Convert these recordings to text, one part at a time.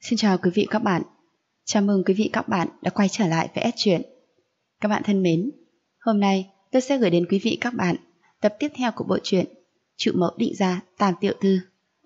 Xin chào quý vị các bạn. Chào mừng quý vị các bạn đã quay trở lại với S Truyện. Các bạn thân mến, hôm nay tôi sẽ gửi đến quý vị các bạn tập tiếp theo của bộ truyện Trụ Mẫu Định Gia Tam Tiểu Thư.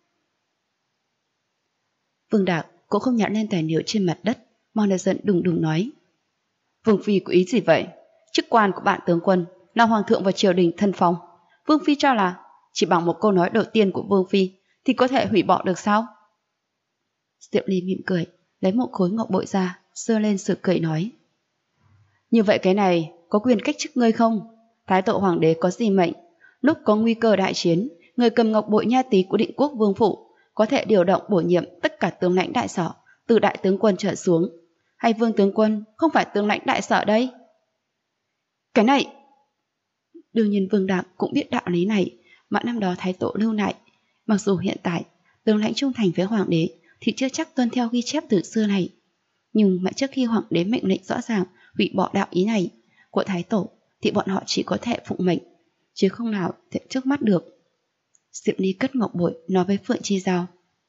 Vương Đạc cũng không nhặt lên tài liệu trên mặt đất, mong là giận đùng đùng nói: Vương Phi có ý gì vậy? Chức quan của bạn tướng quân là hoàng thượng và triều đình thân phong. Vương Phi cho là chỉ bằng một câu nói đầu tiên của Vương Phi thì có thể hủy bỏ được sao? Diệu Ly mỉm cười, lấy một khối ngọc bội ra, giơ lên sự cười nói: Như vậy cái này có quyền cách chức ngươi không? Thái tổ hoàng đế có gì mệnh, lúc có nguy cơ đại chiến, người cầm ngọc bội nha tý của Định Quốc Vương phủ có thể điều động bổ nhiệm tất cả tướng lãnh đại sở từ đại tướng quân trở xuống. Hay Vương tướng quân không phải tướng lãnh đại sở đây? Cái này, đương nhiên Vương Đạc cũng biết đạo lý này, mà năm đó Thái tổ lưu lại. Mặc dù hiện tại tướng lãnh trung thành với hoàng đế thì chưa chắc tuân theo ghi chép từ xưa này, nhưng mà trước khi hoàng đế mệnh lệnh rõ ràng hủy bỏ đạo ý này của Thái tổ thì bọn họ chỉ có thể phụng mệnh, chứ không nào thể trước mắt được. Diệu Ly cất ngọc bội nói với Phượng Chi Giao: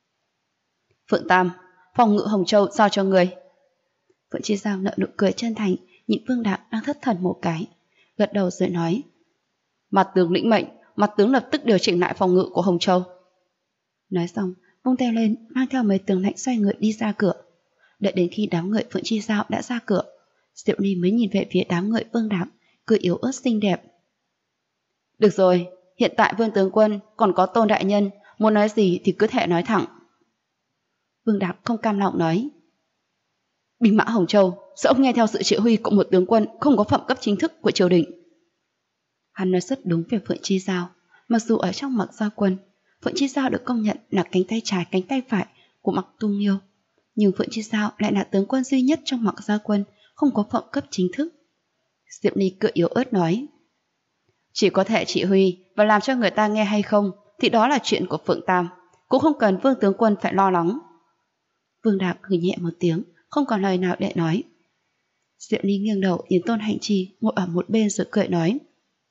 Phượng Tam, phòng ngự Hồng Châu giao cho người. Phượng Chi Giao nở nụ cười chân thành, nhìn Vương Đạc đang thất thần một cái, gật đầu rồi nói: Mặt tướng lĩnh mệnh, mặt tướng lập tức điều chỉnh lại phòng ngự của Hồng Châu. Nói xong vung tay lên, mang theo mấy tướng lãnh xoay người đi ra cửa. Đợi đến khi đám người Phượng Chi Giao đã ra cửa, Diệu Ly mới nhìn về phía đám người Vương Đạc, cười yếu ớt xinh đẹp. Được rồi, hiện tại Vương tướng quân còn có Tôn đại nhân, muốn nói gì thì cứ thể nói thẳng. Vương Đạc không cam lòng nói: Binh mã Hồng Châu sẽ không nghe theo sự chỉ huy của một tướng quân không có phẩm cấp chính thức của triều đình. Hắn nói rất đúng về Phượng Chi Giao. Mặc dù ở trong Mặc Gia quân, Phượng Chi Giao được công nhận là cánh tay trái cánh tay phải của Mặc Tu Nghiêu, nhưng Phượng Chi Giao lại là tướng quân duy nhất trong Mặc Gia quân không có phẩm cấp chính thức. Diệp Ly cười yếu ớt nói: Chỉ có thể chỉ huy và làm cho người ta nghe hay không thì đó là chuyện của Phượng Tam, cũng không cần Vương tướng quân phải lo lắng. Vương Đạc hừ nhẹ một tiếng, không còn lời nào để nói. Diệp Ly nghiêng đầu nhìn Tôn Hạnh Chi ngồi ở một bên rồi cười nói: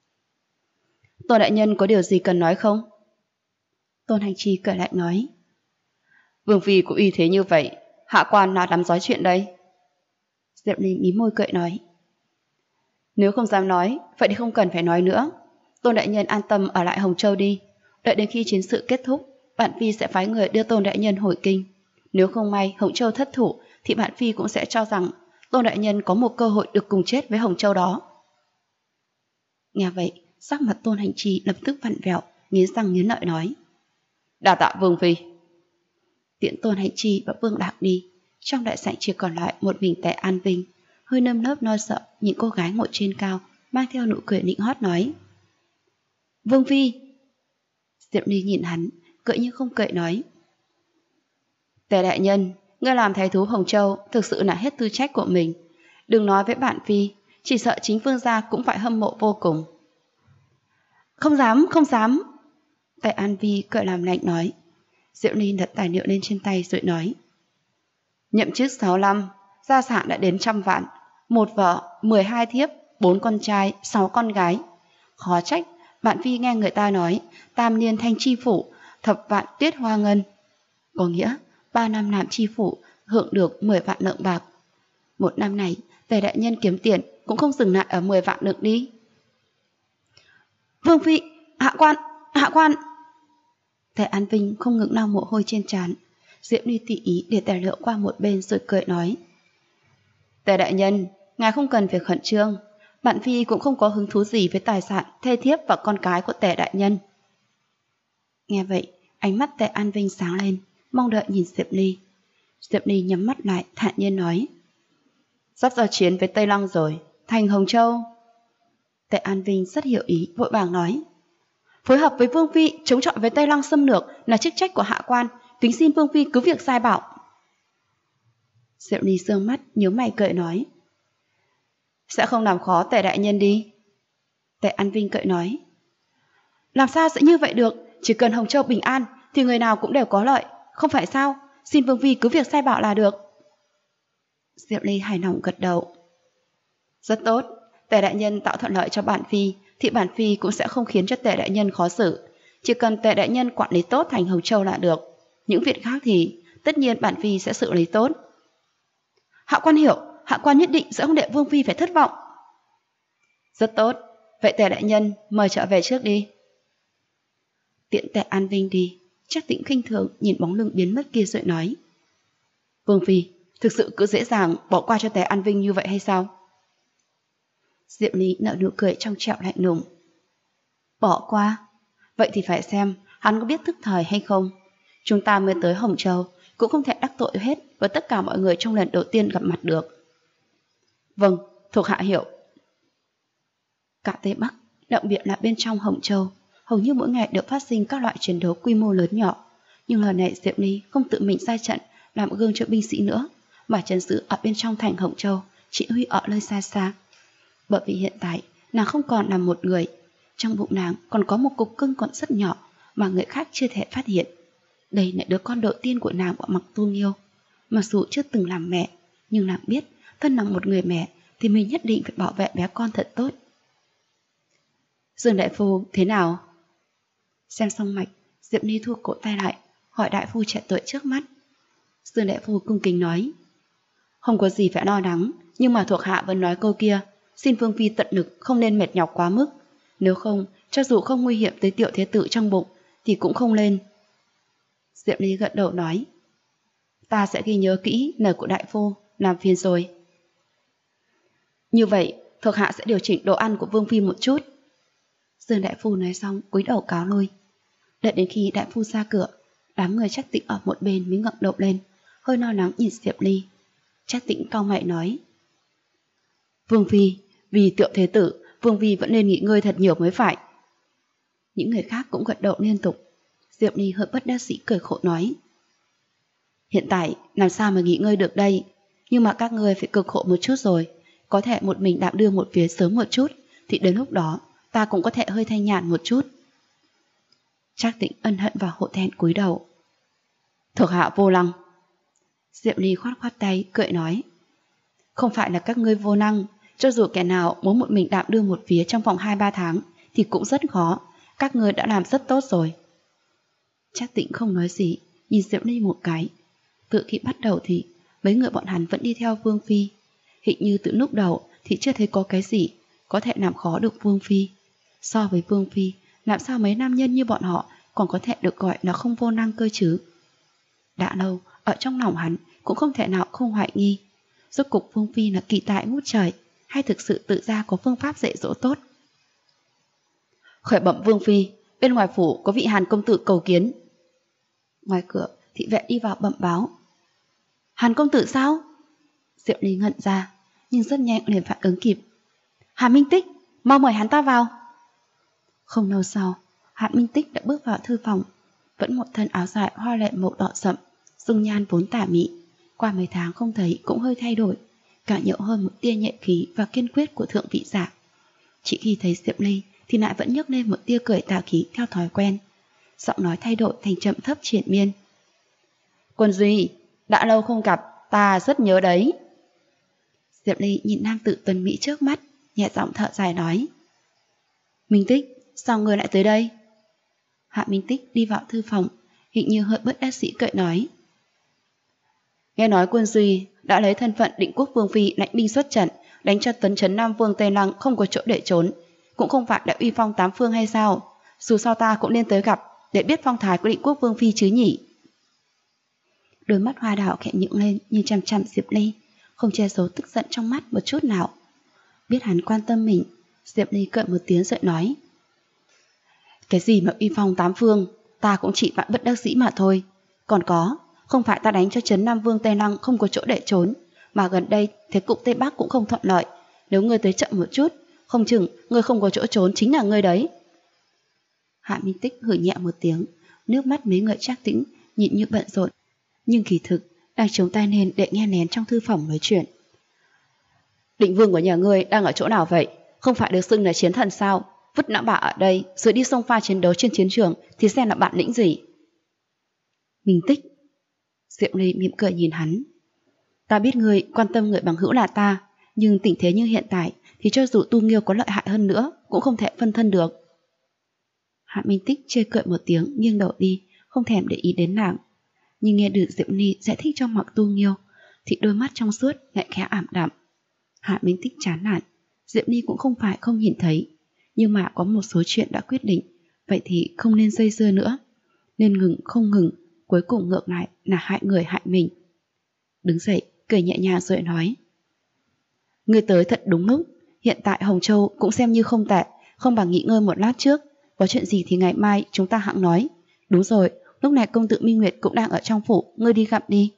Tôn đại nhân có điều gì cần nói không? Tôn Hành Chi cười lạnh nói: Vương Phi có uy thế như vậy, hạ quan nào dám nói chuyện đây? Diệp Ly mím môi cười nói: Nếu không dám nói, vậy thì không cần phải nói nữa. Tôn đại nhân an tâm ở lại Hồng Châu đi. Đợi đến khi chiến sự kết thúc, bản Phi sẽ phái người đưa Tôn đại nhân hồi kinh. Nếu không may Hồng Châu thất thủ thì bản Phi cũng sẽ cho rằng Tôn đại nhân có một cơ hội được cùng chết với Hồng Châu đó. Nghe vậy, sắc mặt Tôn Hành Chi lập tức vặn vẹo, nghiến răng nghiến lợi nói: Đa tạ Vương Phi. Tiễn Tôn Hành Chi và Vương Đạc đi, trong đại sảnh chỉ còn lại một mình Tề An Vinh, hơi nơm nớp lo sợ nhìn cô gái ngồi trên cao, mang theo nụ cười nịnh hót nói: Vương Phi. Diệp Ly nhìn hắn, cười nhưng không cười nói: Tề đại nhân, ngươi làm thái thú Hồng Châu thực sự là hết tư trách của mình. Đừng nói với bản Phi, chỉ sợ chính Vương gia cũng phải hâm mộ vô cùng. Không dám, không dám. Tề An Vi cười làm lạnh nói. Diệu Ly đặt tài liệu lên trên tay rồi nói: Nhậm chức 6 năm, gia sản đã đến 100 vạn, một vợ, 12 thiếp, 4 con trai, 6 con gái. Khó trách bạn Phi nghe người ta nói tam niên thanh chi phủ, thập vạn tuyết hoa ngân. Có nghĩa 3 năm làm chi phủ hưởng được 10 vạn lượng bạc. Một năm này Tề đại nhân kiếm tiền cũng không dừng lại ở 10 vạn lượng đi. Vương Phi, hạ quan. Tề An Vinh không ngừng lau mồ hôi trên trán. Diệp Ly tỉ ý để tài liệu qua một bên rồi cười nói: Tề đại nhân, ngài không cần phải khẩn trương. Bạn Phi cũng không có hứng thú gì với tài sản, thê thiếp và con cái của Tề đại nhân. Nghe vậy, ánh mắt Tề An Vinh sáng lên, mong đợi nhìn Diệp Ly. Diệp Ly nhắm mắt lại, thản nhiên nói: Sắp giao chiến với Tây Lăng rồi, thành Hồng Châu. Tề An Vinh rất hiểu ý, vội vàng nói: Phối hợp với Vương Phi chống chọi với Tây Lăng xâm lược là chức trách của hạ quan, kính xin Vương Phi cứ việc sai bảo. Diệu Ly sương mắt nhíu mày cười nói: Sẽ không làm khó Tề đại nhân đi. Tề An Vinh cười nói: Làm sao sẽ như vậy được, chỉ cần Hồng Châu bình an thì người nào cũng đều có lợi, không phải sao? Xin Vương Phi cứ việc sai bảo là được. Diệu Ly hài lòng gật đầu. Rất tốt, Tề đại nhân tạo thuận lợi cho bản Phi thì bản Phi cũng sẽ không khiến cho Tề đại nhân khó xử. Chỉ cần Tề đại nhân quản lý tốt thành Hồng Châu là được. Những việc khác thì tất nhiên bản phi sẽ xử lý tốt. Hạ quan hiểu, hạ quan nhất định sẽ không để Vương phi phải thất vọng. Rất tốt, vậy Tề đại nhân mời trở về trước đi. Tiện Tề An Vinh đi, Trác Tĩnh khinh thường nhìn bóng lưng biến mất kia rồi nói: Vương phi, thực sự cứ dễ dàng bỏ qua cho Tề An Vinh như vậy hay sao? Diệp Ly nở nụ cười trong trẻo lạnh lùng. Bỏ qua? Vậy thì phải xem hắn có biết thức thời hay không. Chúng ta mới tới Hồng Châu, cũng không thể đắc tội hết với tất cả mọi người trong lần đầu tiên gặp mặt được. Vâng, thuộc hạ hiểu. Cả Tây Bắc, đặc biệt là bên trong Hồng Châu, hầu như mỗi ngày đều phát sinh các loại chiến đấu quy mô lớn nhỏ. Nhưng lần này Diệp Ly không tự mình ra trận làm gương cho binh sĩ nữa, mà trấn giữ ở bên trong thành Hồng Châu, chỉ huy ở nơi xa xa. Bởi vì hiện tại nàng không còn là một người, trong bụng nàng còn có một cục cưng còn rất nhỏ mà người khác chưa thể phát hiện. Đây là đứa con đầu tiên của nàng ở Mặc Tu Nghiêu. Mặc dù chưa từng làm mẹ, nhưng nàng biết thân là một người mẹ thì mình nhất định phải bảo vệ bé con thật tốt. Dương đại phu thế nào? Xem xong mạch, Diệp Ni thu cổ tay lại, hỏi đại phu trẻ tuổi trước mắt. Dương đại phu cung kính nói: Không có gì phải lo lắng, nhưng mà thuộc hạ vẫn nói câu kia, xin Vương phi tận lực không nên mệt nhọc quá mức. Nếu không, cho dù không nguy hiểm tới tiểu thế tử trong bụng thì cũng không lên. Diệp Ly gật đầu nói: Ta sẽ ghi nhớ kỹ lời của đại phu, làm phiền rồi. Như vậy, thuộc hạ sẽ điều chỉnh đồ ăn của Vương phi một chút. Dương đại phu nói xong cúi đầu cáo lui. Đợi đến khi đại phu ra cửa, đám người Trác Tĩnh ở một bên mới ngẩng đầu lên, hơi lo lắng nhìn Diệp Ly. Trác Tĩnh cau mày nói: Vương phi, vì tiểu thế tử, Vương phi vẫn nên nghỉ ngơi thật nhiều mới phải. Những người khác cũng gật đầu liên tục. Diệp Ly hơi bất đắc dĩ cười khổ nói: Hiện tại làm sao mà nghỉ ngơi được đây, nhưng mà các ngươi phải cực khổ một chút rồi. Có thể một mình đảm đương một phía sớm một chút, thì đến lúc đó ta cũng có thể hơi thanh nhàn một chút. Trác Tĩnh ân hận và hổ thẹn cúi đầu. Thuộc hạ vô năng. Diệp Ly khoát khoát tay cười nói: Không phải là các ngươi vô năng, cho dù kẻ nào muốn một mình đảm đương một phía trong vòng 2-3 tháng thì cũng rất khó, các ngươi đã làm rất tốt rồi. Trác Tĩnh không nói gì, nhìn Diệp Ly một cái. Từ khi bắt đầu thì mấy người bọn hắn vẫn đi theo Vương phi, hình như từ lúc đầu thì chưa thấy có cái gì có thể làm khó được Vương phi. So với Vương phi, làm sao mấy nam nhân như bọn họ còn có thể được gọi là không vô năng cơ chứ? Đã lâu, ở trong lòng hắn cũng không thể nào không hoài nghi, rốt cục Vương phi là kỳ tài ngút trời hay thực sự tự ra có phương pháp dạy dỗ tốt. Khởi bẩm Vương phi, bên ngoài phủ có vị Hàn công tử cầu kiến. Ngoài cửa, thị vệ đi vào bẩm báo. Hàn công tử sao? Diệp Ly ngẩn ra, nhưng rất nhanh liền phản ứng kịp. Hà Minh Tích, mau mời hắn ta vào. Không lâu sau, Hạ Minh Tích đã bước vào thư phòng, vẫn một thân áo dài hoa lệ màu đỏ sậm, dung nhan vốn tà mị, qua mấy tháng không thấy cũng hơi thay đổi, càng nhiều hơn một tia nhẹ khí và kiên quyết của thượng vị giả. Chỉ khi thấy Diệp Ly thì lại vẫn nhấc lên một tia cười tà khí theo thói quen, giọng nói thay đổi thành trầm thấp triền miên. Quân Duy, đã lâu không gặp, ta rất nhớ đấy. Diệp Ly nhìn nam tử tuấn mỹ trước mắt, nhẹ giọng thở dài nói. Minh Tích, sao ngươi lại tới đây? Hạ Minh Tích đi vào thư phòng, hình như hơi bất đắc dĩ cười nói. Nghe nói Quân Duy đã lấy thân phận Định Quốc Vương phi lãnh binh xuất trận, đánh cho tấn trấn Nam Vương Tây Lăng không có chỗ để trốn, cũng không phải đã uy phong tám phương hay sao? Dù sao ta cũng nên tới gặp để biết phong thái của Định Quốc Vương phi chứ nhỉ? Đôi mắt hoa đào khẽ nhựng lên như chằm chằm Diệp Ly, không che giấu tức giận trong mắt một chút nào. Biết hắn quan tâm mình, Diệp Ly cười một tiếng rồi nói. Cái gì mà uy phong tám phương, ta cũng chỉ vạn bất đắc dĩ mà thôi. Còn có, không phải ta đánh cho trấn Nam Vương Tây Lăng không có chỗ để trốn, mà gần đây thế cục Tây Bắc cũng không thuận lợi. Nếu ngươi tới chậm một chút, không chừng ngươi không có chỗ trốn chính là ngươi đấy. Hạ Minh Tích hử nhẹ một tiếng, nước mắt mấy người Trác Tĩnh nhịn như bận rộn, nhưng kỳ thực đang chống tay lên để nghe nén trong thư phòng nói chuyện. Định vương của nhà ngươi đang ở chỗ nào vậy? Không phải được xưng là chiến thần sao? Vứt nã bả ở đây rồi đi xông pha chiến đấu trên chiến trường thì xem là bản lĩnh gì? Minh Tích. Diệp Ly mỉm cười nhìn hắn. Ta biết ngươi quan tâm người bằng hữu là ta, nhưng tình thế như hiện tại thì cho dù Tu Nghiêu có lợi hại hơn nữa cũng không thể phân thân được. Hạ Minh Tích chê cười một tiếng, nghiêng đầu đi, không thèm để ý đến nàng. Nhưng nghe được Diệp Ni giải thích cho Mặc Tu Nghiêu thì đôi mắt trong suốt lại khẽ ảm đạm. Hạ Minh Tích chán nản. Diệp Ni cũng không phải không nhìn thấy, nhưng mà có một số chuyện đã quyết định, vậy thì không nên dây dưa nữa. Nên ngừng không ngừng, cuối cùng ngược lại là hại người hại mình. Đứng dậy, cười nhẹ nhàng rồi nói: Ngươi tới thật đúng lúc. Hiện tại Hồng Châu cũng xem như không tệ, không bằng nghỉ ngơi một lát trước. Có chuyện gì thì ngày mai chúng ta hẵng nói. Đúng rồi, lúc này công tử Minh Nguyệt cũng đang ở trong phủ, ngươi đi gặp đi.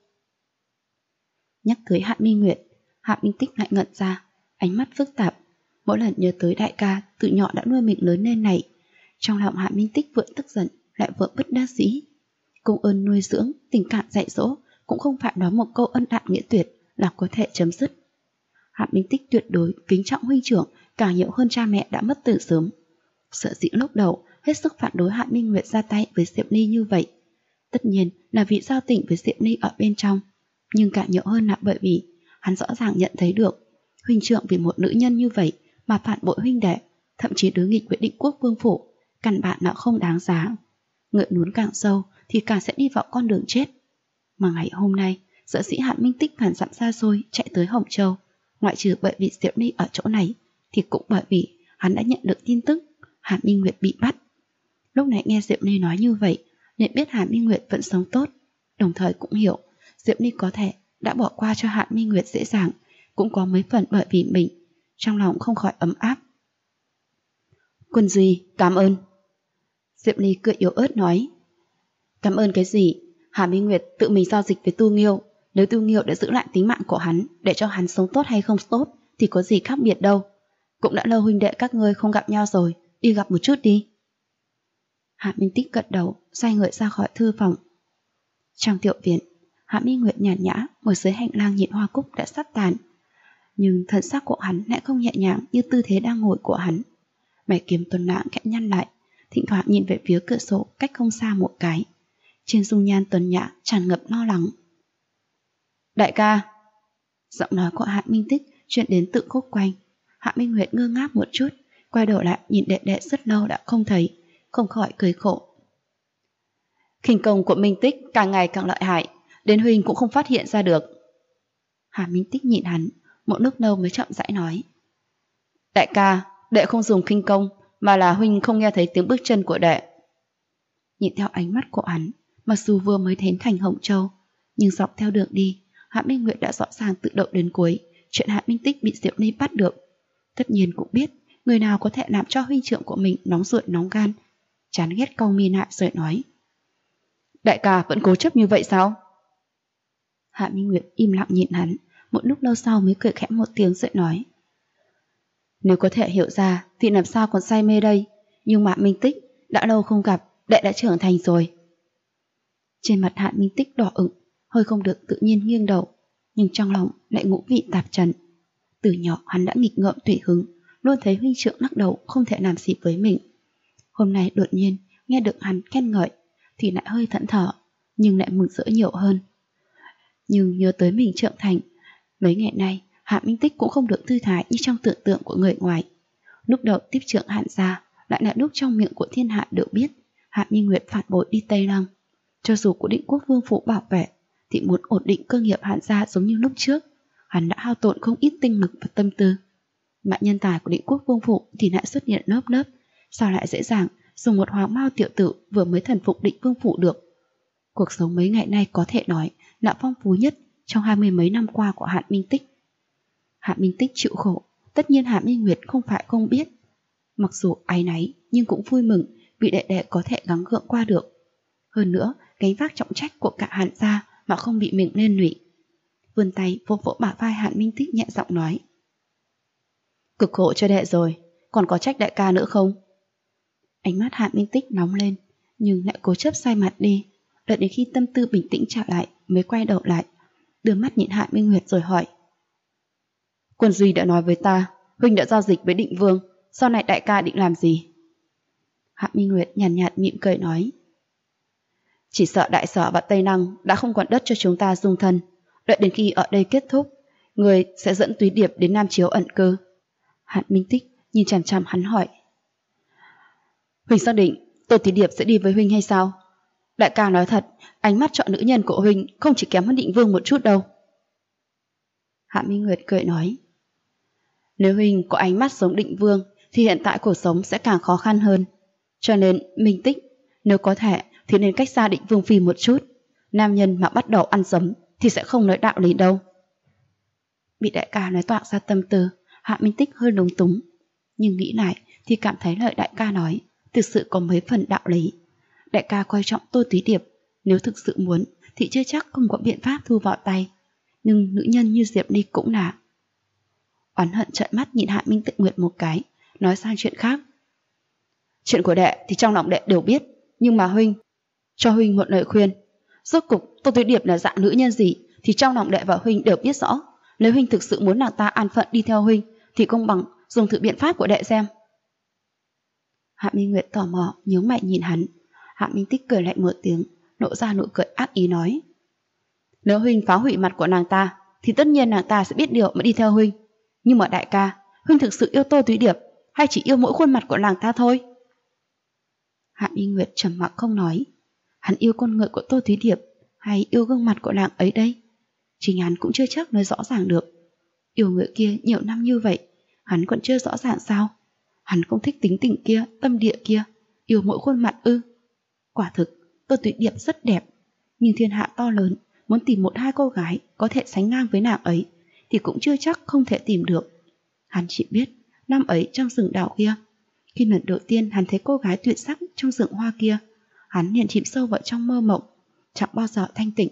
Nhắc tới Hạ Minh Nguyệt, Hạ Minh Tích lại ngẩn ra, ánh mắt phức tạp. Mỗi lần nhớ tới đại ca từ nhỏ đã nuôi mình lớn lên này, trong lòng Hạ Minh Tích vừa tức giận lại vừa bất đắc dĩ. Công ơn nuôi dưỡng, tình cảm dạy dỗ cũng không phải nói một câu ân đạm nghĩa tuyệt là có thể chấm dứt. Hạ Minh Tích tuyệt đối kính trọng huynh trưởng càng nhiều hơn cha mẹ đã mất từ sớm. Sợ dĩ lúc đầu hết sức phản đối Hạ Minh Nguyệt ra tay với Diệp Ni như vậy, tất nhiên là vì giao tình với Diệp Ni ở bên trong, nhưng càng nhiều hơn là bởi vì hắn rõ ràng nhận thấy được huynh trưởng vì một nữ nhân như vậy mà phản bội huynh đệ, thậm chí đối nghịch với Định Quốc vương phủ, căn bản là không đáng giá. Ngựa núi càng sâu thì càng sẽ đi vào con đường chết. Mà ngày hôm nay, dã sĩ Hạ Minh Tích phản dặm xa xôi chạy tới Hồng Châu, ngoại trừ bởi vì Diệp Ni ở chỗ này, thì cũng bởi vì hắn đã nhận được tin tức Hạ Minh Nguyệt bị bắt. Lúc này nghe Diệp Ni nói như vậy, nên biết Hạ Minh Nguyệt vẫn sống tốt, đồng thời cũng hiểu Diệp Ni có thể đã bỏ qua cho Hạ Minh Nguyệt dễ dàng, cũng có mấy phần bởi vì mình, trong lòng không khỏi ấm áp. Quân Duy, cảm ơn. Diệp Ni cười yếu ớt nói. Cảm ơn cái gì? Hạ Minh Nguyệt tự mình giao dịch với Tu Nghiêu, nếu Tu Nghiêu đã giữ lại tính mạng của hắn để cho hắn sống tốt hay không tốt thì có gì khác biệt đâu. Cũng đã lâu huynh đệ các ngươi không gặp nhau rồi, đi gặp một chút đi. Hạ Minh Tích gật đầu, xoay người ra khỏi thư phòng. Trong tiểu viện, Hạ Minh Nguyệt nhàn nhã ngồi dưới hành lang nhìn hoa cúc đã sắp tàn, nhưng thân xác của hắn lại không nhẹ nhàng như tư thế đang ngồi của hắn. Mày kiếm tuần lãng khẽ nhăn lại, thỉnh thoảng nhìn về phía cửa sổ cách không xa một cái. Trên dung nhan tuần nhã tràn ngập lo lắng. Đại ca! Giọng nói của Hạ Minh Tích truyền đến tự khúc quanh. Hạ Minh Nguyệt ngơ ngác một chút, quay đầu lại nhìn đệ đệ rất lâu đã không thấy, không khỏi cười khổ. Khinh công của Minh Tích càng ngày càng lợi hại, đến huynh cũng không phát hiện ra được. Hạ Minh Tích nhìn hắn, một lúc lâu mới chậm rãi nói. Đại ca, đệ không dùng khinh công, mà là huynh không nghe thấy tiếng bước chân của đệ. Nhìn theo ánh mắt của hắn, mặc dù vừa mới đến thành Hồng Châu, nhưng dọc theo đường đi, Hạ Minh Nguyệt đã rõ ràng tự động đến cuối chuyện Hạ Minh Tích bị Diệp Ni bắt được. Tất nhiên cũng biết người nào có thể làm cho huynh trưởng của mình nóng ruột nóng gan. Chán ghét cau mi lại rồi nói. Đại ca vẫn cố chấp như vậy sao? Hạ Minh Nguyệt im lặng nhìn hắn, một lúc lâu sau mới cười khẽ một tiếng rồi nói. Nếu có thể hiểu ra thì làm sao còn say mê đây, nhưng mà Minh Tích đã lâu không gặp, đệ đã trưởng thành rồi. Trên mặt Hạ Minh Tích đỏ ửng, hơi không được tự nhiên nghiêng đầu, nhưng trong lòng lại ngũ vị tạp trần. Từ nhỏ hắn đã nghịch ngợm tùy hứng, luôn thấy huynh trưởng lắc đầu không thể làm gì với mình. Hôm nay đột nhiên nghe được hắn khen ngợi thì lại hơi thẫn thờ, nhưng lại mừng rỡ nhiều hơn. Nhưng nhớ tới mình trưởng thành, mấy ngày nay Hạ Minh Tích cũng không được thư thái như trong tưởng tượng của người ngoài. Lúc đầu tiếp trưởng Hạn gia, lại là lúc trong miệng của thiên hạ đều biết Hạ Minh Nguyệt phản bội đi Tây Lăng. Cho dù của Định Quốc vương phủ bảo vệ, thì muốn ổn định cơ nghiệp Hạn gia giống như lúc trước, hắn đã hao tổn không ít tinh lực và tâm tư. Mà nhân tài của Định Quốc vương phủ thì lại xuất hiện lớp lớp, sao lại dễ dàng dùng một hoàng mao tiểu tử vừa mới thần phục Định vương phủ được. Cuộc sống mấy ngày nay có thể nói là phong phú nhất trong 20 mấy năm qua của Hạ Minh Tích. Hạ Minh Tích chịu khổ, tất nhiên Hạ Minh Nguyệt không phải không biết. Mặc dù áy náy nhưng cũng vui mừng vì đệ đệ có thể gắng gượng qua được. Hơn nữa, gánh vác trọng trách của cả Hạn gia mà không bị mình liên lụy. Vươn tay vỗ vỗ bả vai Hạ Minh Tích nhẹ giọng nói. Cực khổ cho đệ rồi, còn có trách đại ca nữa không? Ánh mắt Hạ Minh Tích nóng lên, nhưng lại cố chấp xoay mặt đi. Đợi đến khi tâm tư bình tĩnh trở lại mới quay đầu lại, đưa mắt nhìn Hạ Minh Nguyệt rồi hỏi. Quân Duy đã nói với ta, huynh đã giao dịch với Định Vương, sau này đại ca định làm gì? Hạ Minh Nguyệt nhàn nhạt mỉm cười nói. Chỉ sợ đại sở và Tây Năng đã không còn đất cho chúng ta dung thân. Đợi đến khi ở đây kết thúc, người sẽ dẫn Túy Điệp đến Nam Chiếu ẩn cư. Hạ Minh Tích nhìn chằm chằm hắn hỏi. Huynh xác định Tô Túy Điệp sẽ đi với huynh hay sao? Đại ca nói thật, ánh mắt chọn nữ nhân của huynh không chỉ kém hơn Định Vương một chút đâu. Hạ Minh Nguyệt cười nói, nếu huynh có ánh mắt giống Định Vương thì hiện tại cuộc sống sẽ càng khó khăn hơn. Cho nên Minh Tích, nếu có thể thì nên cách xa Định Vương phi một chút. Nam nhân mà bắt đầu ăn dấm thì sẽ không nói đạo lý đâu. Bị đại ca nói toạc ra tâm tư, Hạ Minh Tích hơi lúng túng, nhưng nghĩ lại thì cảm thấy lời đại ca nói thực sự có mấy phần đạo lý. Đại ca coi trọng Tô Túy Điệp, nếu thực sự muốn thì chưa chắc không có biện pháp thu vào tay. Nhưng nữ nhân như Diệp Ly cũng là. Oán hận trợn mắt nhìn Hạ Minh Nguyệt một cái, nói sang chuyện khác. Chuyện của đệ thì trong lòng đệ đều biết, nhưng mà huynh, cho huynh một lời khuyên. Rốt cục Tô Túy Điệp là dạng nữ nhân gì thì trong lòng đệ và huynh đều biết rõ. Nếu huynh thực sự muốn nàng ta an phận đi theo huynh thì không bằng dùng thử biện pháp của đệ xem. Hạ Minh Nguyệt tò mò nhướng mày nhìn hắn. Hạ Minh Tích cười lạnh một tiếng, nộ ra nụ cười ác ý nói, nếu huynh phá hủy mặt của nàng ta thì tất nhiên nàng ta sẽ biết điều mà đi theo huynh. Nhưng mà đại ca, huynh thực sự yêu Tô Túy Điệp hay chỉ yêu mỗi khuôn mặt của nàng ta thôi? Hạ Minh Nguyệt trầm mặc không nói. Hắn yêu con người của Tô Túy Điệp hay yêu gương mặt của nàng ấy đây? Chính hắn cũng chưa chắc nói rõ ràng được. Yêu người kia nhiều năm như vậy, hắn còn chưa rõ ràng sao? Hắn không thích tính tình kia, tâm địa kia, yêu mỗi khuôn mặt ư? Quả thực, Tô Túy Điệp rất đẹp, nhưng thiên hạ to lớn, muốn tìm một hai cô gái có thể sánh ngang với nàng ấy thì cũng chưa chắc không thể tìm được. Hắn chỉ biết, năm ấy trong rừng đào kia, khi lần đầu tiên hắn thấy cô gái tuyệt sắc trong rừng hoa kia, hắn liền chìm sâu vào trong mơ mộng, chẳng bao giờ thanh tịnh.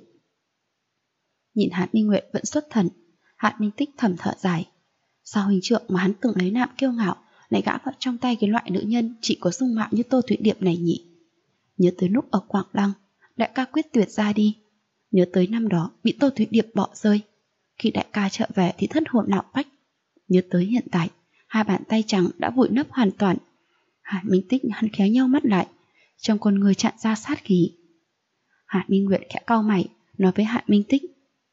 Nhìn Hạ Minh Nguyệt vẫn xuất thần, Hạ Minh Tích thầm thở dài. Sao hình trượng mà hắn từng lấy nạm kiêu ngạo lại gã vào trong tay cái loại nữ nhân chỉ có dung mạo như Tô Thụy Điệp này nhỉ? Nhớ tới lúc ở Quảng Lăng, đại ca quyết tuyệt ra đi. Nhớ tới năm đó bị Tô Thụy Điệp bỏ rơi, khi đại ca trở về thì thất hồn lạc phách. Nhớ tới hiện tại, hai bàn tay trắng đã vùi lấp hoàn toàn. Hạ Minh Tích hắn khéo nhau mắt lại, trong con người chặn ra sát khí. Hạ Minh Nguyệt khẽ cau mày, nói với Hạ Minh Tích,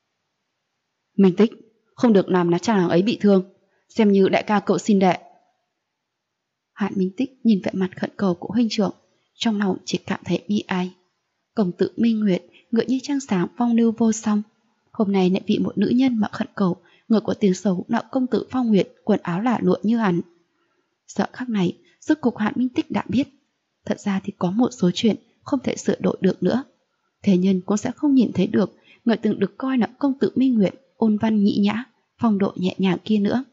Minh Tích, không được làm là chàng nàng ấy bị thương, xem như đại ca cậu xin đệ. Hạ Minh Tích nhìn vẻ mặt khẩn cầu của huynh trưởng, trong lòng chỉ cảm thấy bi ai. Công tử Minh Nguyệt ngựa như trăng sáng phong lưu vô song, hôm nay lại bị một nữ nhân mà khẩn cầu, người của tiếng xấu nạo công tử Phong Nguyệt quần áo lả lụa như hắn. Giờ khắc này, rốt cục Hạ Minh Tích đã biết, thật ra thì có một số chuyện không thể sửa đổi được nữa. Thế nhân cũng sẽ không nhìn thấy được người từng được coi là công tử Minh Nguyệt ôn văn nhĩ nhã, phong độ nhẹ nhàng kia nữa.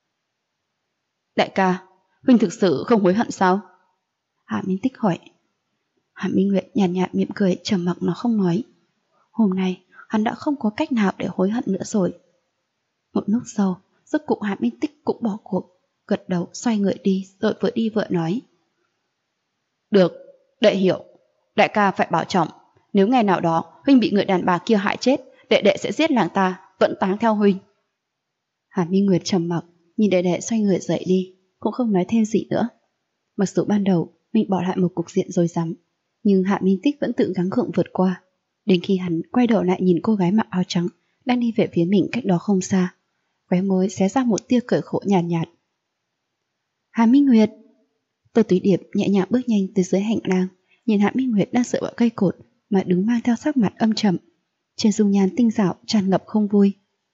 Đại ca, huynh thực sự không hối hận sao? Hạ Minh Tích hỏi. Hạ Minh Nguyệt nhàn nhạt mỉm cười, trầm mặc nó không nói. Hôm nay hắn đã không có cách nào để hối hận nữa rồi. Một lúc sau, rốt cục Hạ Minh Tích cũng bỏ cuộc, gật đầu xoay người đi, rồi vừa đi vừa nói. Được, đệ hiểu. Đại ca phải bảo trọng. Nếu ngày nào đó huynh bị người đàn bà kia hại chết, đệ sẽ giết nàng ta, tuẫn táng theo huynh. Hạ Minh Nguyệt trầm mặc, nhìn đệ xoay người dậy đi, cũng không nói thêm gì nữa. Mặc dù ban đầu mình bỏ lại một cục diện rồi rắm, nhưng Hạ Minh Tích vẫn tự gắng gượng vượt qua. Đến khi hắn quay đầu lại nhìn cô gái mặc áo trắng đang đi về phía mình cách đó không xa, khóe môi xé ra một tia cười khổ nhàn nhạt. Hạ Minh Nguyệt. Tô Túy Điệp nhẹ nhàng bước nhanh từ dưới hành lang, nhìn Hạ Minh Nguyệt đang dựa vào cây cột mà đứng mang theo sắc mặt âm trầm, trên dung nhan tinh xảo tràn ngập không vui.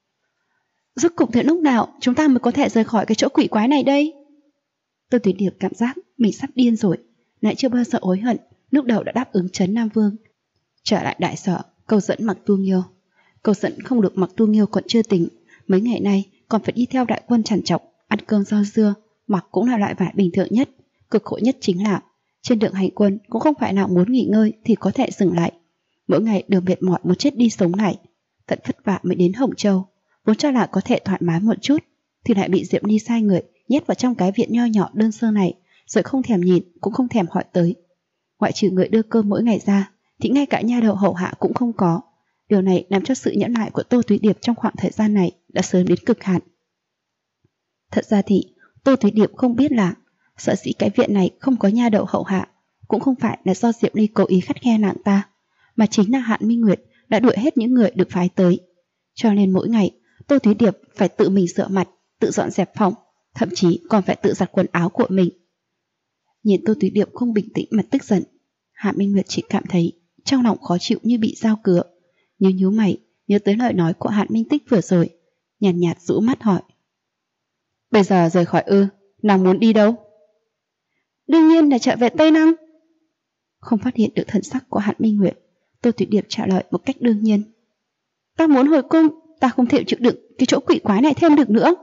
Rốt cục tới lúc nào chúng ta mới có thể rời khỏi cái chỗ quỷ quái này đây? Tô Túy Điệp cảm giác mình sắp điên rồi, lại chưa bao giờ hối hận lúc đầu đã đáp ứng trấn Nam Vương. Trở lại đại sở, câu dẫn Mặc Tu Nghiêu. Câu dẫn không được Mặc Tu Nghiêu còn chưa tỉnh, mấy ngày nay còn phải đi theo đại quân trằn trọc, ăn cơm rau dưa, mặc cũng là loại vải bình thường nhất. Cực khổ nhất chính là trên đường hành quân cũng không phải nào muốn nghỉ ngơi thì có thể dừng lại. Mỗi ngày đều mệt mỏi muốn chết đi sống lại. Tận vất vả mới đến Hồng Châu, vốn cho là có thể thoải mái một chút, thì lại bị Diệm Ly sai người nhét vào trong cái viện nho nhỏ đơn sơ này, rồi không thèm nhìn cũng không thèm hỏi tới. Ngoại trừ người đưa cơm mỗi ngày ra, thì ngay cả nha đầu hậu hạ cũng không có. Điều này làm cho sự nhẫn nại của Tô Túy Điệp trong khoảng thời gian này đã sớm đến cực hạn. Thật ra thì Tô Túy Điệp không biết là sở dĩ cái viện này không có nha đầu hậu hạ cũng không phải là do Diệm Ly cố ý khắt khe nàng ta, mà chính là Hạ Minh Nguyệt đã đuổi hết những người được phái tới. Cho nên mỗi ngày Tô Túy Điệp phải tự mình rửa mặt, tự dọn dẹp phòng, thậm chí còn phải tự giặt quần áo của mình. Nhìn Tô Túy Điệp không bình tĩnh mà tức giận, Hạ Minh Nguyệt chỉ cảm thấy trong lòng khó chịu như bị dao cứa. Nhíu mày, nhớ tới lời nói của Hạn Minh Tích vừa rồi, nhàn nhạt rũ mắt hỏi. Bây giờ rời khỏi ư? Nàng muốn đi đâu? Đương nhiên là trở về Tây Lăng. Không phát hiện được thần sắc của Hạn Minh Nguyệt, Tô Thủy Điệp trả lời một cách đương nhiên. Ta muốn hồi cung, ta không thể chịu đựng cái chỗ quỷ quái này thêm được nữa.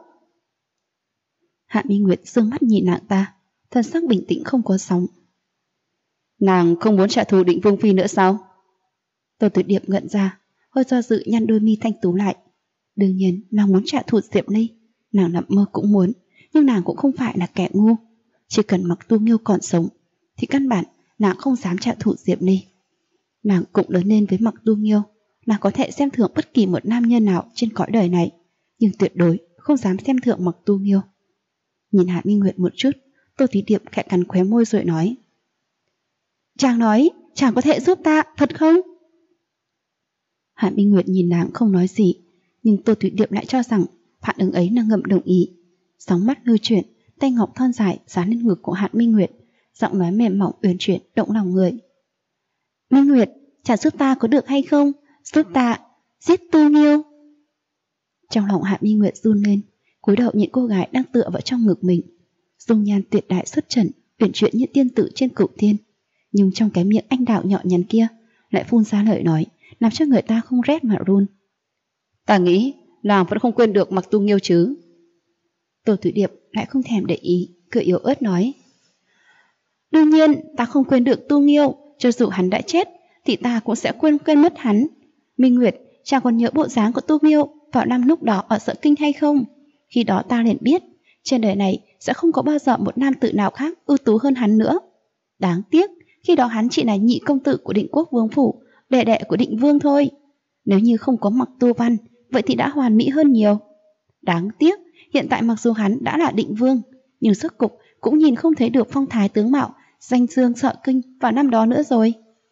Hạn Minh Nguyệt dương mắt nhìn nàng ta, thần sắc bình tĩnh không có sóng. Nàng không muốn trả thù Định Vương phi nữa sao? Tô Thủy Điệp ngẩn ra, hơi do dự nhăn đôi mi thanh tú lại. Đương nhiên nàng muốn trả thù Diệp Ly, nàng nằm mơ cũng muốn, nhưng nàng cũng không phải là kẻ ngu. Chỉ cần Mặc Tu Nghiêu còn sống thì căn bản nàng không dám trả thù Diệp Ly. Nàng cũng lớn lên với Mặc Tu Nghiêu, nàng có thể xem thường bất kỳ một nam nhân nào trên cõi đời này, nhưng tuyệt đối không dám xem thường Mặc Tu Nghiêu. Nhìn Hạ Minh Nguyệt một chút, Tô Thí Điệp khẽ cắn khóe môi rồi nói. Chàng nói, chàng có thể giúp ta, thật không? Hạ Minh Nguyệt nhìn nàng không nói gì, nhưng Tô Thủy Điệp lại cho rằng phản ứng ấy là ngầm đồng ý. Sóng mắt lưu chuyển, tay ngọc thon dài dán lên ngực của Hạ Minh Nguyệt, giọng nói mềm mỏng uyển chuyển động lòng người. Minh Nguyệt, chàng giúp ta có được hay không? Giúp ta giết Tu Nghiêu. Trong lòng Hạ Minh Nguyệt run lên, cúi đầu nhìn cô gái đang tựa vào trong ngực mình. Dung nhan tuyệt đại xuất trần, uyển chuyển như tiên tử trên cửu thiên, nhưng trong cái miệng anh đạo nhỏ nhắn kia lại phun ra lời nói làm cho người ta không rét mà run. Ta nghĩ nàng vẫn không quên được Mặc Tu Nghiêu chứ? Tô Thủy Điệp lại không thèm để ý, cười yếu ớt nói. Đương nhiên ta không quên được Tu Nghiêu, cho dù hắn đã chết thì ta cũng sẽ quên mất hắn. Minh Nguyệt, chàng còn nhớ bộ dáng của Tu Nghiêu vào năm lúc đó ở Sở Kinh hay không? Khi đó ta liền biết trên đời này sẽ không có bao giờ một nam tử nào khác ưu tú hơn hắn nữa. Đáng tiếc khi đó hắn chỉ là nhị công tử của Định Quốc Vương phủ, đệ đệ của Định Vương thôi. Nếu như không có Mặc Tu Văn, vậy thì đã hoàn mỹ hơn nhiều. Đáng tiếc hiện tại mặc dù hắn đã là Định Vương, nhưng rốt cục cũng nhìn không thấy được phong thái tướng mạo danh dương Sở Kinh vào năm đó nữa rồi.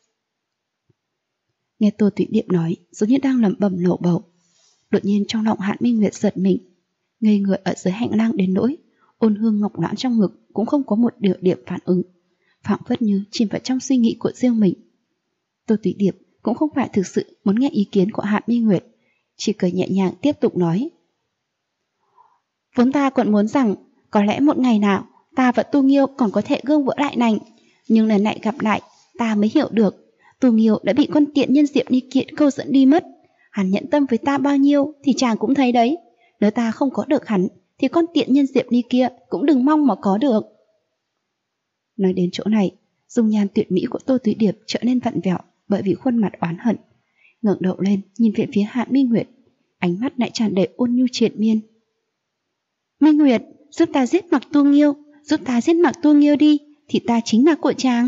Nghe Tô Thủy Điệp nói giống như đang lẩm bẩm lổ bầu. Đột nhiên trong lòng Hạn Minh Nguyệt giật mình, ngây người ở dưới hành lang đến nỗi ôn hương ngọc loãng trong ngực cũng không có một điều điểm phản ứng, phảng phất như chìm vào trong suy nghĩ của riêng mình. Tô Thủy Điệp cũng không phải thực sự muốn nghe ý kiến của Hạn Minh Nguyệt, chỉ cười nhẹ nhàng tiếp tục nói. Vốn ta còn muốn rằng có lẽ một ngày nào ta và Tu Nghiêu còn có thể gương vỡ lại nành, nhưng lần này gặp lại ta mới hiểu được Tu Nghiêu đã bị con tiện nhân Diệp Ni Kiện câu dẫn đi mất. Hắn nhận tâm với ta bao nhiêu thì chàng cũng thấy đấy. Nếu ta không có được hắn thì con tiện nhân Diệp Ni kia cũng đừng mong mà có được. Nói đến chỗ này, dung nhan tuyệt mỹ của Tô Thủy Điệp trở nên vặn vẹo bởi vì khuôn mặt oán hận. Ngẩng đầu lên nhìn về phía Hạ Minh Nguyệt, ánh mắt lại tràn đầy ôn nhu triền miên. Minh Nguyệt, giúp ta giết Mặc Tu Nghiêu, giúp ta giết Mặc Tu Nghiêu đi, thì ta chính là của chàng.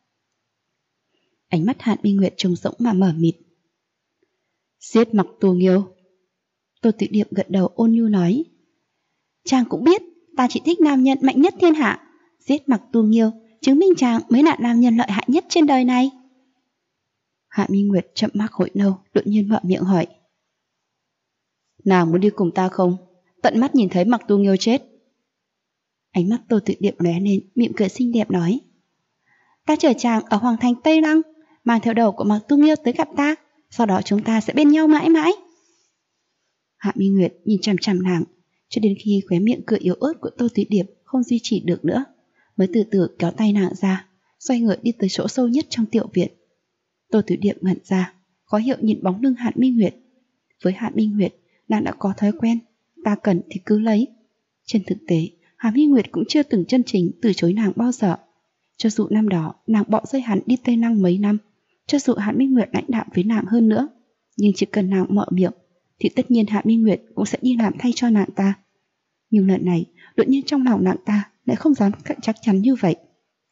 Ánh mắt Hạ Minh Nguyệt trống rỗng mà mở mịt. Giết Mặc Tu Nghiêu? Tô Thủy Điệp gật đầu ôn nhu nói. Chàng cũng biết ta chỉ thích nam nhân mạnh nhất thiên hạ. Giết Mặc Tu Nghiêu chứng minh chàng mới là nam nhân lợi hại nhất trên đời này. Hạ Minh Nguyệt chậm mắt hồi lâu, đột nhiên mở miệng hỏi. Nàng muốn đi cùng ta không? Tận mắt nhìn thấy Mặc Tu Nghiêu chết. Ánh mắt Tô Thủy Điệp lóe lên, mỉm cười xinh đẹp nói. Ta chở chàng ở Hoàng thành Tây Lăng, mang theo đầu của Mặc Tu Nghiêu tới gặp ta, sau đó chúng ta sẽ bên nhau mãi mãi. Hạ Minh Nguyệt nhìn chằm chằm nàng, cho đến khi khóe miệng cười yếu ớt của Tô Thủy Điệp không duy trì được nữa, mới từ từ kéo tay nàng ra, xoay người đi tới chỗ sâu nhất trong tiểu viện. Tô Thủy Điệp ngẩn ra, khó hiểu nhìn bóng lưng Hạ Minh Nguyệt. Với Hạ Minh Nguyệt, nàng đã có thói quen, ta cần thì cứ lấy. Trên thực tế, Hạ Minh Nguyệt cũng chưa từng chân chính từ chối nàng bao giờ. Cho dù năm đó nàng bỏ rơi hắn đi Tây Lăng mấy năm, cho dù Hạ Minh Nguyệt lãnh đạm với nàng hơn nữa, nhưng chỉ cần nàng mở miệng thì tất nhiên Hạ Minh Nguyệt cũng sẽ đi làm thay cho nàng ta. Nhưng lần này, đột nhiên trong lòng nàng ta lại không dám chắc chắn như vậy.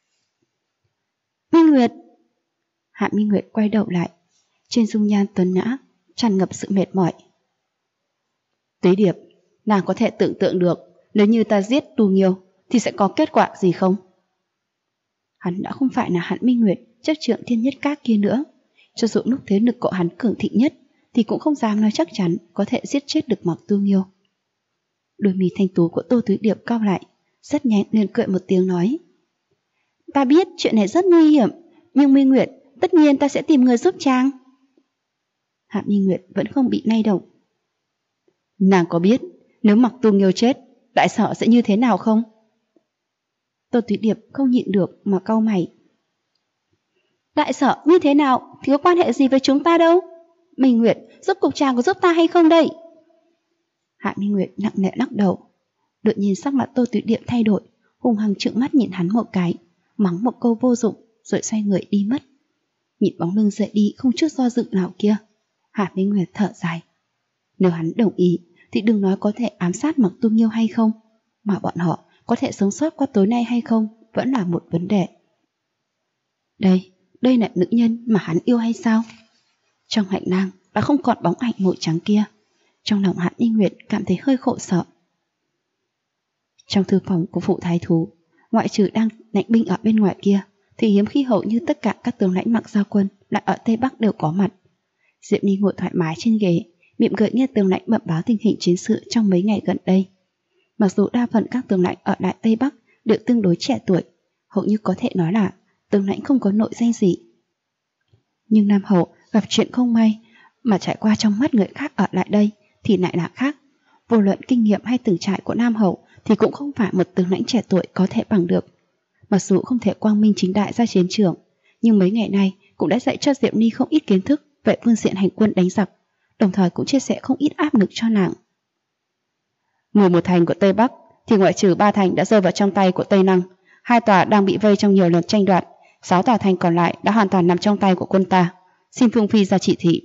Minh Nguyệt! Hạ Minh Nguyệt quay đầu lại, trên dung nhan tuấn nhã tràn ngập sự mệt mỏi. Tuế Điệp, nàng có thể tưởng tượng được nếu như ta giết Tu Nghiêu thì sẽ có kết quả gì không? Hắn đã không phải là Hạ Minh Nguyệt chấp trượng thiên nhất các kia nữa. Cho dù lúc thế lực của hắn cường thịnh nhất thì cũng không dám nói chắc chắn có thể giết chết được Mặc Tu Nghiêu. Đôi mì thanh tú của Tô Thủy Điệp cau lại, rất nhanh liền cười một tiếng nói. Ta biết chuyện này rất nguy hiểm, nhưng Minh Nguyệt tất nhiên ta sẽ tìm người giúp chàng. Hạ Minh Nguyệt vẫn không bị lay động. Nàng có biết nếu Mặc Tu Nghiêu chết, đại sở sẽ như thế nào không? Tô Thúy Điệp không nhịn được mà cau mày. Đại sở như thế nào thì có quan hệ gì với chúng ta đâu? Minh Nguyệt, rốt cuộc chàng có giúp ta hay không đây? Hạ Minh Nguyệt nặng nề lắc đầu. Đột nhiên sắc mặt Tô Thúy Điệp thay đổi, hung hăng trợn mắt nhìn hắn một cái, mắng một câu vô dụng rồi xoay người đi mất. Nhìn bóng lưng rời đi không chút do dự nào kia, Hạ Minh Nguyệt thở dài. Nếu hắn đồng ý thì đừng nói có thể ám sát Mặc Tu Nghiêu hay không, mà bọn họ có thể sống sót qua tối nay hay không vẫn là một vấn đề. Đây là nữ nhân mà hắn yêu hay sao? Trong hành lang đã không còn bóng ảnh màu trắng kia. Trong lòng Hạ Minh Nguyệt cảm thấy hơi khổ sở. Trong thư phòng của phụ thái thú, ngoại trừ đang lãnh binh ở bên ngoài kia, thì hiếm khi hầu như tất cả các tướng lãnh Mặc Gia quân lại ở Tây Bắc đều có mặt. Diệp Ni ngồi thoải mái trên ghế, mỉm cười nghe tướng lãnh bẩm báo tình hình chiến sự trong mấy ngày gần đây. Mặc dù đa phần các tướng lãnh ở Đại Tây Bắc đều tương đối trẻ tuổi, hầu như có thể nói là tướng lãnh không có nội danh gì. Nhưng Nam Hầu gặp chuyện không may mà trải qua trong mắt người khác ở lại đây thì lại là khác. Vô luận kinh nghiệm hay từng trải của Nam Hầu thì cũng không phải một tướng lãnh trẻ tuổi có thể bằng được. Mặc dù không thể quang minh chính đại ra chiến trường, nhưng mấy ngày nay cũng đã dạy cho Diệp Ni không ít kiến thức về phương diện hành quân đánh giặc, đồng thời cũng chia sẻ không ít áp lực cho nàng. 11 thành của Tây Bắc thì ngoại trừ 3 thành đã rơi vào trong tay của Tây Lăng, 2 tòa đang bị vây trong nhiều lần tranh đoạt, 6 tòa thành còn lại đã hoàn toàn nằm trong tay của quân ta. Xin Phương Phi ra chỉ thị.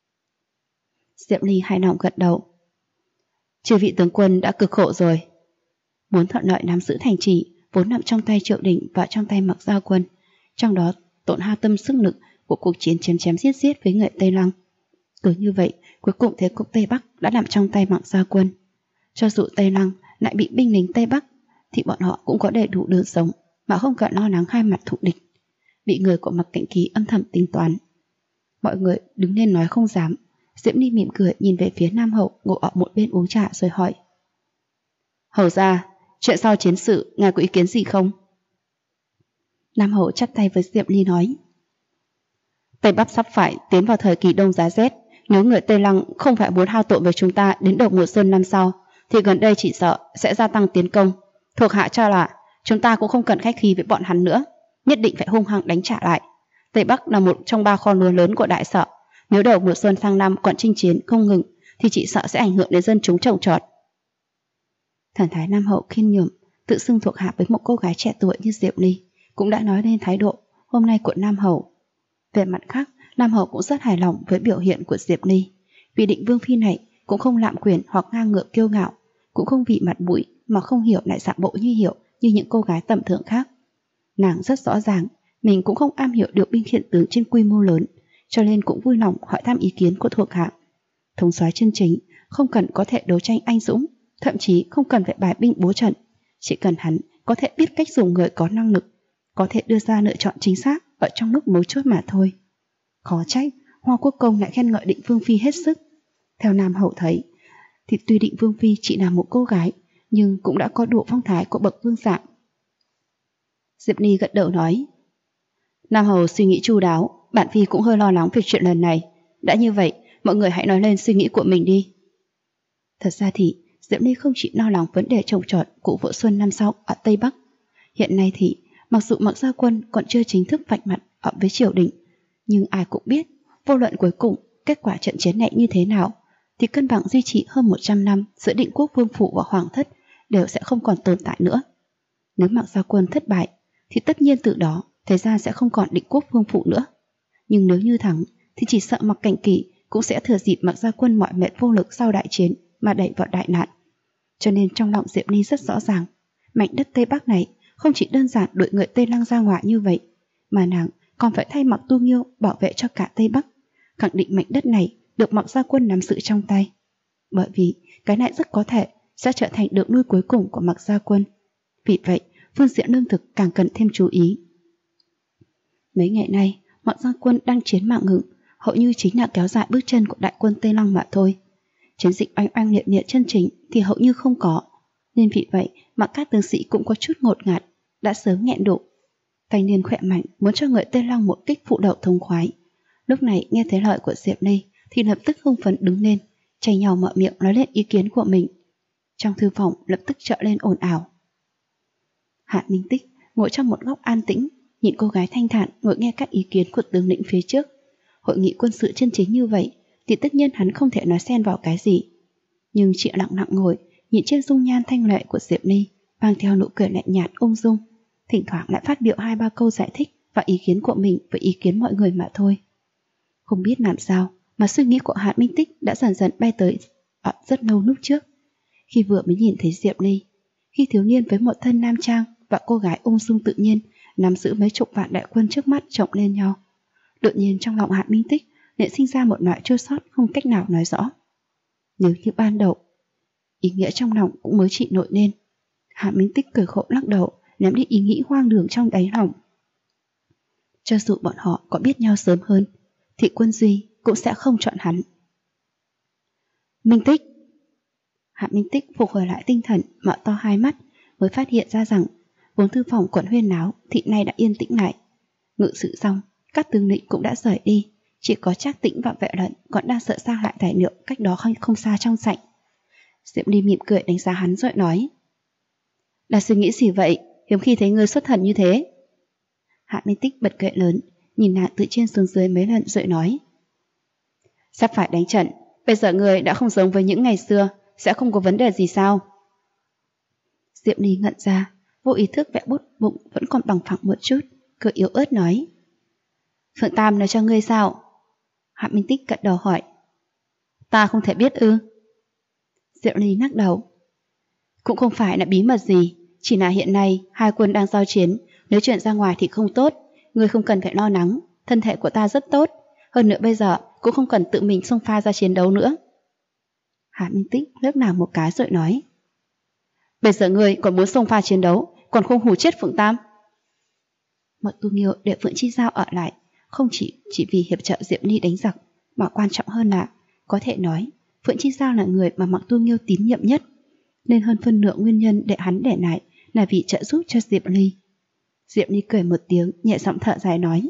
Diệp Ly hài lòng gật đầu. Chư vị tướng quân đã cực khổ rồi. Muốn thuận lợi nắm giữ thành trì vốn nằm trong tay Triệu Đình và trong tay Mặc Gia quân, trong đó tổn hao tâm sức lực của cuộc chiến chém giết với người Tây Lăng. Cứ như vậy, cuối cùng thế cục Tây Bắc đã nằm trong tay Mặc Gia quân. Cho dù Tây Lăng lại bị binh lính Tây Bắc, thì bọn họ cũng có đầy đủ đường sống mà không cần lo lắng hai mặt thù địch, bị người của Mặc Cảnh Ký âm thầm tính toán. Mọi người đứng lên nói không dám. Diễm Ly mỉm cười nhìn về phía Nam Hậu ngồi ở một bên uống trà rồi hỏi: Hầu ra, chuyện sau chiến sự ngài có ý kiến gì không? Nam Hậu chắp tay với Diệp Ly nói: Tây Bắc sắp phải tiến vào thời kỳ đông giá rét. Nếu người Tây Lăng không phải muốn hao tổn với chúng ta đến đầu mùa xuân năm sau, thì gần đây chỉ sợ sẽ gia tăng tiến công. Thuộc hạ cho là chúng ta cũng không cần khách khí với bọn hắn nữa, nhất định phải hung hăng đánh trả lại. Tây Bắc là một trong 3 kho lúa lớn của đại sở. Nếu đầu mùa xuân sang năm còn chinh chiến không ngừng thì chỉ sợ sẽ ảnh hưởng đến dân chúng trồng trọt. Thần thái Nam Hậu khiêm nhường, tự xưng thuộc hạ với một cô gái trẻ tuổi như Diệp Ly, cũng đã nói lên thái độ hôm nay của Nam Hậu. Về mặt khác, Nam Hậu cũng rất hài lòng với biểu hiện của Diệp Ly. Vì Định Vương phi này cũng không lạm quyền hoặc ngang ngược kiêu ngạo, cũng không vì mặt mũi mà không hiểu lại giả bộ như hiểu như những cô gái tầm thường khác. Nàng rất rõ ràng mình cũng không am hiểu điều binh khiển tướng trên quy mô lớn, cho nên cũng vui lòng hỏi thăm ý kiến của thuộc hạ. Thống soái chân chính không cần có thể đấu tranh anh dũng, thậm chí không cần phải bài binh bố trận, chỉ cần hắn có thể biết cách dùng người có năng lực, có thể đưa ra lựa chọn chính xác ở trong lúc mấu chốt mà thôi. Khó trách Hoa Quốc Công lại khen ngợi Định Vương phi hết sức. Theo Nam Hậu thấy thì tuy Định Vương phi chỉ là một cô gái, nhưng cũng đã có đủ phong thái của bậc vương dạng. Diệp Ly gật đầu nói: Nam Hầu suy nghĩ chu đáo, bản phi cũng hơi lo lắng về chuyện lần này. Đã như vậy, mọi người hãy nói lên suy nghĩ của mình đi. Thật ra thì Diệp Ly không chỉ lo lắng vấn đề trồng trọt của vụ xuân năm sau ở Tây Bắc. Hiện nay thì mặc dù Mặc Gia quân còn chưa chính thức vạch mặt ở với triều đình, nhưng ai cũng biết vô luận cuối cùng kết quả trận chiến này như thế nào thì cân bằng duy trì hơn 100 năm giữa Định Quốc Vương phủ và Hoàng thất đều sẽ không còn tồn tại nữa. Nếu Mặc Gia quân thất bại thì tất nhiên từ đó thời gian sẽ không còn Định Quốc Vương phủ nữa. Nhưng nếu như thắng thì chỉ sợ Mặc Cảnh Kỳ cũng sẽ thừa dịp Mặc Gia quân mỏi mệt vô lực sau đại chiến mà đẩy vào đại nạn. Cho nên trong lòng Diệp Ly rất rõ ràng, mảnh đất Tây Bắc này không chỉ đơn giản đuổi người Tây Lăng ra ngoài như vậy, mà nàng còn phải thay Mặc Tu Nghiêu bảo vệ cho cả Tây Bắc, khẳng định mảnh đất này được Mặc Gia quân nắm giữ trong tay. Bởi vì cái này rất có thể sẽ trở thành đường nuôi cuối cùng của Mặc Gia quân. Vì vậy, phương diện lương thực càng cần thêm chú ý. Mấy ngày nay, Mặc Gia quân đang chiến mạng ngừng, hầu như chính là kéo dài bước chân của đại quân Tây Lăng mà thôi. Chiến dịch oanh oanh liệt liệt chân chính thì hầu như không có, nên vì vậy mà các tướng sĩ cũng có chút ngột ngạt, đã sớm nghẹn đủ. Thanh niên khỏe mạnh muốn cho người Tây Long một kích phụ đậu thông khoái. Lúc này nghe thấy lời của Diệp Ly thì lập tức hưng phấn đứng lên, tranh nhau mở miệng nói lên ý kiến của mình. Trong thư phòng lập tức trở lên ồn ào. Hạ Minh Tích ngồi trong một góc an tĩnh, nhìn cô gái thanh thản ngồi nghe các ý kiến của tướng lĩnh phía trước. Hội nghị quân sự chân chính như vậy thì tất nhiên hắn không thể nói xen vào cái gì. Nhưng chị lặng lặng ngồi, nhìn trên dung nhan thanh lệ của Diệp Ly, mang theo nụ cười lạnh nhạt ung dung, thỉnh thoảng lại phát biểu 2-3 câu giải thích và ý kiến của mình với ý kiến mọi người mà thôi. Không biết làm sao mà suy nghĩ của Hạ Minh Tích đã dần dần bay tới rất lâu lúc trước. Khi vừa mới nhìn thấy Diệp Ly, khi thiếu niên với một thân nam trang và cô gái ung dung tự nhiên nắm giữ mấy chục vạn đại quân trước mắt chồng lên nhau, đột nhiên trong lòng Hạ Minh Tích lại sinh ra một loại chua xót không cách nào nói rõ. Nếu như ban đầu, ý nghĩa trong lòng cũng mới chỉ nổi lên. Hạ Minh Tích cười khổ lắc đầu, ném đi ý nghĩ hoang đường trong đáy lòng. Cho dù bọn họ có biết nhau sớm hơn, thì Quân Duy cũng sẽ không chọn hắn. Minh Tích. Hạ Minh Tích phục hồi lại tinh thần, mở to hai mắt, mới phát hiện ra rằng vốn thư phòng quận huyên náo thì nay đã yên tĩnh lại. Ngự sự xong, các tướng lĩnh cũng đã rời đi, chỉ có Trác Tĩnh và Vệ Lận còn đang sợ sang lại tài liệu cách đó không xa trong sảnh. Diệp Ly mỉm cười đánh giá hắn rồi nói: Là suy nghĩ gì vậy, hiếm khi thấy ngươi xuất thần như thế. Hạ Minh Tích bật cười lớn, nhìn nàng từ trên xuống dưới mấy lần rồi nói: Sắp phải đánh trận, bây giờ ngươi đã không giống với những ngày xưa, sẽ không có vấn đề gì sao? Diệp Ly ngẩn ra, vô ý thức vẽ bút bụng vẫn còn bằng phẳng một chút, cười yếu ớt nói: Phượng Tam nói cho ngươi sao? Hạ Minh Tích gật đầu hỏi: Ta không thể biết ư? Diệp Ly lắc đầu: Cũng không phải là bí mật gì, chỉ là hiện nay hai quân đang giao chiến, nếu chuyện ra ngoài thì không tốt, ngươi không cần phải lo lắng, thân thể của ta rất tốt, hơn nữa bây giờ cũng không cần tự mình xông pha ra chiến đấu nữa. Hạ Minh Tích liếc nàng một cái rồi nói: Bây giờ ngươi còn muốn xông pha chiến đấu, còn không hù chết Phượng Tam. Mạc Tu Nghiêu để Phượng Chi Giao ở lại, không chỉ vì hiệp trợ Diệp Ly đánh giặc, mà quan trọng hơn là có thể nói Phượng Chi Giao là người mà Mạc Tu Nghiêu tín nhiệm nhất, nên hơn phân nửa nguyên nhân để hắn để lại là vì trợ giúp cho Diệp Ly. Diệp Ly cười một tiếng, nhẹ giọng thở dài nói: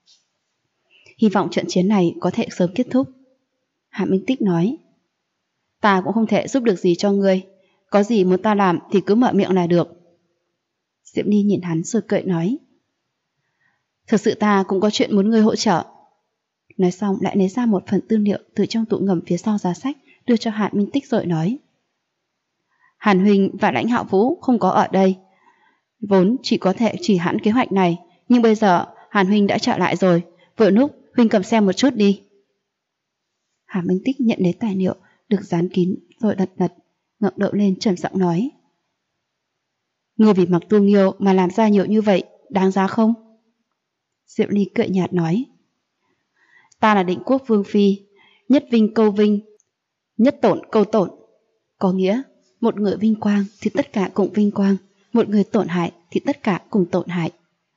Hy vọng trận chiến này có thể sớm kết thúc. Hạ Minh Tích nói: Ta cũng không thể giúp được gì cho ngươi, có gì muốn ta làm thì cứ mở miệng là được. Diệp Ly nhìn hắn rồi cười nói: Thực sự ta cũng có chuyện muốn ngươi hỗ trợ. Nói xong lại lấy ra một phần tư liệu từ trong tủ ngầm phía sau giá sách đưa cho Hạ Minh Tích rồi nói: Hàn Huynh và Lãnh Hạo Vũ không có ở đây, vốn chỉ có thể chỉ hãn kế hoạch này, nhưng bây giờ Hàn Huynh đã trở lại rồi, vừa lúc Huynh cầm xem một chút đi. Hạ Minh Tích nhận lấy tài liệu được dán kín rồi lật ngẩng đầu lên trầm giọng nói: Ngươi vì Mạc Tu Nghiêu mà làm ra nhiều như vậy, đáng giá không? Diệp Ly cười nhạt nói: Ta là Định Quốc Vương Phi, nhất vinh câu vinh, nhất tổn câu tổn. Có nghĩa, một người vinh quang thì tất cả cùng vinh quang, một người tổn hại thì tất cả cùng tổn hại.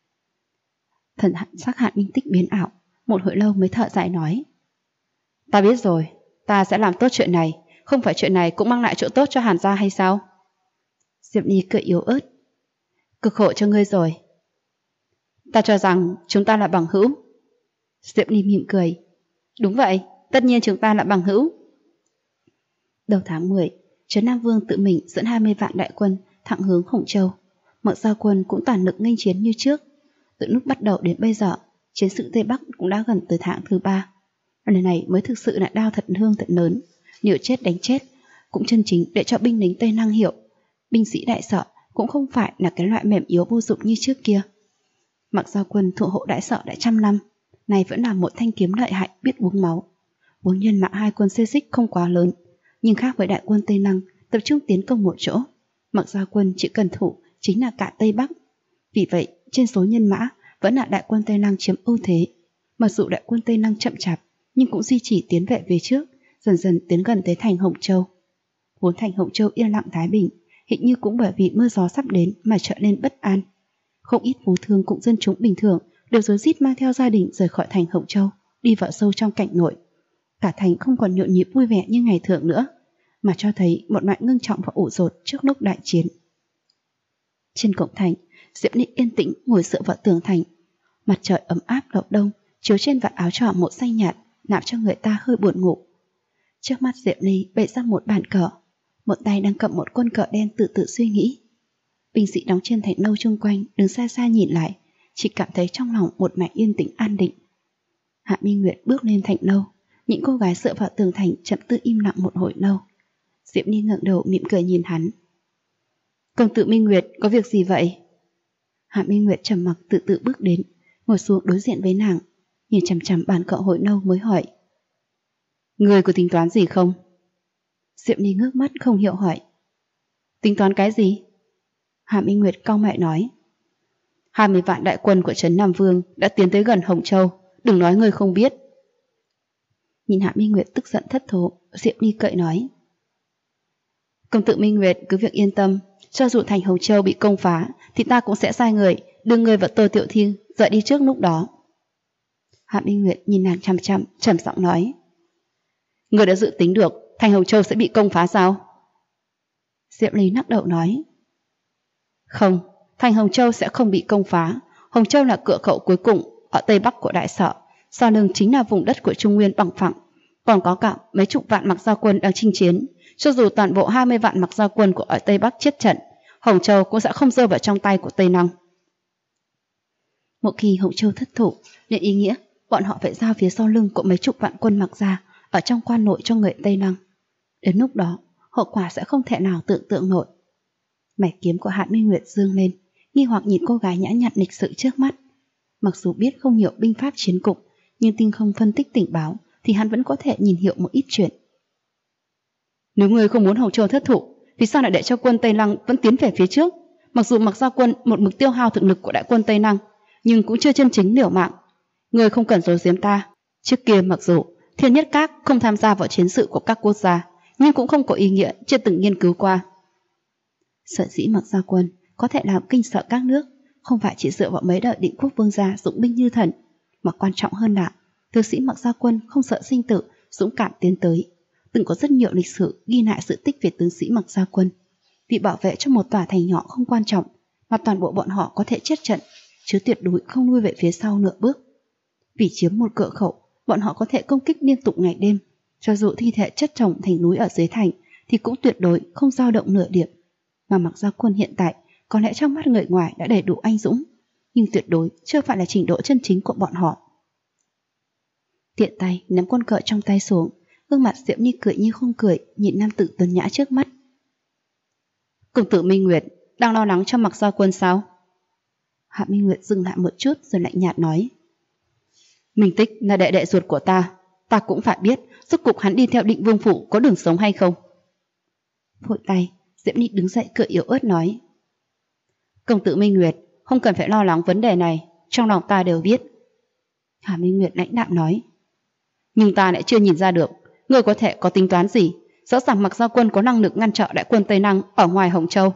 Thần sắc Hạ Minh Tích biến ảo, một hồi lâu mới thở dài nói: Ta biết rồi, ta sẽ làm tốt chuyện này, không phải chuyện này cũng mang lại chỗ tốt cho Hàn gia hay sao? Diệp Ly cười yếu ớt: Cực khổ cho ngươi rồi. Ta cho rằng chúng ta là bằng hữu. Diệp Ly mỉm cười: Đúng vậy, tất nhiên chúng ta là bằng hữu. Đầu tháng 10, Trấn Nam Vương tự mình dẫn 20 vạn đại quân thẳng hướng Hồng Châu. Mạc Gia Quân cũng toàn lực nghênh chiến như trước. Từ lúc bắt đầu đến bây giờ, chiến sự Tây Bắc cũng đã gần tới tháng thứ 3. Lần này mới thực sự là đao thật hương thật lớn, liều chết đánh chết, cũng chân chính để cho binh lính Tây Năng hiểu, binh sĩ đại sở cũng không phải là cái loại mềm yếu vô dụng như trước kia. Mạc Gia Quân thủ hộ đại sở đã 100 năm, này vẫn là một thanh kiếm lợi hại biết uống máu. Vốn nhân mã hai quân xê xích không quá lớn, nhưng khác với đại quân Tây Năng tập trung tiến công một chỗ, Mạc Gia Quân chỉ cần thủ chính là cả Tây Bắc. Vì vậy, trên số nhân mã vẫn là đại quân Tây Năng chiếm ưu thế. Mặc dù đại quân Tây Năng chậm chạp, nhưng cũng duy trì tiến về phía trước, dần dần tiến gần tới thành Hồng Châu. Vốn thành Hồng Châu yên lặng thái bình, hình như cũng bởi vì mưa gió sắp đến mà trở nên bất an. Không ít phú thương cũng dân chúng bình thường đều rối rít mang theo gia đình rời khỏi thành Hồng Châu, đi vào sâu trong cảnh nội. Cả thành không còn nhộn nhịp vui vẻ như ngày thường nữa, mà cho thấy một loại ngưng trọng và ủ dột trước lúc đại chiến. Trên cổng thành, Diệp Ly yên tĩnh ngồi dựa vào tường thành. Mặt trời ấm áp đầu đông chiếu trên vạt áo choàng màu xanh nhạt, làm cho người ta hơi buồn ngủ. Trước mắt Diệp Ly bày ra một bàn cờ, một tay đang cầm một quân cờ đen từ từ suy nghĩ. Binh sĩ đóng trên thành nâu chung quanh đứng xa xa nhìn lại, chỉ cảm thấy trong lòng một mảnh yên tĩnh an định. Hạ Minh Nguyệt bước lên thành nâu, những cô gái dựa vào tường thành chậm tư im lặng một hồi lâu. Diệp Ly ngẩng đầu mỉm cười nhìn hắn. Công tử Minh Nguyệt, có việc gì vậy? Hạ Minh Nguyệt trầm mặc từ từ bước đến, ngồi xuống đối diện với nàng, nhìn chằm chằm bàn cờ hội nâu mới hỏi. Người có tính toán gì không? Diệp Ly ngước mắt không hiểu hỏi. Tính toán cái gì? Hạ Minh Nguyệt cau mày nói. 20 vạn đại quân của trấn Nam Vương đã tiến tới gần Hồng Châu, đừng nói người không biết. Nhìn Hạ Minh Nguyệt tức giận thất thố, Diệp Ly cậy nói. Công tử Minh Nguyệt cứ việc yên tâm, cho dù thành Hồng Châu bị công phá thì ta cũng sẽ sai người đưa người và Tô Tiểu Thiên rời đi trước lúc đó. Hạ Minh Nguyệt nhìn nàng chằm chằm, trầm giọng nói. Người đã dự tính được thành Hồng Châu sẽ bị công phá sao? Diệp Ly lắc đầu nói. Không, thành Hồng Châu sẽ không bị công phá. Hồng Châu là cửa khẩu cuối cùng ở tây bắc của Đại Sở, sau lưng chính là vùng đất của Trung Nguyên bằng phẳng, còn có cả mấy chục vạn mặc gia quân đang chinh chiến. Cho dù toàn bộ 20 vạn mặc gia quân của ở tây bắc chết trận, Hồng Châu cũng sẽ không rơi vào trong tay của Tây Năng. Một khi Hồng Châu thất thủ, liền ý nghĩa bọn họ phải giao phía sau lưng của mấy chục vạn quân mặc gia ở trong quan nội cho người Tây Năng. Đến lúc đó, hậu quả sẽ không thể nào tưởng tượng nổi. Mẻ kiếm của Hạ Minh Nguyệt dương lên, nghi hoặc nhìn cô gái nhã nhặn lịch sự trước mắt. Mặc dù biết không hiểu binh pháp chiến cục, nhưng tinh không phân tích tình báo thì hắn vẫn có thể nhìn hiểu một ít chuyện. Nếu người không muốn Hồng Châu thất thủ, thì sao lại để cho quân Tây Năng vẫn tiến về phía trước? Mặc dù mặc gia quân một mực tiêu hao thực lực của đại quân Tây Năng, nhưng cũng chưa chân chính liều mạng. Người không cần giấu giếm ta. Trước kia mặc dù Thiên Nhất Các không tham gia vào chiến sự của các quốc gia, nhưng cũng không có ý nghĩa chưa từng nghiên cứu qua. Sở dĩ mặc gia quân có thể làm kinh sợ các nước, không phải chỉ dựa vào mấy đời Định Quốc vương gia dũng binh như thần, mà quan trọng hơn là tướng sĩ mặc gia quân không sợ sinh tử, dũng cảm tiến tới. Từng có rất nhiều lịch sử ghi lại sự tích về tướng sĩ mặc gia quân. Vì bảo vệ cho một tòa thành nhỏ không quan trọng, mà toàn bộ bọn họ có thể chết trận, chứ tuyệt đối không lui về phía sau nửa bước. Vì chiếm một cửa khẩu, bọn họ có thể công kích liên tục ngày đêm, cho dù thi thể chất chồng thành núi ở dưới thành thì cũng tuyệt đối không dao động nửa điểm. Mà mặc gia quân hiện tại có lẽ trong mắt người ngoài đã đầy đủ anh dũng, nhưng tuyệt đối chưa phải là trình độ chân chính của bọn họ. Tiện tay ném con cờ trong tay xuống, gương mặt Diễm Nhi cười như không cười, nhìn nam tử tuấn nhã trước mắt. Công tử Minh Nguyệt đang lo lắng cho mặc gia quân sao? Hạ Minh Nguyệt dừng lại một chút rồi lạnh nhạt nói. Minh Tích là đệ đệ ruột của ta cũng phải biết rốt cục hắn đi theo Định Vương phủ có đường sống hay không. Vội tay Diễm Nhi đứng dậy cười yếu ớt nói. Công tử Minh Nguyệt không cần phải lo lắng vấn đề này, trong lòng ta đều biết. Hạ Minh Nguyệt lãnh đạm nói. Nhưng ta lại chưa nhìn ra được ngươi có thể có tính toán gì. Rõ ràng mặc gia quân có năng lực ngăn trở đại quân Tây Năng ở ngoài Hồng Châu.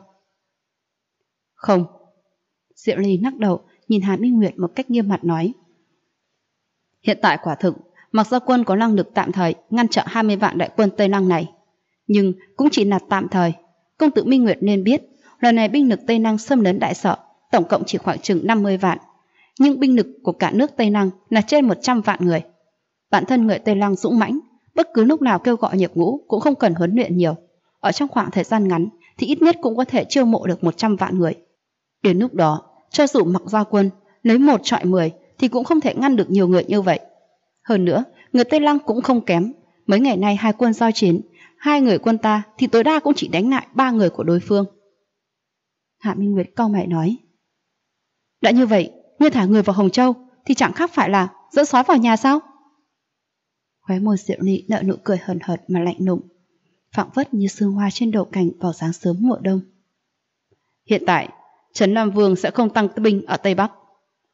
Không. Diệu Ly lắc đầu nhìn Hạ Minh Nguyệt một cách nghiêm mặt nói. Hiện tại quả thực mặc gia quân có năng lực tạm thời ngăn trở 20 vạn đại quân Tây Năng này, nhưng cũng chỉ là tạm thời. Công tử Minh Nguyệt nên biết lần này binh lực Tây Năng xâm lấn Đại Sở tổng cộng chỉ khoảng chừng 50 vạn, nhưng binh lực của cả nước Tây Năng là trên 100 vạn người. Bản thân người Tây Năng dũng mãnh, bất cứ lúc nào kêu gọi nhập ngũ cũng không cần huấn luyện nhiều, ở trong khoảng thời gian ngắn thì ít nhất cũng có thể chiêu mộ được 100 vạn người. Đến lúc đó, cho dù mặc gia quân lấy 1 chọi 10 thì cũng không thể ngăn được nhiều người như vậy. Hơn nữa, người Tây Lăng cũng không kém. Mấy ngày nay hai quân giao chiến, 2 người quân ta thì tối đa cũng chỉ đánh lại 3 người của đối phương. Hạ Minh Nguyệt cau mày nói. Đã như vậy, ngươi thả người vào Hồng Châu thì chẳng khác phải là dẫn sói vào nhà sao? Khóe môi Diệu Ly nở nụ cười hờn hợt mà lạnh lùng, phảng phất như sương hoa trên đầu cành vào sáng sớm mùa đông. Hiện tại, Trấn Nam Vương sẽ không tăng binh ở Tây Bắc.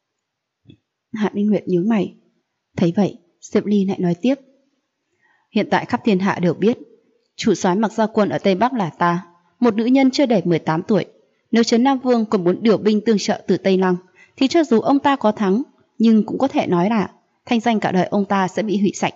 Hạ Minh Nguyệt nhíu mày. Thấy vậy, Diệp Ly lại nói tiếp. Hiện tại khắp thiên hạ đều biết chủ soái mặc gia quân ở Tây Bắc là ta, một nữ nhân chưa đầy 18 tuổi. Nếu Trấn Nam Vương còn muốn điều binh tương trợ từ Tây Lăng thì cho dù ông ta có thắng, nhưng cũng có thể nói là thanh danh cả đời ông ta sẽ bị hủy sạch.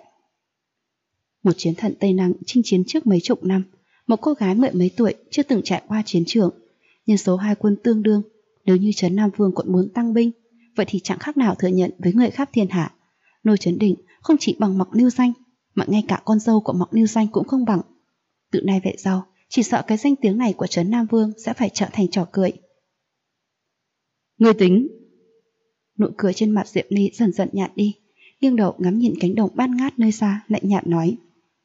Một chiến thần Tây Lăng chinh chiến trước mấy chục năm, một cô gái 10 mấy tuổi chưa từng trải qua chiến trường, nhân số 2 quân tương đương, Nếu như Trấn Nam Vương còn muốn tăng binh, vậy thì chẳng khác nào thừa nhận với người khắp thiên hạ, Lôi Chấn Định không chỉ bằng Mạc Lưu Danh, mà ngay cả con dâu của Mạc Lưu Danh cũng không bằng. Từ nay về sau, chỉ sợ cái danh tiếng này của Trấn Nam Vương sẽ phải trở thành trò cười. Ngươi tính. Nụ cười trên mặt Diệp Ly dần dần nhạt đi, nghiêng đầu ngắm nhìn cánh đồng bát ngát nơi xa, lạnh nhạt nói: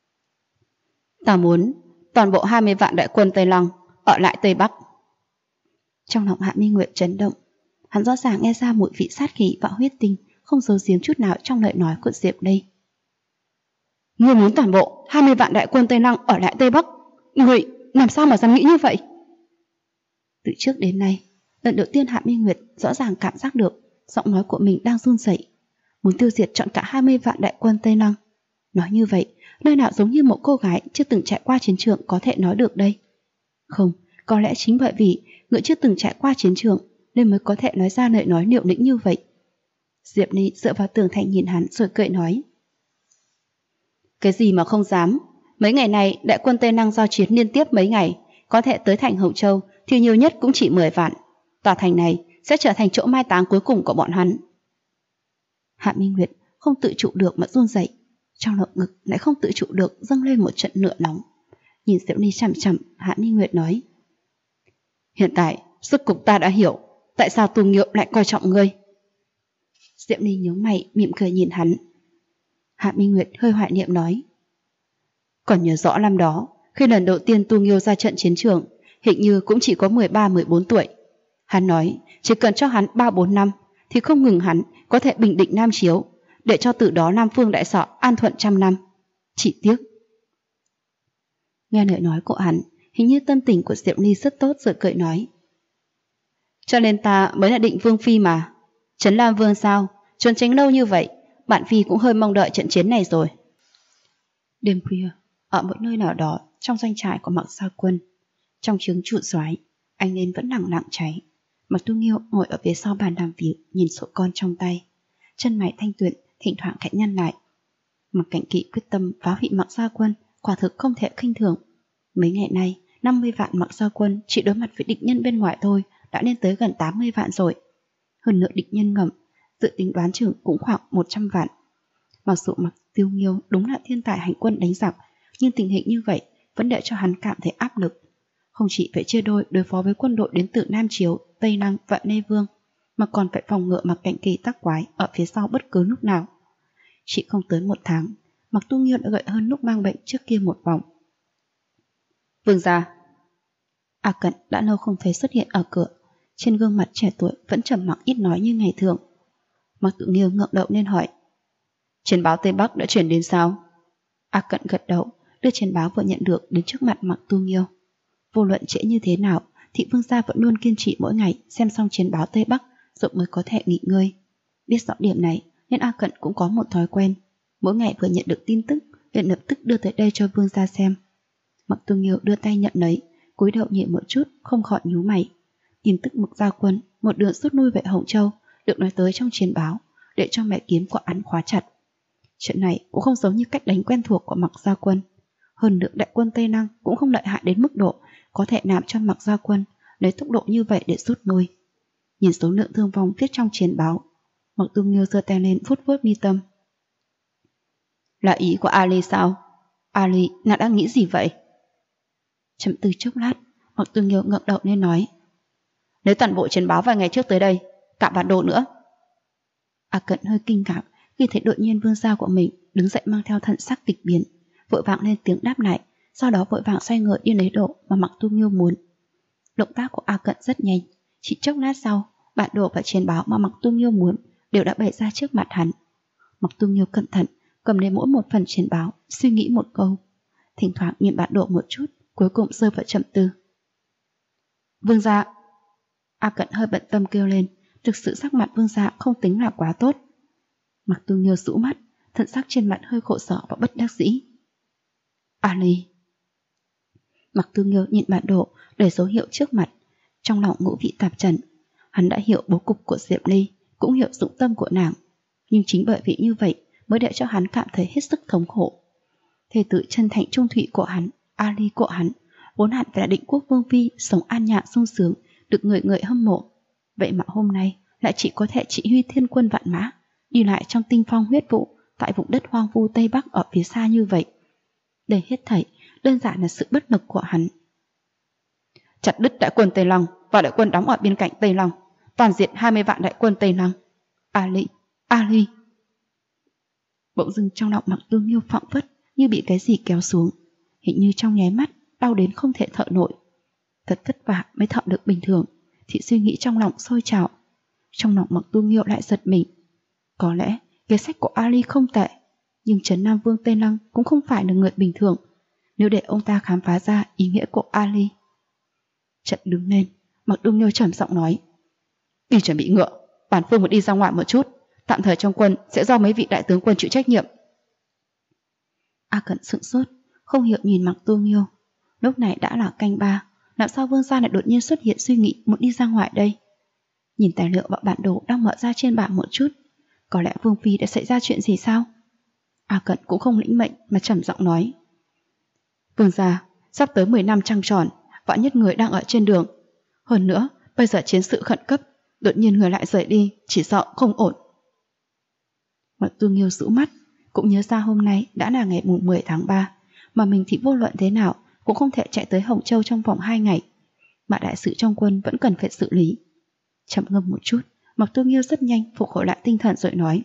Ta muốn toàn bộ 20 vạn đại quân Tây Lăng ở lại Tây Bắc. Trong lòng Hạ Minh Nguyệt chấn động, hắn rõ ràng nghe ra mùi vị sát khí và huyết tinh không giấu giếm chút nào trong lời nói của Diệp Ly. Ngươi muốn toàn bộ 20 vạn đại quân Tây Lăng ở lại Tây Bắc? Ngươi làm sao mà dám nghĩ như vậy? Từ trước đến nay, lần đầu tiên Hạ Minh Nguyệt rõ ràng cảm giác được giọng nói của mình đang run rẩy, muốn tiêu diệt trọn cả 20 vạn đại quân Tây Lăng. Nói như vậy, nơi nào giống như một cô gái chưa từng trải qua chiến trường có thể nói được đây? Không, có lẽ chính bởi vì người chưa từng trải qua chiến trường nên mới có thể nói ra lời nói liều lĩnh như vậy. Diệp Ly dựa vào tường thành nhìn hắn rồi cười nói: Cái gì mà không dám? Mấy ngày này đại quân Tây Lăng giao chiến liên tiếp mấy ngày, có thể tới thành Hậu Châu thì nhiều nhất cũng chỉ 10 vạn. Tòa thành này sẽ trở thành chỗ mai táng cuối cùng của bọn hắn. Hạ Minh Nguyệt không tự trụ được mà run rẩy, trong lồng ngực lại không tự trụ được dâng lên một trận lửa nóng. Nhìn Diệp Ly chằm chằm, Hạ Minh Nguyệt nói: Hiện tại rốt cục ta đã hiểu tại sao Tu Nghiêu lại coi trọng ngươi. Diệp Ly nhướng mày mỉm cười nhìn hắn. Hạ Minh Nguyệt hơi hoài niệm nói: Còn nhớ rõ năm đó, khi lần đầu tiên Tu Nghiêu ra trận chiến trường, hình như cũng chỉ có 13-14 tuổi. Hắn nói chỉ cần cho hắn 3-4 năm thì không ngừng hắn có thể bình định Nam Chiếu, để cho từ đó Nam Phương Đại Sọ an thuận 100 năm. Chỉ tiếc. Nghe lời nói của hắn, hình như tâm tình của Diệp Ly rất tốt rồi cười nói: Cho nên ta mới là định Vương Phi mà. Trấn Lam Vương sao? Trốn tránh lâu như vậy, bạn Phi cũng hơi mong đợi trận chiến này rồi. Đêm khuya, ở một nơi nào đó trong doanh trại của Mạc Gia Quân, trong trướng trụ soái, ánh nến vẫn lặng lặng cháy. Mạc Tu Nghiêu ngồi ở phía sau bàn làm việc, nhìn sổ con trong tay, chân mày thanh tuyệt, thỉnh thoảng khẽ nhăn lại. Mạc Cảnh Kỵ quyết tâm phá hủy Mạc Gia Quân quả thực không thể khinh thường. Mấy ngày nay 50 vạn Mạc Gia Quân chỉ đối mặt với địch nhân bên ngoài thôi đã lên tới gần 80 vạn rồi. Hơn nữa địch nhân ngầm dự tính đoán chừng cũng khoảng 100 vạn. Mặc dù Mạc Tu Nghiêu đúng là thiên tài hành quân đánh giặc, nhưng tình hình như vậy vẫn để cho hắn cảm thấy áp lực. Không chỉ phải chia đôi đối phó với quân đội đến từ Nam Chiếu, Tây Lăng và Lê Vương, mà còn phải phòng ngừa Mạc Cảnh Kỳ tác quái ở phía sau bất cứ lúc nào. Chỉ không tới 1 tháng, Mạc Tu Nghiêu đã gợi hơn lúc mang bệnh trước kia một vòng. Vương gia. A Cận đã lâu không thấy xuất hiện ở cửa, trên gương mặt trẻ tuổi vẫn trầm mặc ít nói như ngày thường. Mạc Tu Nghiêu ngượng đầu nên hỏi: Chiến báo Tây Bắc đã chuyển đến sao? A Cận gật đầu, đưa chiến báo vừa nhận được đến trước mặt Mạc Tu Nghiêu. Vô luận trễ như thế nào thì vương gia vẫn luôn kiên trì mỗi ngày xem xong chiến báo Tây Bắc rồi mới có thể nghỉ ngơi. Biết rõ điểm này nên A Cận cũng có một thói quen, mỗi ngày vừa nhận được tin tức liền lập tức đưa tới đây cho vương gia xem. Mạc Tu Nghiêu đưa tay nhận lấy, cúi đầu nhìn một chút, không khỏi nhíu mày. Tin tức Mạc Gia Quân một đường rút lui về Hồng Châu được nói tới trong chiến báo, để cho mẹ kiếm của hắn khóa chặt. Chuyện này cũng không giống như cách đánh quen thuộc của Mạc Gia Quân. Hơn nữa đại quân Tây Lăng cũng không lợi hại đến mức độ có thể làm cho Mạc Gia Quân lấy tốc độ như vậy để rút lui. Nhìn số lượng thương vong viết trong chiến báo, Mạc Tu Nghiêu giơ tay lên vuốt vuốt mi tâm. Là ý của Ali sao? Ali nàng đang nghĩ gì vậy? Chậm tư chốc lát, Mạc Tu Nghiêu ngẩng đầu lên nói: Lấy toàn bộ chiến báo vài ngày trước tới đây, cả bản đồ nữa. A Cận hơi kinh ngạc khi thấy đột nhiên vương gia của mình đứng dậy mang theo thần sắc kịch biến, vội vàng lên tiếng đáp lại, sau đó vội vàng xoay người đi lấy đồ mà Mạc Tu Nghiêu muốn. Động tác của A Cận rất nhanh, chỉ chốc lát sau, bản đồ và chiến báo mà Mạc Tu Nghiêu muốn đều đã bày ra trước mặt hắn. Mạc Tu Nghiêu cẩn thận cầm lấy mỗi một phần chiến báo, suy nghĩ một câu, thỉnh thoảng nhìn bản đồ một chút, cuối cùng rơi vào trầm tư. Vương gia. A Cận hơi bận tâm kêu lên, thực sự sắc mặt vương gia không tính là quá tốt. Mạc Tu Nghiêu rũ mắt, thần sắc trên mặt hơi khổ sở và bất đắc dĩ. Ali. Mạc Tu Nghiêu nhìn bản đồ để dấu hiệu trước mặt, trong lòng ngũ vị tạp trần. Hắn đã hiểu bố cục của Diệp Ly, cũng hiểu dụng tâm của nàng, nhưng chính bởi vì như vậy mới để cho hắn cảm thấy hết sức thống khổ. Thê tử chân thành trung thủy của hắn, Ali của hắn, vốn hẳn phải là định quốc vương phi, sống an nhàn sung sướng, được người người hâm mộ. Vậy mà hôm nay lại chỉ có thể chỉ huy thiên quân vạn mã đi lại trong tinh phong huyết vụ tại vùng đất hoang vu Tây Bắc ở phía xa như vậy. Đây hết thảy đơn giản là sự bất lực của hắn. Chặt đứt đại quân Tây Lăng và đại quân đóng ở bên cạnh Tây Lăng, toàn diệt 20 vạn đại quân Tây Lăng. Ali. Bỗng dưng trong lòng Mạc Tương Nghiêu phảng phất như bị cái gì kéo xuống, hình như trong nháy mắt đau đến không thể thở nổi. Thật vất vả mới thở được bình thường thì suy nghĩ trong lòng sôi trào. Trong lòng Mạc Tương Nghiêu lại giật mình. Có lẽ kế sách của Ali không tệ, nhưng Trấn Nam Vương Tây Lăng cũng không phải là người bình thường. Nếu để ông ta khám phá ra ý nghĩa của Ali. Chợt đứng lên, Mạc Tương Nghiêu trầm giọng nói: đi chuẩn bị ngựa, bản phương muốn đi ra ngoài một chút, tạm thời trong quân sẽ do mấy vị đại tướng quân chịu trách nhiệm. A Cẩn sững sốt, không hiểu nhìn Mạc Tương Nghiêu. Lúc này đã là canh 3, làm sao Vương gia lại đột nhiên xuất hiện suy nghĩ muốn đi ra ngoài đây? Nhìn tài liệu và bản đồ đang mở ra trên bàn một chút, có lẽ Vương phi đã xảy ra chuyện gì sao? A Cẩn cũng không lĩnh mệnh mà trầm giọng nói: Vương gia, sắp tới 10 năm trăng tròn, vạn nhất người đang ở trên đường. Hơn nữa, bây giờ chiến sự khẩn cấp, đột nhiên người lại rời đi, chỉ sợ không ổn. Mạc Tương Nghiêu rũ mắt, cũng nhớ ra hôm nay đã là ngày mùng 10 tháng 3, mà mình thì vô luận thế nào cũng không thể chạy tới Hồng Châu trong vòng 2 ngày, mà đại sự trong quân vẫn cần phải xử lý. Chậm ngâm một chút, Mạc Tương Nghiêu rất nhanh phục hồi lại tinh thần rồi nói: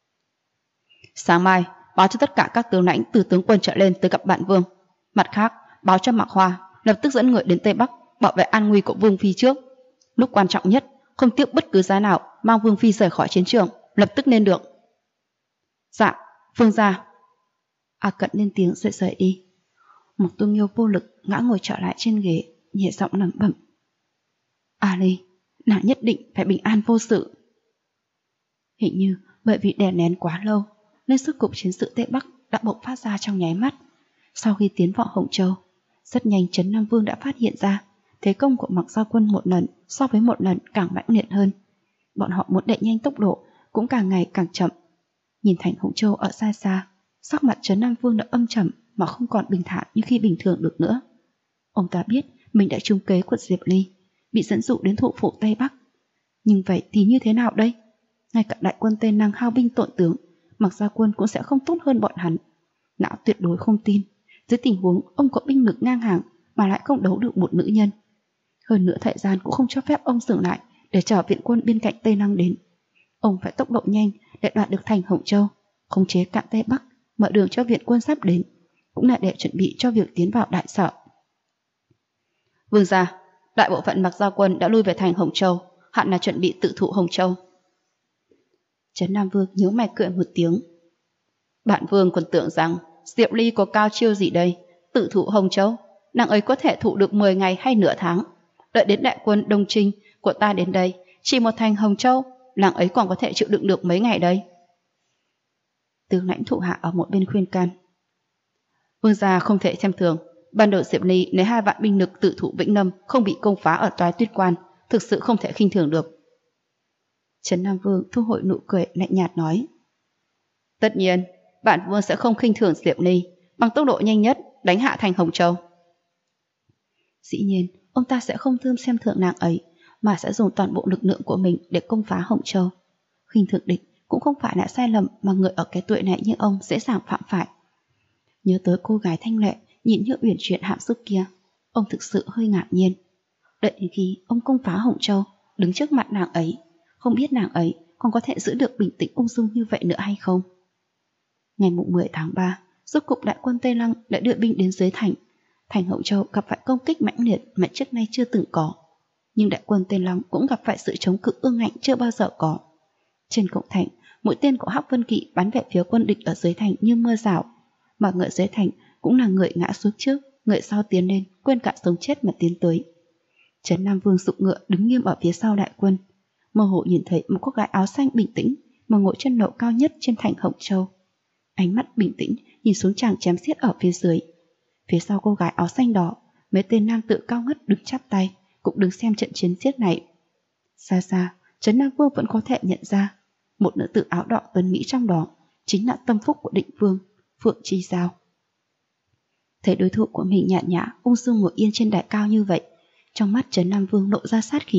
sáng mai báo cho tất cả các tướng lãnh từ tướng quân trở lên tới gặp bạn Vương. Mặt khác, báo cho Mạc Hoa lập tức dẫn người đến Tây Bắc bảo vệ an nguy của Vương phi trước. Lúc quan trọng nhất, không tiếc bất cứ giá nào mang Vương phi rời khỏi chiến trường, lập tức nên được. Dạ, Vương gia. A Cận lên tiếng rồi rời đi. Mạc Tương Nghiêu vô lực ngã ngồi trở lại trên ghế, nhẹ giọng lẩm bẩm: Ali, nàng nhất định phải bình an vô sự. Hình như bởi vì đè nén quá lâu nên sức cục chiến sự Tây Bắc đã bộc phát ra trong nháy mắt. Sau khi tiến vào Hồng Châu, rất nhanh Trấn Nam Vương đã phát hiện ra thế công của Mạc Gia Quân một lần so với một lần càng mãnh liệt hơn. Bọn họ muốn đẩy nhanh tốc độ cũng càng ngày càng chậm. Nhìn thành Hồng Châu ở xa xa, sắc mặt Trấn Nam Vương đã âm trầm mà không còn bình thản như khi bình thường được nữa. Ông ta biết mình đã trúng kế của Diệp Ly, bị dẫn dụ đến thủ phủ Tây Bắc. Nhưng vậy thì như thế nào đây? Ngay cả đại quân Tây Năng hao binh tổn tướng, Mạc Gia Quân cũng sẽ không tốt hơn bọn hắn. Não tuyệt đối không tin, dưới tình huống ông có binh lực ngang hàng mà lại không đấu được một nữ nhân. Hơn nữa thời gian cũng không cho phép ông dừng lại để chờ viện quân bên cạnh Tây Năng đến. Ông phải tốc độ nhanh để đoạt được thành Hồng Châu, khống chế cạn Tây Bắc, mở đường cho viện quân sắp đến, cũng là để chuẩn bị cho việc tiến vào đại sở. Vương gia, đại bộ phận Mạc Gia Quân đã lui về thành Hồng Châu, hẳn là chuẩn bị tự thụ Hồng Châu. Trấn Nam Vương nhíu mày cười một tiếng. Bạn Vương còn tưởng rằng Diệp Ly có cao chiêu gì đây, tự thụ Hồng Châu, nàng ấy có thể thụ được 10 ngày hay nửa tháng. Đợi đến đại quân Đông Trinh của ta đến đây, chỉ một thành Hồng Châu, nàng ấy còn có thể chịu đựng được mấy ngày đây. Tướng lãnh thụ hạ ở một bên khuyên can. Vương gia không thể xem thường, ban đầu Diệp Ly lấy 2 vạn binh lực tự thụ Vĩnh Lâm không bị công phá ở Toái Tuyết Quan, thực sự không thể khinh thường được. Trấn Nam Vương thu hồi nụ cười lạnh nhạt nói: tất nhiên, bản Vương sẽ không khinh thường Diệp Ly, bằng tốc độ nhanh nhất đánh hạ thành Hồng Châu. Dĩ nhiên, ông ta sẽ không thương xem thường nàng ấy, mà sẽ dùng toàn bộ lực lượng của mình để công phá Hồng Châu. Khinh thường địch cũng không phải là sai lầm mà người ở cái tuổi này như ông dễ dàng phạm phải. Nhớ tới cô gái thanh lệ nhìn Nhược Uyển chuyện hàm xúc kia, ông thực sự hơi ngạc nhiên. Đợi đến khi ông công phá Hồng Châu, đứng trước mặt nàng ấy, không biết nàng ấy còn có thể giữ được bình tĩnh ung dung như vậy nữa hay không. Ngày mùng 10 tháng 3, rốt cục đại quân Tây Lăng đã đưa binh đến dưới thành. Thành Hậu Châu gặp phải công kích mãnh liệt mà trước nay chưa từng có. Nhưng đại quân Tây Lăng cũng gặp phải sự chống cự ương ngạnh chưa bao giờ có. Trên cổng thành, mũi tên của Hắc Vân Kỵ bắn về phía quân địch ở dưới thành như mưa rào. Mà người dưới thành cũng là người ngã xuống trước, người sau tiến lên, quên cả sống chết mà tiến tới. Trấn Nam Vương dụng ngựa đứng nghiêm ở phía sau đại quân. Mơ hồ nhìn thấy một cô gái áo xanh bình tĩnh mà ngồi trên lầu cao nhất trên thành Hậu Châu. Ánh mắt bình tĩnh nhìn xuống chàng chém xiết ở phía dưới. Phía sau cô gái áo xanh đó, mấy tên nam tự cao ngất đứng chắp tay, cũng đứng xem trận chiến xiết này. Xa xa, Trấn Nam Vương vẫn có thể nhận ra một nữ tử áo đỏ tuấn mỹ trong đó chính là tâm phúc của Định Vương, Phượng Chi Giao. Thấy đối thủ của mình nhàn nhã ung dung ngồi yên trên đài cao như vậy, trong mắt Trấn Nam Vương lộ ra sát khí.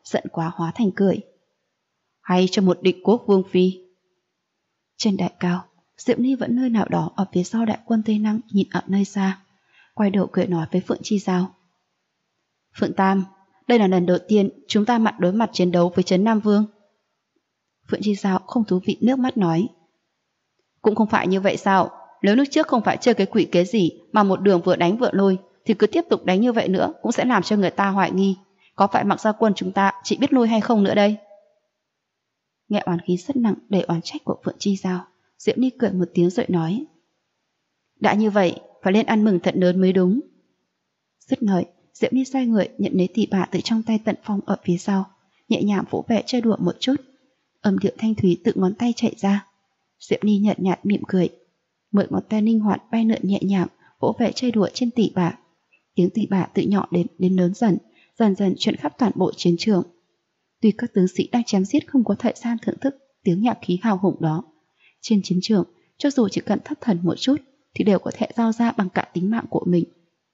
giận quá hóa thành cười. Hay cho một định quốc vương phi. Trên đại cao, Diệp Ni vẫn nơi nào đó ở phía sau đại quân Tây Năng nhìn ở nơi xa, quay đầu cười nói với Phượng Chi Giao. Phượng Tam, đây là lần đầu tiên chúng ta mặt đối mặt chiến đấu với Trấn Nam Vương. Phượng Chi Giao không thú vị nước mắt nói. Cũng không phải như vậy sao, nếu nước trước không phải chơi cái quỷ kế gì mà một đường vừa đánh vừa lôi, thì cứ tiếp tục đánh như vậy nữa cũng sẽ làm cho người ta hoài nghi, có phải Mặc Gia Quân chúng ta chỉ biết nuôi hay không nữa đây. Nghe oán khí rất nặng đầy oán trách của Phượng Chi Giao, Diệp Ni cười một tiếng rồi nói. Đã như vậy, phải lên ăn mừng thật lớn mới đúng. Dứt lời, Diệp Ni xoay người nhận lấy tỷ bạ từ trong tay Tận Phong ở phía sau, nhẹ nhàng vỗ về chơi đùa một chút. Âm điệu thanh thúy tự ngón tay chạy ra. Diệp Ni nhợt nhạt mỉm cười, 10 ngón tay linh hoạt bay lượn nhẹ nhàng vỗ về chơi đùa trên tỷ bạ. Tiếng tỷ bạ tự nhỏ đến lớn dần, dần dần truyền khắp toàn bộ chiến trường. Tuy các tướng sĩ đang chém giết không có thời gian thưởng thức tiếng nhạc khí hào hùng đó, trên chiến trường, cho dù chỉ cần thất thần một chút thì đều có thể giao ra bằng cả tính mạng của mình.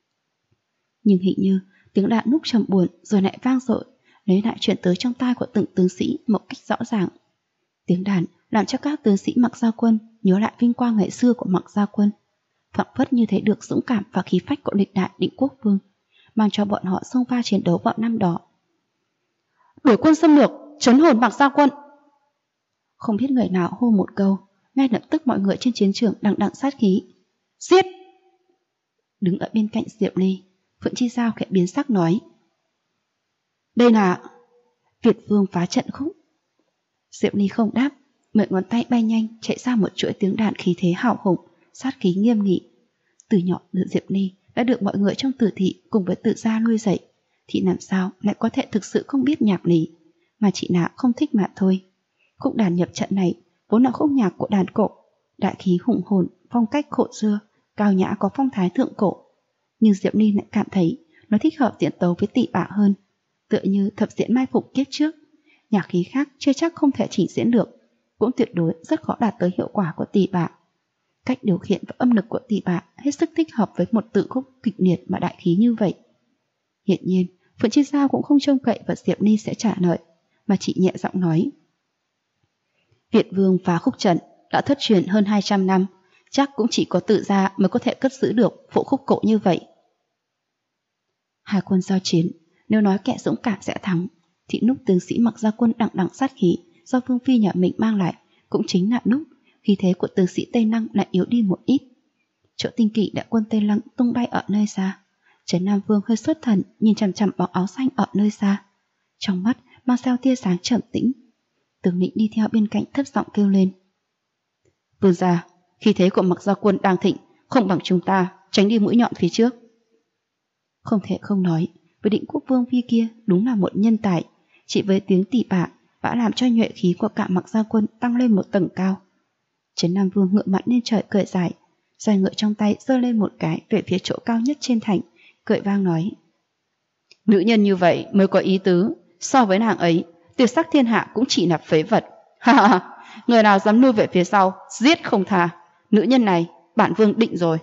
Nhưng hình như tiếng đạn núc trầm buồn rồi lại vang dội, lấy lại chuyển tới trong tai của từng tướng sĩ một cách rõ ràng. Tiếng đàn làm cho các tướng sĩ Mặc Gia Quân nhớ lại vinh quang ngày xưa của Mặc Gia Quân, phảng phất như thấy được dũng cảm và khí phách của lịch đại Định Quốc Vương, mang cho bọn họ xông pha chiến đấu vào năm đó. Đuổi quân xâm lược, trấn hồn Mặc Gia Quân. Không biết người nào hô một câu, ngay lập tức mọi người trên chiến trường đằng đằng sát khí. Giết! Đứng ở bên cạnh Diệp Ly, Phượng Chi Giao khẽ biến sắc nói. Đây là Việt Vương phá trận khúc. Diệp Ly không đáp, 10 ngón tay bay nhanh chạy ra một chuỗi tiếng đàn khí thế hào hùng, sát khí nghiêm nghị. Từ nhỏ Diệp Ly đã được mọi người trong Tử thị cùng với Tử gia nuôi dạy, thì làm sao lại có thể thực sự không biết nhạc lý, mà chị nào không thích mà thôi. Khúc đàn nhập trận này vốn là khúc nhạc của đàn cổ, đại khí hùng hồn, phong cách cổ xưa, cao nhã có phong thái thượng cổ. Nhưng Diệp Ly lại cảm thấy nó thích hợp diễn tấu với tỷ bạ hơn, tựa như thập diễn mai phục kiếp trước. Nhạc khí khác chưa chắc không thể chỉnh diễn được, cũng tuyệt đối rất khó đạt tới hiệu quả của tỷ bạ. Cách điều khiển và âm lực của tỷ bạ hết sức thích hợp với một tự khúc kịch liệt mà đại khí như vậy. Hiển nhiên, Phượng Chi Giao cũng không trông cậy và Diệp Ly sẽ trả lời, mà chỉ nhẹ giọng nói. Việt Vương phá khúc trận đã thất truyền hơn 200 năm, chắc cũng chỉ có Tử gia mới có thể cất giữ được bộ khúc cổ như vậy. Hai quân giao chiến, nếu nói kẻ dũng cảm sẽ thắng, thì lúc tướng sĩ Mặc Gia Quân đằng đằng sát khí do Vương phi nhà mình mang lại cũng chính là lúc khí thế của tướng sĩ Tây Năng lại yếu đi một ít. Chỗ tinh kỵ đại quân Tây Lăng tung bay ở nơi xa, Trấn Nam Vương hơi xuất thần nhìn chằm chằm bóng áo xanh ở nơi xa, trong mắt mang theo tia sáng trầm tĩnh. Tướng lĩnh đi theo bên cạnh thấp giọng kêu lên. Vương gia, khí thế của Mặc Gia Quân đang thịnh, không bằng chúng ta tránh đi mũi nhọn phía trước. Không thể không nói, với Định Quốc Vương phi kia đúng là một nhân tài, chỉ với tiếng tỷ bạ đã làm cho nhuệ khí của cả Mặc Gia Quân tăng lên một tầng cao. Trấn Nam Vương ngựa mặt lên trời cười dài, roi ngựa trong tay giơ lên một cái về phía chỗ cao nhất trên thành, cười vang nói. Nữ nhân như vậy mới có ý tứ, so với nàng ấy, tuyệt sắc thiên hạ cũng chỉ là phế vật. Ha ha, người nào dám lui về phía sau, giết không tha. Nữ nhân này, bản vương định rồi.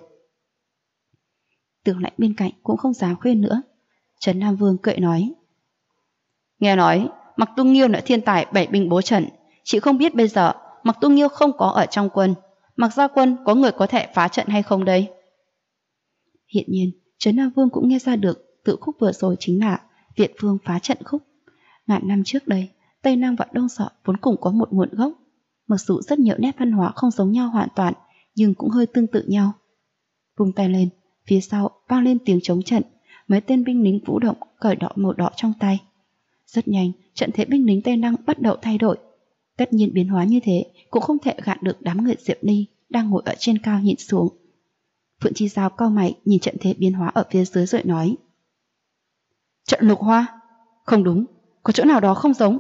Tướng lãnh bên cạnh cũng không dám khuyên nữa. Trấn Nam Vương cười nói. Nghe nói, Mặc Tu Nghiêu là thiên tài bảy binh bố trận, chị không biết bây giờ Mặc Tu Nghiêu không có ở trong quân, Mặc Gia Quân có người có thể phá trận hay không đây? Hiện nhiên, Trấn Nam Vương cũng nghe ra được tự khúc vừa rồi chính là Việt Vương phá trận khúc. Ngàn năm trước đây, Tây Nam và Đông Sở vốn cùng có một nguồn gốc, mặc dù rất nhiều nét văn hóa không giống nhau hoàn toàn, nhưng cũng hơi tương tự nhau. Vung tay lên, phía sau vang lên tiếng chống trận, mấy tên binh lính vũ động cởi đỏ màu đỏ trong tay. Rất nhanh, trận thế binh lính Tây Năng bắt đầu thay đổi. Tất nhiên biến hóa như thế cũng không thể gạt được đám người Diệp Ly đang ngồi ở trên cao nhìn xuống. Phượng Chi Giao cau mày nhìn trận thế biến hóa ở phía dưới rồi nói. Trận lục hoa? Không đúng, có chỗ nào đó không giống.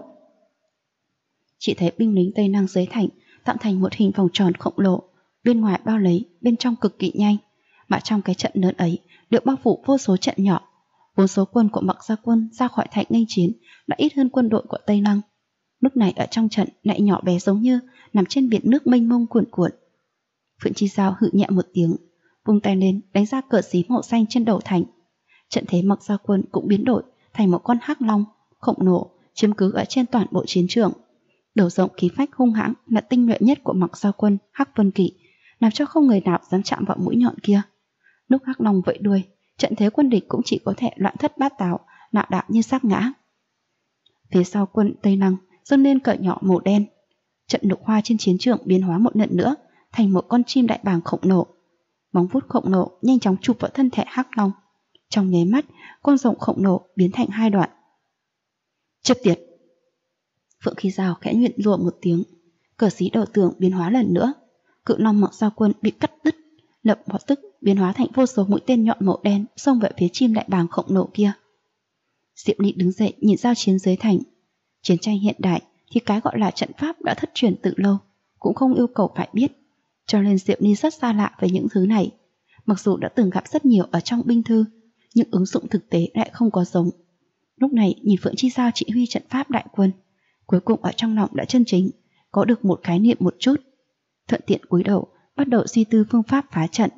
Chỉ thấy binh lính Tây Năng dưới thành tạo thành một hình vòng tròn khổng lồ, bên ngoài bao lấy, bên trong cực kỳ nhanh, mà trong cái trận lớn ấy được bao phủ vô số trận nhỏ. Vốn số quân của Mặc Gia Quân ra khỏi thành nghênh chiến đã ít hơn quân đội của Tây Lăng. Lúc này ở trong trận lại nhỏ bé giống như nằm trên biển nước mênh mông cuồn cuộn. Phượng Chi Giao hự nhẹ một tiếng, vung tay lên đánh ra cờ xí màu xanh trên đầu thành. Trận thế Mặc Gia Quân cũng biến đổi thành một con hắc long khổng lồ chiếm cứ ở trên toàn bộ chiến trường. Đầu rộng khí phách hung hãng là tinh nhuệ nhất của Mặc Giao Quân Hắc Vân Kỵ, làm cho không người nào dám chạm vào mũi nhọn kia. Lúc Hắc Long vẫy đuôi, trận thế quân địch cũng chỉ có thể loạn thất bát táo, nạo đạo như xác ngã. Phía sau quân Tây Lăng dâng lên cờ nhỏ màu đen. Trận lục hoa trên chiến trường biến hóa một lần nữa thành một con chim đại bàng khổng lồ. Móng vuốt khổng lồ nhanh chóng chụp vào thân thể Hắc Long. Trong nháy mắt, con rồng khổng lồ biến thành hai đoạn. Chớp tiệt! Phượng Khí Dao khẽ nhuyễn lùa một tiếng, cờ xí đầu tường biến hóa lần nữa. Cự long Mặc Giao Quân bị cắt đứt, lập tức biến hóa thành vô số mũi tên nhọn màu đen xông về phía chim đại bàng khổng lồ kia. Diệp Ly đứng dậy nhìn giao chiến dưới thành. Chiến tranh hiện đại thì cái gọi là trận pháp đã thất truyền từ lâu, cũng không yêu cầu phải biết, cho nên Diệp Ly rất xa lạ với những thứ này. Mặc dù đã từng gặp rất nhiều ở trong binh thư, nhưng ứng dụng thực tế lại không có giống. Lúc này nhìn Phượng Chi Giao chỉ huy trận pháp đại quân, cuối cùng ở trong lòng đã chân chính có được một khái niệm một chút. Thuận tiện cúi đầu bắt đầu suy tư phương pháp phá trận.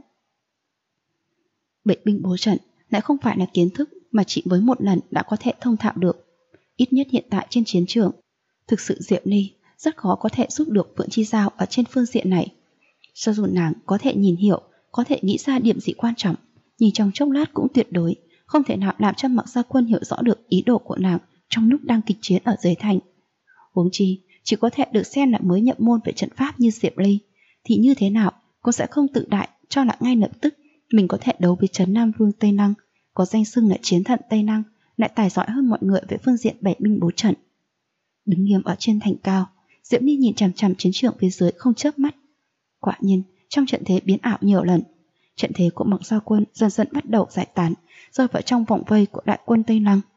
Bệnh binh bố trận lại không phải là kiến thức mà chỉ với một lần đã có thể thông thạo được. Ít nhất hiện tại trên chiến trường, thực sự Diệp Ly rất khó có thể giúp được Phượng Chi Giao ở trên phương diện này. Cho dù nàng có thể nhìn hiểu, có thể nghĩ ra điểm gì quan trọng, nhưng trong chốc lát cũng tuyệt đối không thể nào làm cho Mặc Giao Quân hiểu rõ được ý đồ của nàng trong lúc đang kịch chiến ở dưới thành. Huống chi chỉ có thể được xem là mới nhập môn về trận pháp như Diệp Ly, thì như thế nào cũng sẽ không tự đại cho là ngay lập tức mình có thể đấu với Trấn Nam Vương Tây Lăng, có danh xưng là chiến thần Tây Lăng, lại tài giỏi hơn mọi người về phương diện bảy binh bố trận. Đứng nghiêm ở trên thành cao, Diệp Ly nhìn chằm chằm chiến trường phía dưới không chớp mắt. Quả nhiên trong trận thế biến ảo nhiều lần, trận thế của Mặc Giao Quân dần dần bắt đầu giải tán, rơi vào trong vòng vây của đại quân Tây Lăng.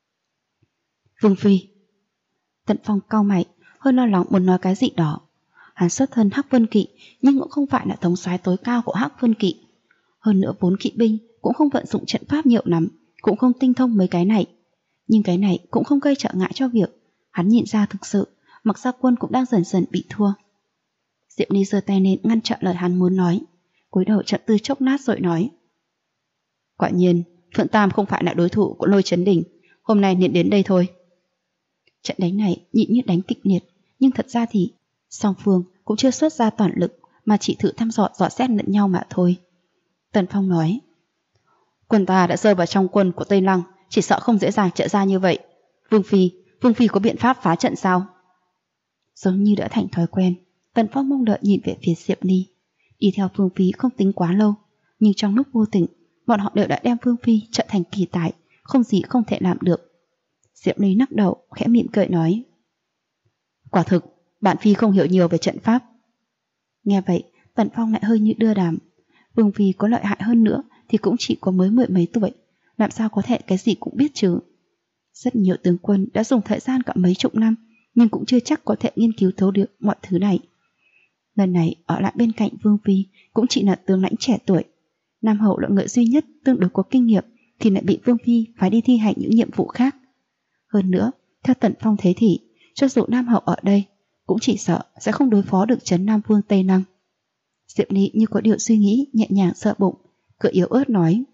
Vương Phi. Tần Phong cau mày, hơi lo lắng muốn nói cái gì đó. Hắn xuất thân Hắc Vân Kỵ, nhưng cũng không phải là thống soái tối cao của Hắc Vân Kỵ. Hơn nữa vốn kỵ binh cũng không vận dụng trận pháp nhiều lắm, cũng không tinh thông mấy cái này. Nhưng cái này cũng không gây trở ngại cho việc hắn nhìn ra thực sự Mặc Giao Quân cũng đang dần dần bị thua. Diệp Ly giơ tay lên ngăn chặn lời hắn muốn nói, cúi đầu chậm tư chốc lát rồi nói: Quả nhiên Phượng Tam không phải là đối thủ của Lôi Chấn Đình, hôm nay liền đến đây thôi. Trận đánh này nhịn như đánh kịch liệt, nhưng thật ra thì song phương cũng chưa xuất ra toàn lực, mà chỉ thử thăm dò dò xét lẫn nhau mà thôi. Tần Phong nói: Quân ta đã rơi vào trong quân của Tây Lăng, chỉ sợ không dễ dàng trở ra như vậy. Vương Phi có biện pháp phá trận sao? Giống như đã thành thói quen, Tần Phong mong đợi nhìn về phía Diệp Ly. Đi theo Vương Phi không tính quá lâu, nhưng trong lúc vô tình, bọn họ đều đã đem Vương Phi trở thành kỳ tài, không gì không thể làm được. Diệp Ly lắc đầu khẽ mỉm cười nói: Quả thực, bạn Phi không hiểu nhiều về trận pháp. Nghe vậy, Tần Phong lại hơi như đưa đàm. Vương Phi có lợi hại hơn nữa thì cũng chỉ có mới 10 mấy tuổi, làm sao có thể cái gì cũng biết chứ. Rất nhiều tướng quân đã dùng thời gian cả mấy chục năm, nhưng cũng chưa chắc có thể nghiên cứu thấu được mọi thứ này. Lần này ở lại bên cạnh Vương Phi cũng chỉ là tướng lãnh trẻ tuổi. Nam hậu là người duy nhất tương đối có kinh nghiệm, thì lại bị Vương Phi phải đi thi hành những nhiệm vụ khác. Hơn nữa, theo Tần Phong thế thì, cho dù Nam hậu ở đây, cũng chỉ sợ sẽ không đối phó được Trấn Nam Vương Tây Lăng. Diệp Ly như có điều suy nghĩ, nhẹ nhàng sợ bụng, cười yếu ớt nói: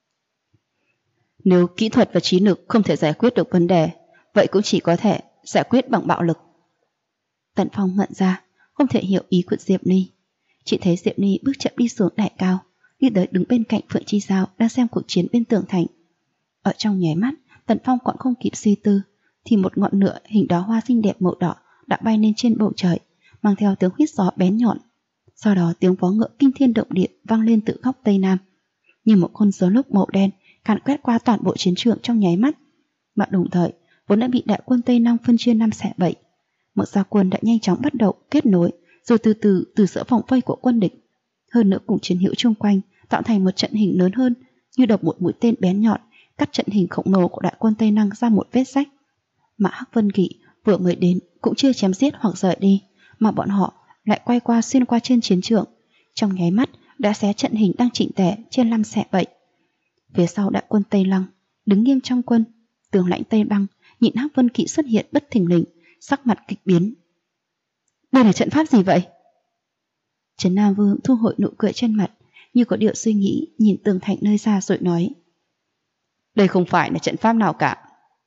Nếu kỹ thuật và trí lực không thể giải quyết được vấn đề, vậy cũng chỉ có thể giải quyết bằng bạo lực. Tần Phong ngẩn ra, không thể hiểu ý của Diệp Ly. Chỉ thấy Diệp Ly bước chậm đi xuống đài cao, đi tới đứng bên cạnh Phượng Chi Giao đang xem cuộc chiến bên tường thành. Ở trong nháy mắt, Tần Phong còn không kịp suy tư, thì một ngọn lửa hình đóa hoa xinh đẹp màu đỏ đã bay lên trên bầu trời, mang theo tiếng huýt gió bén nhọn. Sau đó tiếng vó ngựa kinh thiên động địa vang lên từ góc tây nam, như một con gió lốc màu đen càn quét qua toàn bộ chiến trường trong nháy mắt. Mà đồng thời, vốn đã bị đại quân Tây Lăng phân chia 5 xẻ 7, Mặc Giao Quân đã nhanh chóng bắt đầu kết nối, rồi từ từ từ giữa vòng vây của quân địch, hơn nữa cùng chiến hữu chung quanh tạo thành một trận hình lớn hơn, như đập một mũi tên bén nhọn cắt trận hình khổng lồ của đại quân Tây Lăng ra một vết rách. Mà Hắc Vân Kỵ vừa mới đến cũng chưa chém giết hoặc rời đi, mà bọn họ lại quay qua xuyên qua trên chiến trường, trong nháy mắt đã xé trận hình đang chỉnh tề trên 5 xẻ 7. Phía sau đại quân Tây Lăng, đứng nghiêm trong quân, tướng lãnh Tây Băng nhìn Hắc Vân Kỵ xuất hiện bất thình lình, sắc mặt kịch biến. Đây là trận pháp gì vậy? Trấn Nam Vương thu hồi nụ cười trên mặt, như có điều suy nghĩ, nhìn tường thành nơi xa rồi nói: Đây không phải là trận pháp nào cả.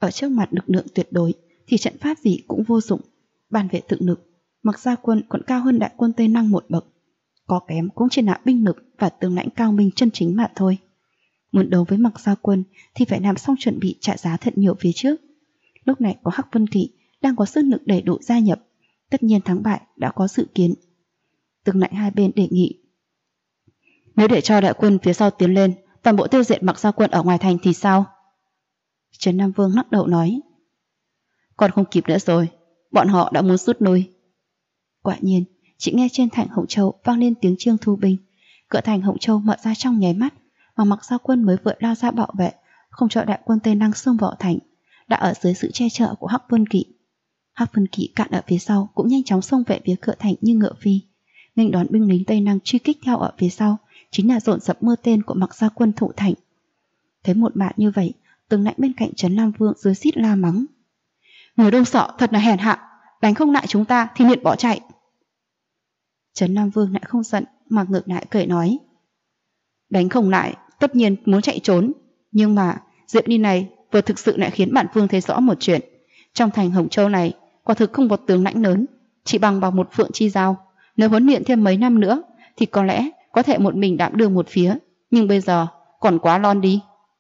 Ở trước mặt lực lượng tuyệt đối thì trận pháp gì cũng vô dụng. Bàn vệ thực lực, Mặc Gia Quân còn cao hơn đại quân Tây Năng một bậc. Có kém cũng chỉ là binh lực và tướng lãnh cao minh chân chính mà thôi. Muốn đấu với Mặc Gia Quân thì phải làm xong chuẩn bị trả giá thật nhiều phía trước. Lúc này có Hắc Vân Kỵ đang có sức lực đầy đủ gia nhập, tất nhiên thắng bại đã có dự kiến. Tướng lãnh hai bên đề nghị: nếu để cho đại quân phía sau tiến lên, toàn bộ tiêu diệt Mặc Gia Quân ở ngoài thành thì sao? Trấn Nam Vương lắc đầu nói: còn không kịp nữa rồi, bọn họ đã muốn rút lui. Quả nhiên, chỉ nghe trên thành Hồng Châu vang lên tiếng chiêng thu binh. Cửa thành Hồng Châu mở ra trong nháy mắt, mà Mặc Gia Quân mới vừa lao ra bảo vệ, không cho đại quân Tây Năng xông vào thành, đã ở dưới sự che chở của Hắc Vân Kỵ. Hắc Vân Kỵ cạn ở phía sau cũng nhanh chóng xông về phía cửa thành như ngựa phi, nghênh đón binh lính Tây Năng truy kích theo ở phía sau, chính là dồn dập mưa tên của Mặc Gia Quân thủ thành. Thấy một màn như vậy, tướng lãnh bên cạnh Trấn Nam Vương rối rít la mắng: người Đông Sọ thật là hèn hạ, đánh không lại chúng ta thì liền bỏ chạy. Trấn Nam Vương lại không giận mà ngược lại cười nói: đánh không lại tất nhiên muốn chạy trốn, nhưng mà Diệp Ly này vừa thực sự lại khiến bản vương thấy rõ một chuyện. Trong thành Hồng Châu này quả thực không có tướng lãnh lớn, chỉ bằng một Phượng Chi Giao. Nếu huấn luyện thêm mấy năm nữa thì có lẽ có thể một mình đảm đương một phía, nhưng bây giờ còn quá lon đi.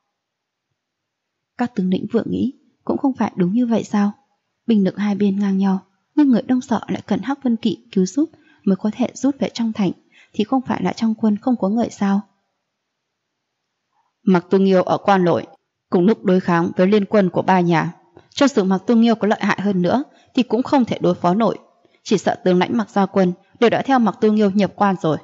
Các tướng lĩnh vừa nghĩ cũng không phải đúng như vậy sao? Binh lực hai bên ngang nhau, nhưng người Đông Sọ lại cần Hắc Vân Kỵ cứu giúp mới có thể rút về trong thành, thì không phải là trong quân không có người sao? Mặc Tu Nghiêu ở Quan Lội cùng lúc đối kháng với liên quân của ba nhà, cho dù Mặc Tu Nghiêu có lợi hại hơn nữa thì cũng không thể đối phó nổi. Chỉ sợ tướng lãnh Mặc Gia Quân đều đã theo Mặc Tu Nghiêu nhập quan rồi.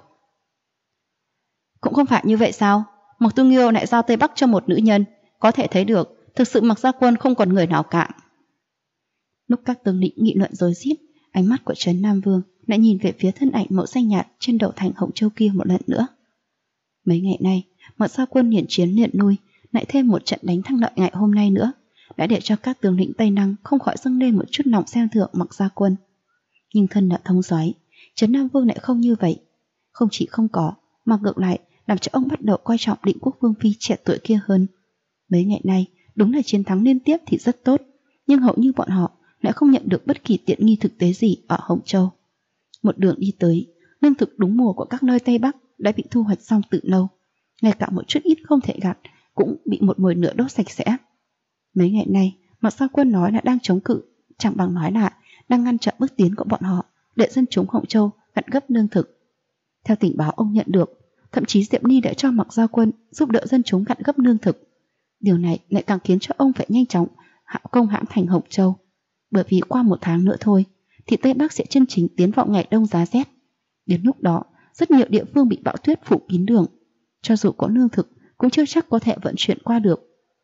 Cũng không phải như vậy sao? Mặc Tu Nghiêu lại giao Tây Bắc cho một nữ nhân, có thể thấy được thực sự Mặc Gia Quân không còn người nào cạn. Lúc các tướng lĩnh nghị luận rối rít, ánh mắt của Trấn Nam Vương lại nhìn về phía thân ảnh màu xanh nhạt trên đầu thành Hồng Châu kia một lần nữa. Mấy ngày nay, Mặc Gia Quân liền chiến liền lui, lại thêm một trận đánh thắng lợi ngày hôm nay nữa, đã để cho các tướng lĩnh Tây Năng không khỏi dâng lên một chút lòng xem thường Mặc Gia Quân. Nhưng thân là thông soái, Trấn Nam Vương lại không như vậy. Không chỉ không có, mà ngược lại làm cho ông bắt đầu coi trọng Định Quốc Vương phi trẻ tuổi kia hơn. Mấy ngày nay, đúng là chiến thắng liên tiếp thì rất tốt, nhưng hầu như bọn họ lại không nhận được bất kỳ tiện nghi thực tế gì ở Hồng Châu. Một đường đi tới, lương thực đúng mùa của các nơi Tây Bắc đã bị thu hoạch xong từ lâu, ngay cả một chút ít không thể gặt cũng bị một mùi lửa đốt sạch sẽ. Mấy ngày nay, Mặc Gia Quân nói là đang chống cự, chẳng bằng nói là đang ngăn chặn bước tiến của bọn họ để dân chúng Hồng Châu gặt gấp lương thực. Theo tình báo ông nhận được, thậm chí Diệp Ly đã cho Mặc Gia Quân giúp đỡ dân chúng gặt gấp lương thực. Điều này lại càng khiến cho ông phải nhanh chóng công hãm thành Hồng Châu, bởi vì qua một tháng nữa thôi thì Tây Bắc sẽ chân chính tiến vào ngày đông giá rét. Đến lúc đó, rất nhiều địa phương bị bão tuyết phủ kín đường, cho dù có lương thực cũng chưa chắc có thể vận chuyển qua được.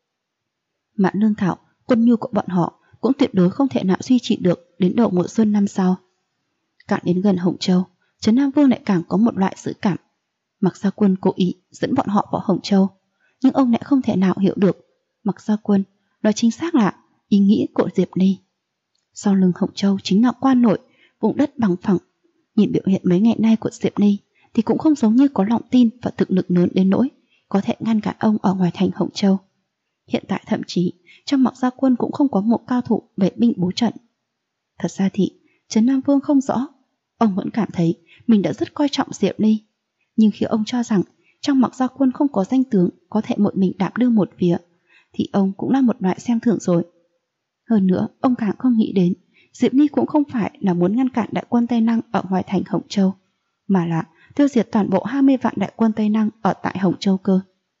Mà lương thảo, quân nhu của bọn họ cũng tuyệt đối không thể nào duy trì được đến đầu mùa xuân năm sau. Càng đến gần Hồng Châu, Trấn Nam Vương lại càng có một loại dự cảm Mặc Gia Quân cố ý dẫn bọn họ vào Hồng Châu, nhưng ông lại không thể nào hiểu được Mặc Gia Quân nói chính xác là ý nghĩ của Diệp Ly. Sau lưng Hồng Châu chính là Quan Nội, vùng đất bằng phẳng. Nhìn biểu hiện mấy ngày nay của Diệp Ly thì cũng không giống như có lòng tin và thực lực lớn đến nỗi có thể ngăn cản ông ở ngoài thành Hồng Châu. Hiện tại thậm chí trong Mặc Gia Quân cũng không có một cao thủ vệ binh bố trận. Thật ra thì Trấn Nam Vương không rõ, ông vẫn cảm thấy mình đã rất coi trọng Diệp Ly, nhưng khi ông cho rằng trong Mặc Gia Quân không có danh tướng có thể một mình đảm đương một phía, thì ông cũng là một loại xem thường rồi. Hơn nữa, ông càng không nghĩ đến Diệp Ly cũng không phải là muốn ngăn cản đại quân Tây Năng ở ngoài thành Hồng Châu, mà là tiêu diệt toàn bộ 20 vạn đại quân Tây Năng ở tại Hồng Châu cơ.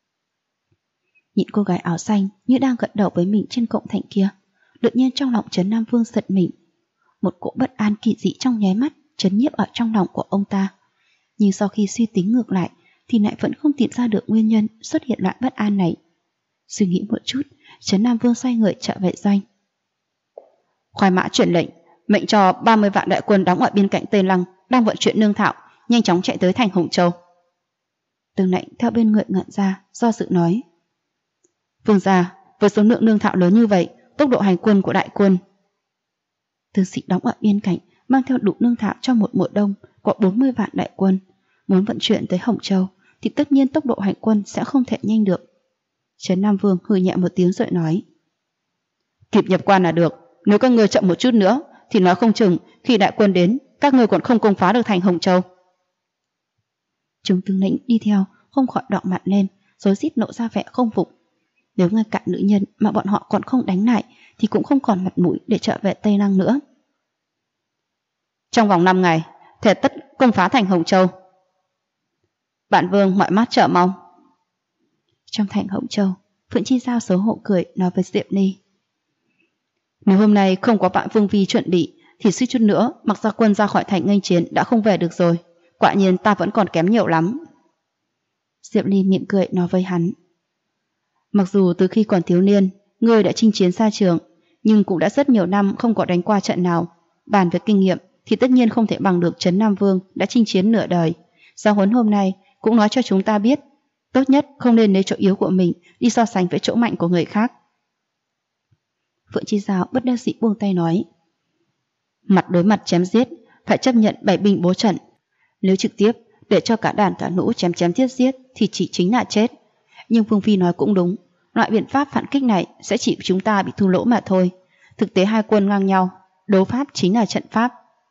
Nhìn cô gái áo xanh như đang gật đầu với mình trên cổng thành kia, đột nhiên trong lòng Trấn Nam Vương giật mình. Một cỗ bất an kỳ dị trong nháy mắt trấn nhiếp ở trong lòng của ông ta. Nhưng sau khi suy tính ngược lại thì lại vẫn không tìm ra được nguyên nhân xuất hiện loại bất an này. Suy nghĩ một chút, Trấn Nam Vương xoay người trở về doanh. Khoái mã chuyển lệnh, mệnh cho 30 vạn đại quân đóng ở bên cạnh Tây Lăng đang vận chuyển lương thảo, nhanh chóng chạy tới thành Hồng Châu. Tướng lệnh theo bên người ngẩn ra, do dự nói: Vương gia, với số lượng lương thảo lớn như vậy, tốc độ hành quân của đại quân. Tướng sĩ đóng ở bên cạnh mang theo đủ lương thảo cho một mùa đông có 40 vạn đại quân, muốn vận chuyển tới Hồng Châu thì tất nhiên tốc độ hành quân sẽ không thể nhanh được. Trấn Nam Vương hừ nhẹ một tiếng rồi nói: Kịp nhập quan là được, nếu các ngươi chậm một chút nữa thì nói không chừng khi đại quân đến các ngươi còn không công phá được thành Hồng Châu. Chúng tướng lĩnh đi theo không khỏi đỏ mặt lên, rối rít nộ ra vẻ không phục. Nếu ngay cả nữ nhân mà bọn họ còn không đánh lại thì cũng không còn mặt mũi để trở về Tây Lăng nữa. Trong vòng 5 ngày thể tất công phá thành Hồng Châu. Bản vương mọi mắt chờ mong. Trong thành Hồng Châu, Phượng Chi Giao xấu hổ cười nói với Diệp Ly: Nếu hôm nay không có bạn Vương Phi chuẩn bị thì suýt chút nữa Mặc Gia Quân ra khỏi thành nghênh chiến đã không về được rồi. Quả nhiên ta vẫn còn kém nhiều lắm. Diệp Ly mỉm cười nói với hắn: Mặc dù từ khi còn thiếu niên ngươi đã chinh chiến xa trường, nhưng cũng đã rất nhiều năm không có đánh qua trận nào. Bàn về kinh nghiệm thì tất nhiên không thể bằng được Trấn Nam Vương đã chinh chiến nửa đời. Giáo huấn hôm nay cũng nói cho chúng ta biết, tốt nhất không nên lấy chỗ yếu của mình đi so sánh với chỗ mạnh của người khác. Phượng Chi Giao bất đắc dĩ buông tay nói: Mặt đối mặt chém giết phải chấp nhận bày binh bố trận. Nếu trực tiếp để cho cả đàn cả nũ chém giết thì chỉ chính là chết. Nhưng Vương Phi nói cũng đúng, loại biện pháp phản kích này sẽ chỉ chúng ta bị thua lỗ mà thôi. Thực tế hai quân ngang nhau, đấu pháp chính là trận pháp.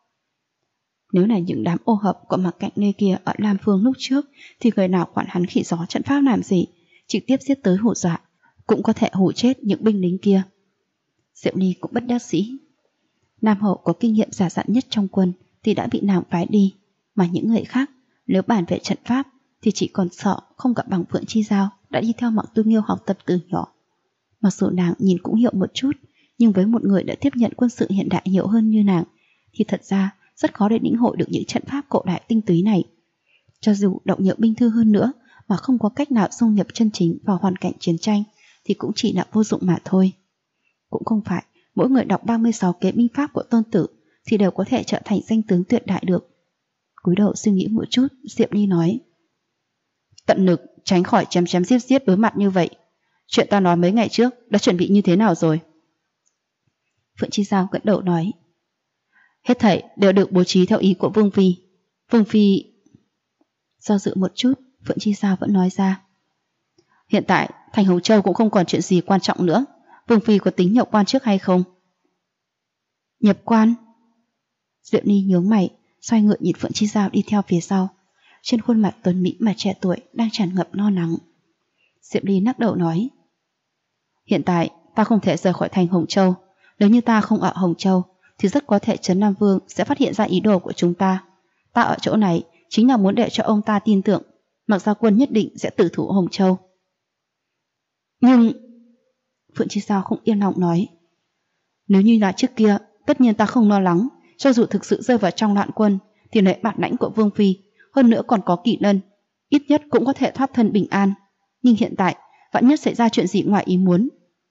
Nếu là những đám ô hợp của Mạc Cạnh Lê kia ở Lam Phương lúc trước thì người nào quản hắn khỉ gió trận pháp làm gì, trực tiếp giết tới hù dọa cũng có thể hù chết những binh lính kia. Diệu Ly cũng bất đắc dĩ. Nam hậu có kinh nghiệm giả dặn nhất trong quân thì đã bị nàng phái đi, mà những người khác nếu bàn về trận pháp thì chỉ còn sợ không gặp bằng Phượng Chi Giao đã đi theo Mạc Tu Nghiêu học tập từ nhỏ. Mặc dù nàng nhìn cũng hiểu một chút, nhưng với một người đã tiếp nhận quân sự hiện đại nhiều hơn như nàng thì thật ra rất khó để lĩnh hội được những trận pháp cổ đại tinh túy này. Cho dù đọc nhiều binh thư hơn nữa mà không có cách nào dung nhập chân chính vào hoàn cảnh chiến tranh thì cũng chỉ là vô dụng mà thôi. Cũng không phải mỗi người đọc 36 kế binh pháp của Tôn Tử thì đều có thể trở thành danh tướng tuyệt đại được. Cúi đầu suy nghĩ một chút, Diệp Ly nói: Tận lực tránh khỏi chém giết đối mặt như vậy. Chuyện ta nói mấy ngày trước đã chuẩn bị như thế nào rồi? Phượng Chi Giao gật đầu nói: Hết thảy đều được bố trí theo ý của Vương Phi. Vương Phi... Do dự một chút, Phượng Chi Giao vẫn nói ra: Hiện tại thành Hồng Châu cũng không còn chuyện gì quan trọng nữa. Vương Phi có tính nhập quan trước hay không? Nhập quan? Diệu Ly nhướng mày, xoay ngựa nhìn Phượng Chi Giao đi theo phía sau. Trên khuôn mặt tuấn mỹ mà trẻ tuổi đang tràn ngập lo lắng. Diệu Ly lắc đầu nói: Hiện tại ta không thể rời khỏi thành Hồng Châu. Nếu như ta không ở Hồng Châu thì rất có thể Trấn Nam Vương sẽ phát hiện ra ý đồ của chúng ta. Ta ở chỗ này chính là muốn để cho ông ta tin tưởng Mạc Gia Quân nhất định sẽ tử thủ Hồng Châu. Nhưng... Phượng Chi Giao không yên lòng nói: Nếu như là trước kia, tất nhiên ta không lo lắng. Cho dù thực sự rơi vào trong loạn quân thì lấy bản lãnh của Vương Phi, hơn nữa còn có Kỷ Lân, ít nhất cũng có thể thoát thân bình an. Nhưng hiện tại vạn nhất xảy ra chuyện gì ngoài ý muốn.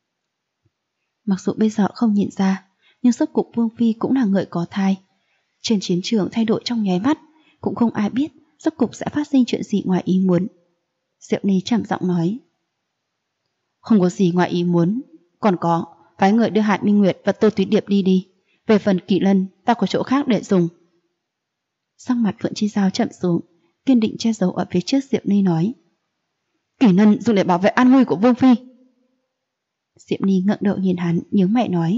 Mặc dù bây giờ không nhìn ra, nhưng rốt cục Vương Phi cũng là người có thai. Trên chiến trường thay đổi trong nháy mắt, cũng không ai biết rốt cục sẽ phát sinh chuyện gì ngoài ý muốn. Diệu Ly trầm giọng nói: Không có gì ngoài ý muốn, còn có phái người đưa Hạt Minh Nguyệt và Tô Túy Điệp đi. Về phần Kỷ Lân, ta có chỗ khác để dùng. Sắc mặt Phượng Chi Giao chậm xuống, kiên định che giấu ở phía trước Diệu Ly nói: Kỷ Lân dùng để bảo vệ an nguy của Vương Phi. Diệu Ly ngẩng đầu nhìn hắn, nhướng mày nói: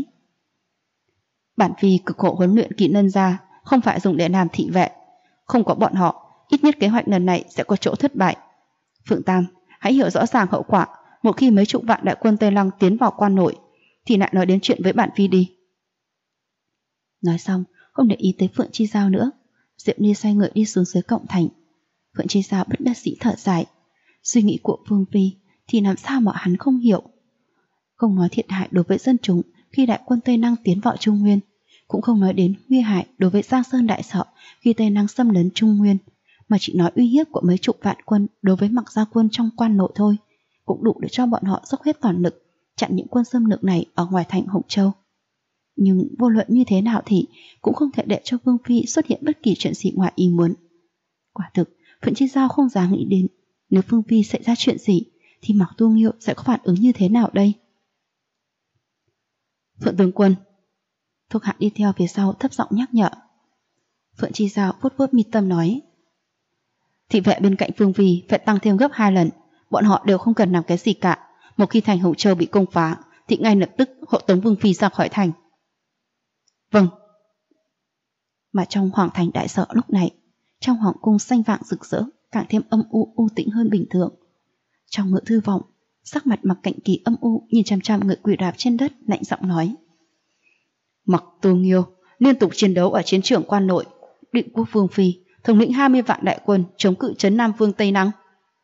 Bản Phi cực khổ huấn luyện Kỷ Lân ra, không phải dùng để làm thị vệ. Không có bọn họ, ít nhất kế hoạch lần này sẽ có chỗ thất bại. Phượng Tam, hãy hiểu rõ ràng hậu quả một khi mấy chục vạn đại quân Tây Lăng tiến vào quan nội, thì lại nói đến chuyện với Bản Phi đi. Nói xong, không để ý tới Phượng Chi Giao nữa, Diệu Ly xoay người đi xuống dưới cổng thành. Phượng Chi Giao bất đắc dĩ thở dài. Suy nghĩ của Vương Phi thì làm sao mà hắn không hiểu. Không nói thiệt hại đối với dân chúng khi đại quân Tây Lăng tiến vào Trung Nguyên, cũng không nói đến nguy hại đối với Giang Sơn Đại Sở khi Tây Lăng xâm lấn Trung Nguyên, mà chỉ nói uy hiếp của mấy chục vạn quân đối với Mạc Gia Quân trong quan nội thôi, cũng đủ để cho bọn họ dốc hết toàn lực chặn những quân xâm lược này ở ngoài thành Hồng Châu. Nhưng vô luận như thế nào thì cũng không thể để cho Vương Phi xuất hiện bất kỳ chuyện gì ngoài ý muốn. Quả thực, Phượng Chi Giao không dám nghĩ đến nếu Vương Phi xảy ra chuyện gì thì Mạc Tu Nghiêu sẽ có phản ứng như thế nào đây. Phượng tướng quân, thuộc hạ đi theo phía sau thấp giọng nhắc nhở. Phượng Chi Giao vuốt mi tâm nói: Thị vệ bên cạnh Vương Phi phải tăng thêm gấp 2 lần. Bọn họ đều không cần làm cái gì cả. Một khi thành Hồng Châu bị công phá thì ngay lập tức hộ tống vương phi ra khỏi thành. Vâng. Mà trong hoàng thành đại sở lúc này, trong hoàng cung xanh vàng rực rỡ, càng thêm âm u tĩnh hơn bình thường. Trong ngự thư vọng, sắc mặt Mặc Cạnh Kỳ âm u nhìn chằm chằm người quỳ đạp trên đất, lạnh giọng nói: Mặc Tô Nghiêu liên tục chiến đấu ở chiến trường quan nội, Định Quốc vương phi thống lĩnh 20 vạn đại quân chống cự trấn Nam Vương Tây Năng.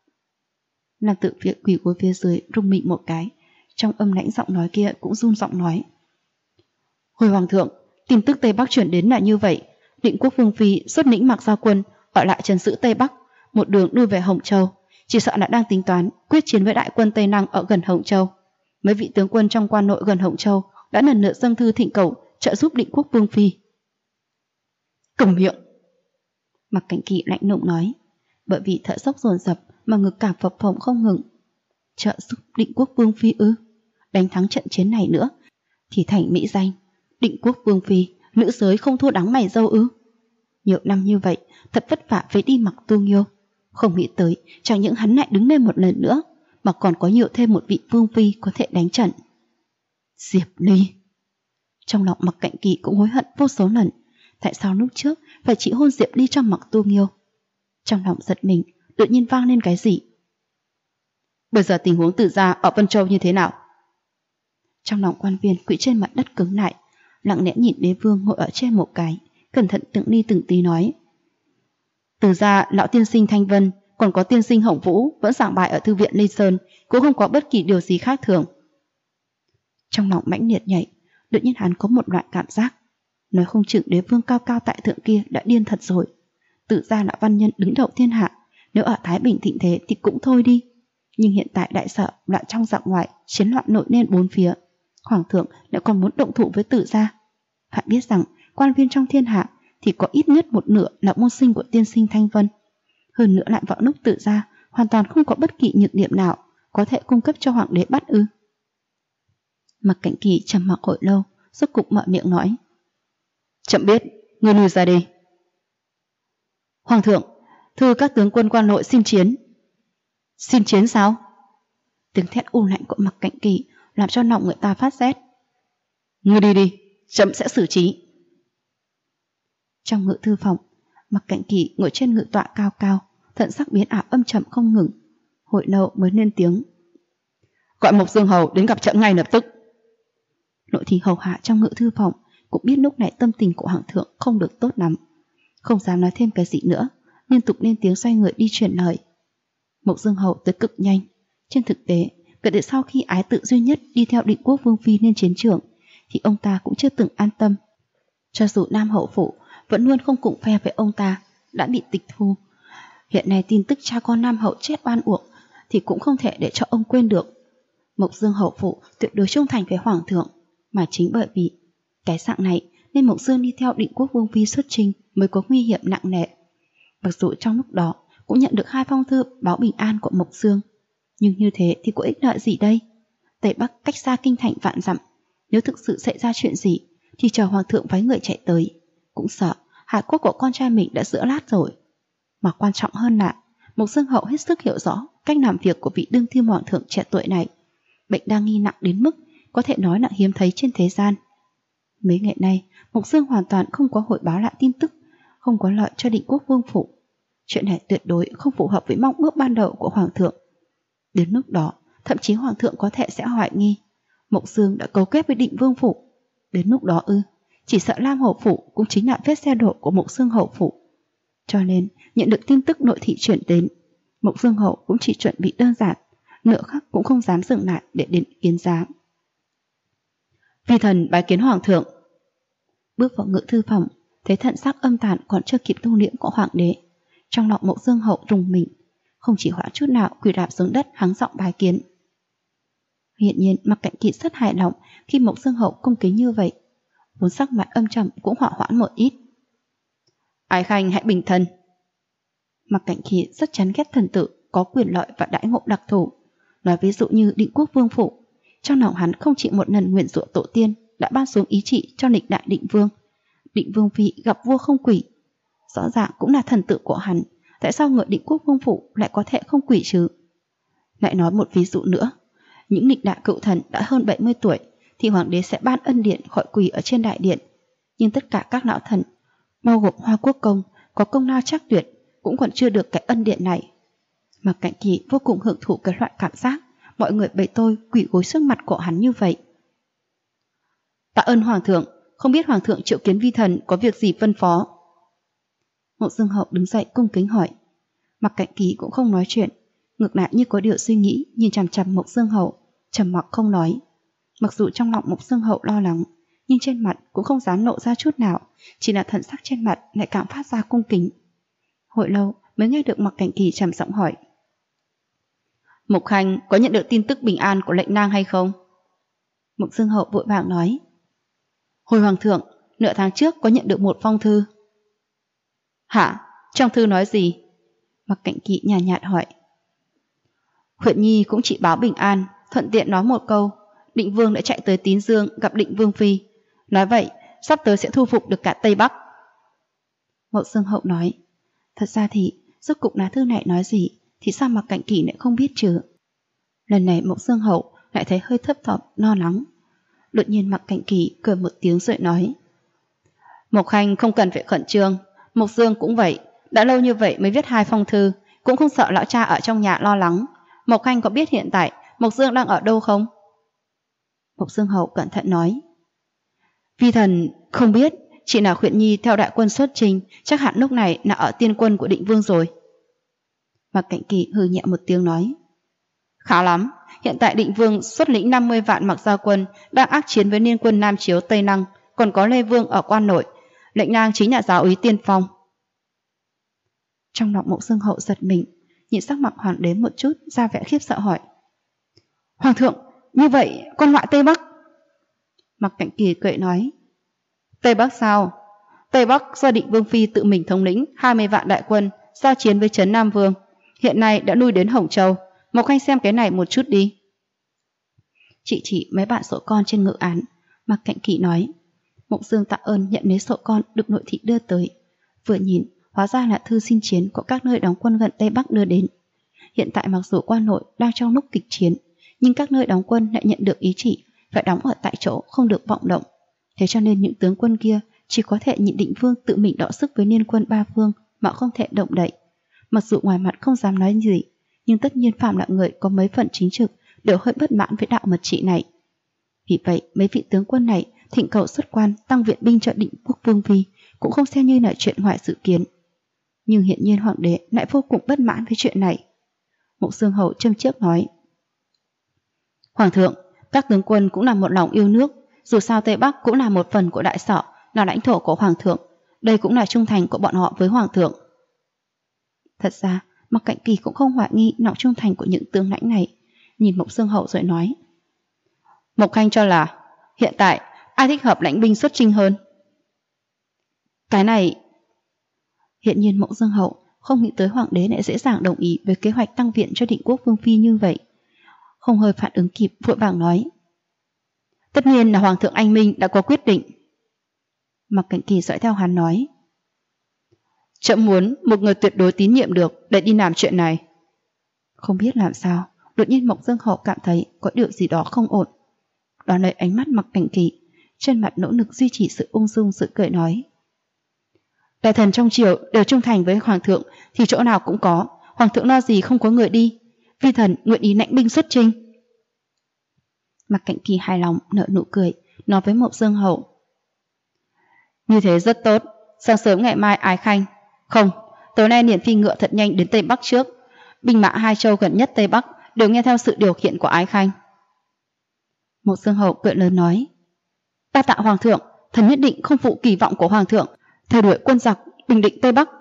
Nam tự viện quỳ gối phía dưới rung mình một cái, trong âm lãnh giọng nói kia cũng run giọng nói: Hồi hoàng thượng, tin tức Tây Bắc chuyển đến là như vậy, Định Quốc vương phi xuất lĩnh Mặc gia quân ở lại trấn giữ Tây Bắc, một đường lui về Hồng Châu, chỉ sợ là đang tính toán quyết chiến với đại quân Tây Năng ở gần Hồng Châu. Mấy vị tướng quân trong quan nội gần Hồng Châu đã lần lượt dâng thư thỉnh cầu trợ giúp Định Quốc vương phi. Câm miệng! Mặc Cảnh Kỳ lạnh lùng nói, bởi vì thở dốc dồn dập mà ngực cảm phập phồng không ngừng. Trợ giúp Định Quốc vương phi ư? Đánh thắng trận chiến này nữa thì thành mỹ danh Định Quốc vương phi, nữ giới không thua đáng mày dâu ư? Nhiều năm như vậy, thật vất vả với đi Mặc Tu Nghiêu, không nghĩ tới chẳng những hắn lại đứng lên một lần nữa, mà còn có nhiều thêm một vị vương phi có thể đánh trận. Diệp Ly! Trong lòng Mặc Cạnh Kỳ cũng hối hận vô số lần, tại sao lúc trước phải chỉ hôn Diệp Ly cho Mặc Tu Nghiêu. Trong lòng giật mình, tự nhiên vang lên cái gì. Bây giờ tình huống Tử gia ở Vân Châu như thế nào? Trong lòng quan viên quỳ trên mặt đất cứng lại, lặng lẽ nhìn đế vương ngồi ở trên một cái, cẩn thận từng ly từng tí nói: Tử gia lão tiên sinh Thanh Vân, còn có tiên sinh Hồng Vũ vẫn giảng bài ở thư viện Ly Sơn, cũng không có bất kỳ điều gì khác thường. Trong lòng mãnh liệt nhảy, tự nhiên hắn có một loại cảm giác, nói không chừng đế vương cao cao tại thượng kia đã điên thật rồi. Tử gia là văn nhân đứng đầu thiên hạ, nếu ở Thái Bình thịnh thế thì cũng thôi đi, nhưng hiện tại đại sở loạn trong giặc ngoại, chiến loạn nổi lên bốn phía, hoàng thượng lại còn muốn động thủ với Tử gia. Phải biết rằng quan viên trong thiên hạ thì có ít nhất một nửa là môn sinh của tiên sinh Thanh Vân, hơn nữa lại vào lúc Tử gia hoàn toàn không có bất kỳ nhược điểm nào có thể cung cấp cho hoàng đế bắt ư? Mặc Cảnh Kỳ trầm mặc hồi lâu, rốt cục mở miệng nói: Chậm biết, ngươi lui ra đi. Hoàng thượng, thư các tướng quân quan nội xin chiến. Xin chiến sao? Tiếng thét u lạnh của Mặc Cảnh Kỳ làm cho lòng người ta phát rét. Ngươi đi đi, chậm sẽ xử trí. Trong ngự thư phòng, Mặc Cảnh Kỳ ngồi trên ngự tọa cao cao, thận sắc biến ảo âm trầm không ngừng, hồi lâu mới lên tiếng: Gọi Mộc Dương Hầu đến gặp trẫm ngay lập tức. Nội thị hầu hạ trong ngự thư phòng cũng biết lúc này tâm tình của hoàng thượng không được tốt lắm, không dám nói thêm cái gì nữa, liên tục lên tiếng xoay người đi truyền lời. Mộc Dương Hầu tới cực nhanh. Trên thực tế, kể từ sau khi ái tự duy nhất đi theo Định Quốc vương phi lên chiến trường, thì ông ta cũng chưa từng an tâm. Cho dù Nam hậu phủ vẫn luôn không cùng phe với ông ta, đã bị tịch thu, hiện nay tin tức cha con Nam hậu chết oan uổng thì cũng không thể để cho ông quên được. Mộc Dương hậu phủ tuyệt đối trung thành với hoàng thượng, mà chính bởi vì cái dạng này nên Mộc Dương đi theo Định Quốc vương phi xuất chinh mới có nguy hiểm nặng nề. Mặc dù trong lúc đó cũng nhận được 2 phong thư báo bình an của Mộc Dương, nhưng như thế thì có ích lợi gì đây? Tây Bắc cách xa kinh thành vạn dặm, nếu thực sự xảy ra chuyện gì thì chờ hoàng thượng phái người chạy tới, cũng sợ hải cốt của con trai mình đã rữa lát rồi. Mà quan trọng hơn là Mộc Dương hậu hết sức hiểu rõ cách làm việc của vị đương kim hoàng thượng trẻ tuổi này. Bệnh đa nghi nặng đến mức có thể nói là hiếm thấy trên thế gian. Mấy ngày nay Mộc Dương hoàn toàn không có hội báo lại tin tức, không có lợi cho Định Quốc vương phủ. Chuyện này tuyệt đối không phù hợp với mong ước ban đầu của hoàng thượng. Đến lúc đó thậm chí hoàng thượng có thể sẽ hoài nghi Mộc Dương đã cấu kết với Định vương phủ. Đến lúc đó chỉ sợ Lam hậu phủ cũng chính là vết xe đổ của Mộc Dương hậu phủ. Cho nên nhận được tin tức nội thị chuyển đến, Mộc Dương hậu cũng chỉ chuẩn bị đơn giản, nửa khắc cũng không dám dừng lại để đến kiến giá. Vi thần bái kiến hoàng thượng. Bước vào ngự thư phòng, thấy thận sắc âm tàn còn chưa kịp tu liễm của hoàng đế, trong lòng Mộc Dương hậu rùng mình, không chỉ hoãn chút nào quỳ đạp xuống đất hắng giọng bái kiến. Hiện nhiên Mặc Cảnh Kỳ rất hài lòng khi Mộc Dương hậu cung kính như vậy, vốn sắc mặt âm trầm cũng hỏa hoãn một ít. Ái khanh hãy bình thân. Mặc Cảnh Kỳ rất chán ghét thần tử có quyền lợi và đãi ngộ đặc thù, nói ví dụ như Định Quốc vương phủ. Trong lòng hắn không chỉ một lần nguyện rủa tổ tiên đã ban xuống ý trị cho lịch đại Định vương. Định vương phi gặp vua không quỷ, rõ ràng cũng là thần tử của hắn, tại sao người Định Quốc vương phủ lại có thể không quỷ chứ? Lại nói một ví dụ nữa, những nghịch đại cựu thần đã hơn 70 tuổi thì hoàng đế sẽ ban ân điện gọi quỳ ở trên đại điện. Nhưng tất cả các lão thần, bao gồm Hoa Quốc Công, có công lao chắc tuyệt, cũng còn chưa được cái ân điện này. Mạc Cảnh Kỳ vô cùng hưởng thụ cái loại cảm giác mọi người bày tôi quỳ gối trước mặt của hắn như vậy. Tạ ơn hoàng thượng, không biết hoàng thượng triệu kiến vi thần có việc gì phân phó. Mộ Dương Hậu đứng dậy cung kính hỏi. Mạc Cảnh Kỳ cũng không nói chuyện, ngược lại như có điều suy nghĩ, nhìn chằm chằm Mộc Dương Hậu, trầm mặc không nói. Mặc dù trong lòng Mộc Dương Hậu lo lắng, nhưng trên mặt cũng không dám lộ ra chút nào, chỉ là thần sắc trên mặt lại cảm phát ra cung kính. Hồi lâu mới nghe được Mạc Cảnh Kỳ trầm giọng hỏi. Mộc Khanh có nhận được tin tức bình an của lệnh nang hay không? Mộc Dương Hậu vội vàng nói. Hồi hoàng thượng, nửa tháng trước có nhận được một phong thư. Hả? Trong thư nói gì? Mạc Cảnh Kỳ nhàn nhạt hỏi. Huyện Nhi cũng chỉ báo bình an, thuận tiện nói một câu. Định Vương đã chạy tới Tín Dương gặp Định Vương Phi. Nói vậy, sắp tới sẽ thu phục được cả Tây Bắc. Mộ Dương Hậu nói. Thật ra thì, rốt cục lá thư này nói gì, thì sao Mạc Cảnh Kỳ lại không biết chứ? Lần này Mộ Dương Hậu lại thấy hơi thấp thỏm, lo lắng. Đột nhiên Mạc Cảnh Kỳ cười một tiếng rồi nói. Mộc Khanh không cần phải khẩn trương, Mộc Dương cũng vậy, đã lâu như vậy mới viết 2 phong thư, cũng không sợ lão cha ở trong nhà lo lắng. Mộc Khanh có biết hiện tại Mộc Dương đang ở đâu không? Mộc Dương Hậu cẩn thận nói. Vi thần không biết, chỉ là Khuyển Nhi theo đại quân xuất trình, chắc hẳn lúc này là ở tiên quân của Định Vương rồi. Mạc Cảnh Kỳ hừ nhẹ một tiếng nói. Khá lắm, hiện tại Định Vương xuất lĩnh 50 vạn mặc gia quân đang ác chiến với liên quân Nam Chiếu Tây Năng, còn có Lê Vương ở quan nội, lệnh nang chính là giáo úy tiên phong. Trong lòng Mộ Dương Hậu giật mình, nhìn sắc mặt hoàng đế một chút, ra vẻ khiếp sợ hỏi. Hoàng thượng, như vậy con ngoại Tây Bắc? Mạc Cảnh Kỳ cười nói. Tây Bắc sao? Tây Bắc do Định Vương Phi tự mình thống lĩnh 20 vạn đại quân giao chiến với Trấn Nam Vương, hiện nay đã lui đến Hồng Châu. Mộc Khanh xem cái này một chút đi. Chị chỉ mấy bạn sổ con trên ngự án. Mạc Cảnh Kỳ nói. Mộng Dương tạ ơn nhận lấy sổ con được nội thị đưa tới. Vừa nhìn, hóa ra là thư xin chiến của các nơi đóng quân gần Tây Bắc đưa đến. Hiện tại mặc dù quan nội đang trong lúc kịch chiến, nhưng các nơi đóng quân lại nhận được ý chỉ phải đóng ở tại chỗ, không được vọng động. Thế cho nên những tướng quân kia chỉ có thể nhịn Định Vương tự mình đọ sức với liên quân ba phương mà không thể động đậy. Mặc dù ngoài mặt không dám nói gì, nhưng tất nhiên phạm là người có mấy phần chính trực đều hơi bất mãn với đạo mật trị này. Vì vậy mấy vị tướng quân này thỉnh cầu xuất quan tăng viện binh cho Định Quốc Vương Phi cũng không xem như là chuyện ngoài dự kiến. Nhưng hiện nhiên hoàng đế lại vô cùng bất mãn với chuyện này. Mộ Dương Hậu châm chước nói. Hoàng thượng, các tướng quân cũng là một lòng yêu nước, dù sao Tây Bắc cũng là một phần của đại sở, là lãnh thổ của hoàng thượng, đây cũng là trung thành của bọn họ với hoàng thượng. Thật ra Mạc Cảnh Kỳ cũng không hoài nghi lòng trung thành của những tướng lãnh này, nhìn Mộc Dương Hậu rồi nói. Mộc Khanh cho là hiện tại ai thích hợp lãnh binh xuất chinh hơn? Cái này... Hiện nhiên Mộc Dương Hậu không nghĩ tới hoàng đế lại dễ dàng đồng ý với kế hoạch tăng viện cho Định Quốc Vương Phi như vậy. Không hơi phản ứng kịp, vội vàng nói. Tất nhiên là hoàng thượng anh minh đã có quyết định. Mạc Cảnh Kỳ dõi theo hắn nói. Trẫm muốn một người tuyệt đối tín nhiệm được để đi làm chuyện này. Không biết làm sao, đột nhiên Mộc Dương Hậu cảm thấy có điều gì đó không ổn. Đón lấy ánh mắt Mạc Cảnh Kỳ, trên mặt nỗ lực duy trì sự ung dung sự cười nói. Đại thần trong triều đều trung thành với hoàng thượng thì chỗ nào cũng có, hoàng thượng lo gì không có người đi, vi thần nguyện ý lãnh binh xuất chinh. Mạc Cảnh Kỳ hài lòng nở nụ cười, nói với Mộc Dương Hậu. Như thế rất tốt, sáng sớm ngày mai Ái Khanh. Không, tối nay Điển phi ngựa thật nhanh đến Tây Bắc trước. Binh mã hai châu gần nhất Tây Bắc đều nghe theo sự điều khiển của Ái Khanh. Mộc Dương Hậu cười lớn nói. Đa tạ hoàng thượng, thần nhất định không phụ kỳ vọng của hoàng thượng, theo đuổi quân giặc, bình định Tây Bắc.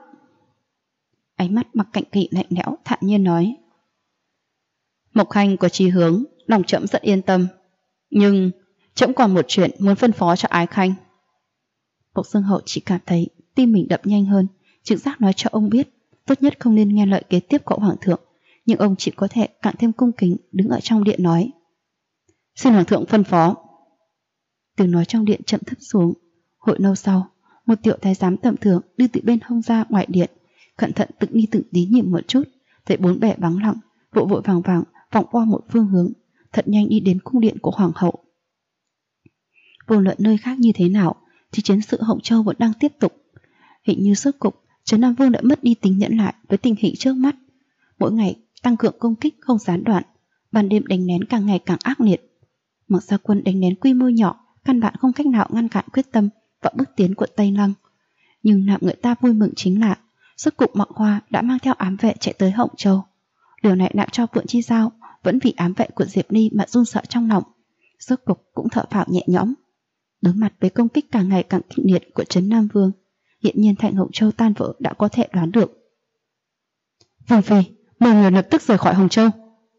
Ánh mắt Mạc Cảnh Kỳ lạnh lẽo, thản nhiên nói. Mộc Khanh có chí hướng, lòng trẫm rất yên tâm. Nhưng trẫm còn một chuyện muốn phân phó cho Ái Khanh. Mộc Dương Hậu chỉ cảm thấy tim mình đập nhanh hơn, trực giác nói cho ông biết tốt nhất không nên nghe lời kế tiếp của hoàng thượng, nhưng ông chỉ có thể càng thêm cung kính đứng ở trong điện nói. Xin hoàng thượng phân phó. Tiếng nói trong điện chậm thấp xuống. Hồi lâu sau, một tiểu thái giám tầm thường đi từ bên hông ra ngoài điện, cẩn thận từng ly từng tí nhìn một chút, thấy bốn bề vắng lặng, vội vội vàng vàng vòng qua một phương hướng, thật nhanh đi đến cung điện của hoàng hậu. Vô luận nơi khác như thế nào thì chiến sự Hậu Châu vẫn đang tiếp tục. Hình như rốt cục Trấn Nam Vương đã mất đi tính nhẫn nại với tình hình trước mắt. Mỗi ngày tăng cường công kích không gián đoạn, ban đêm đánh lén càng ngày càng ác liệt. Mặc Gia Quân đánh lén quy mô nhỏ, căn bản không cách nào ngăn cản quyết tâm và bước tiến của Tây Lăng. Nhưng làm người ta vui mừng chính là rốt cục Mặc Hoa đã mang theo ám vệ chạy tới Hậu Châu. Điều này làm cho Phượng Chi Giao vẫn vì ám vệ của Diệp Ly mà run sợ trong lòng, rốt cục cũng thở phào nhẹ nhõm. Đối mặt với công kích càng ngày càng kịch liệt của Trấn Nam Vương, hiện nhiên thành Hậu Châu tan vỡ đã có thể đoán được. Vương phi, mời người lập tức rời khỏi Hồng Châu.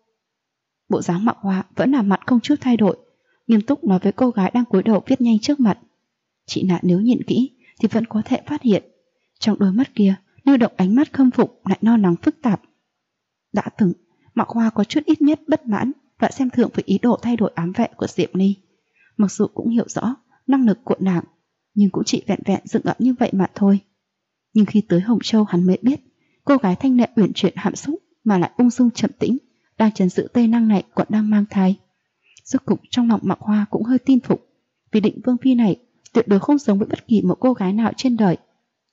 Bộ dáng Mặc Hoa vẫn là mặt không chút thay đổi, nghiêm túc nói với cô gái đang cúi đầu viết nhanh trước mặt. Chị Nạ nếu nhìn kỹ thì vẫn có thể phát hiện trong đôi mắt kia lưu động ánh mắt khâm phục lại lo lắng phức tạp. Đã từng Mặc Hoa có chút ít nhất bất mãn và xem thường với ý đồ thay đổi ám vệ của Diệp Ly. Mặc dù cũng hiểu rõ năng lực của nàng, nhưng cũng chỉ vẹn vẹn dựng ở như vậy mà thôi. Nhưng khi tới Hồng Châu hắn mới biết cô gái thanh lệ uyển chuyển hàm xúc mà lại ung dung trầm tĩnh đang trấn giữ Tây Năng này còn đang mang thai. Rốt cục trong lòng Mặc Hoa cũng hơi tin phục, vì Định Vương phi này tuyệt đối không giống với bất kỳ một cô gái nào trên đời.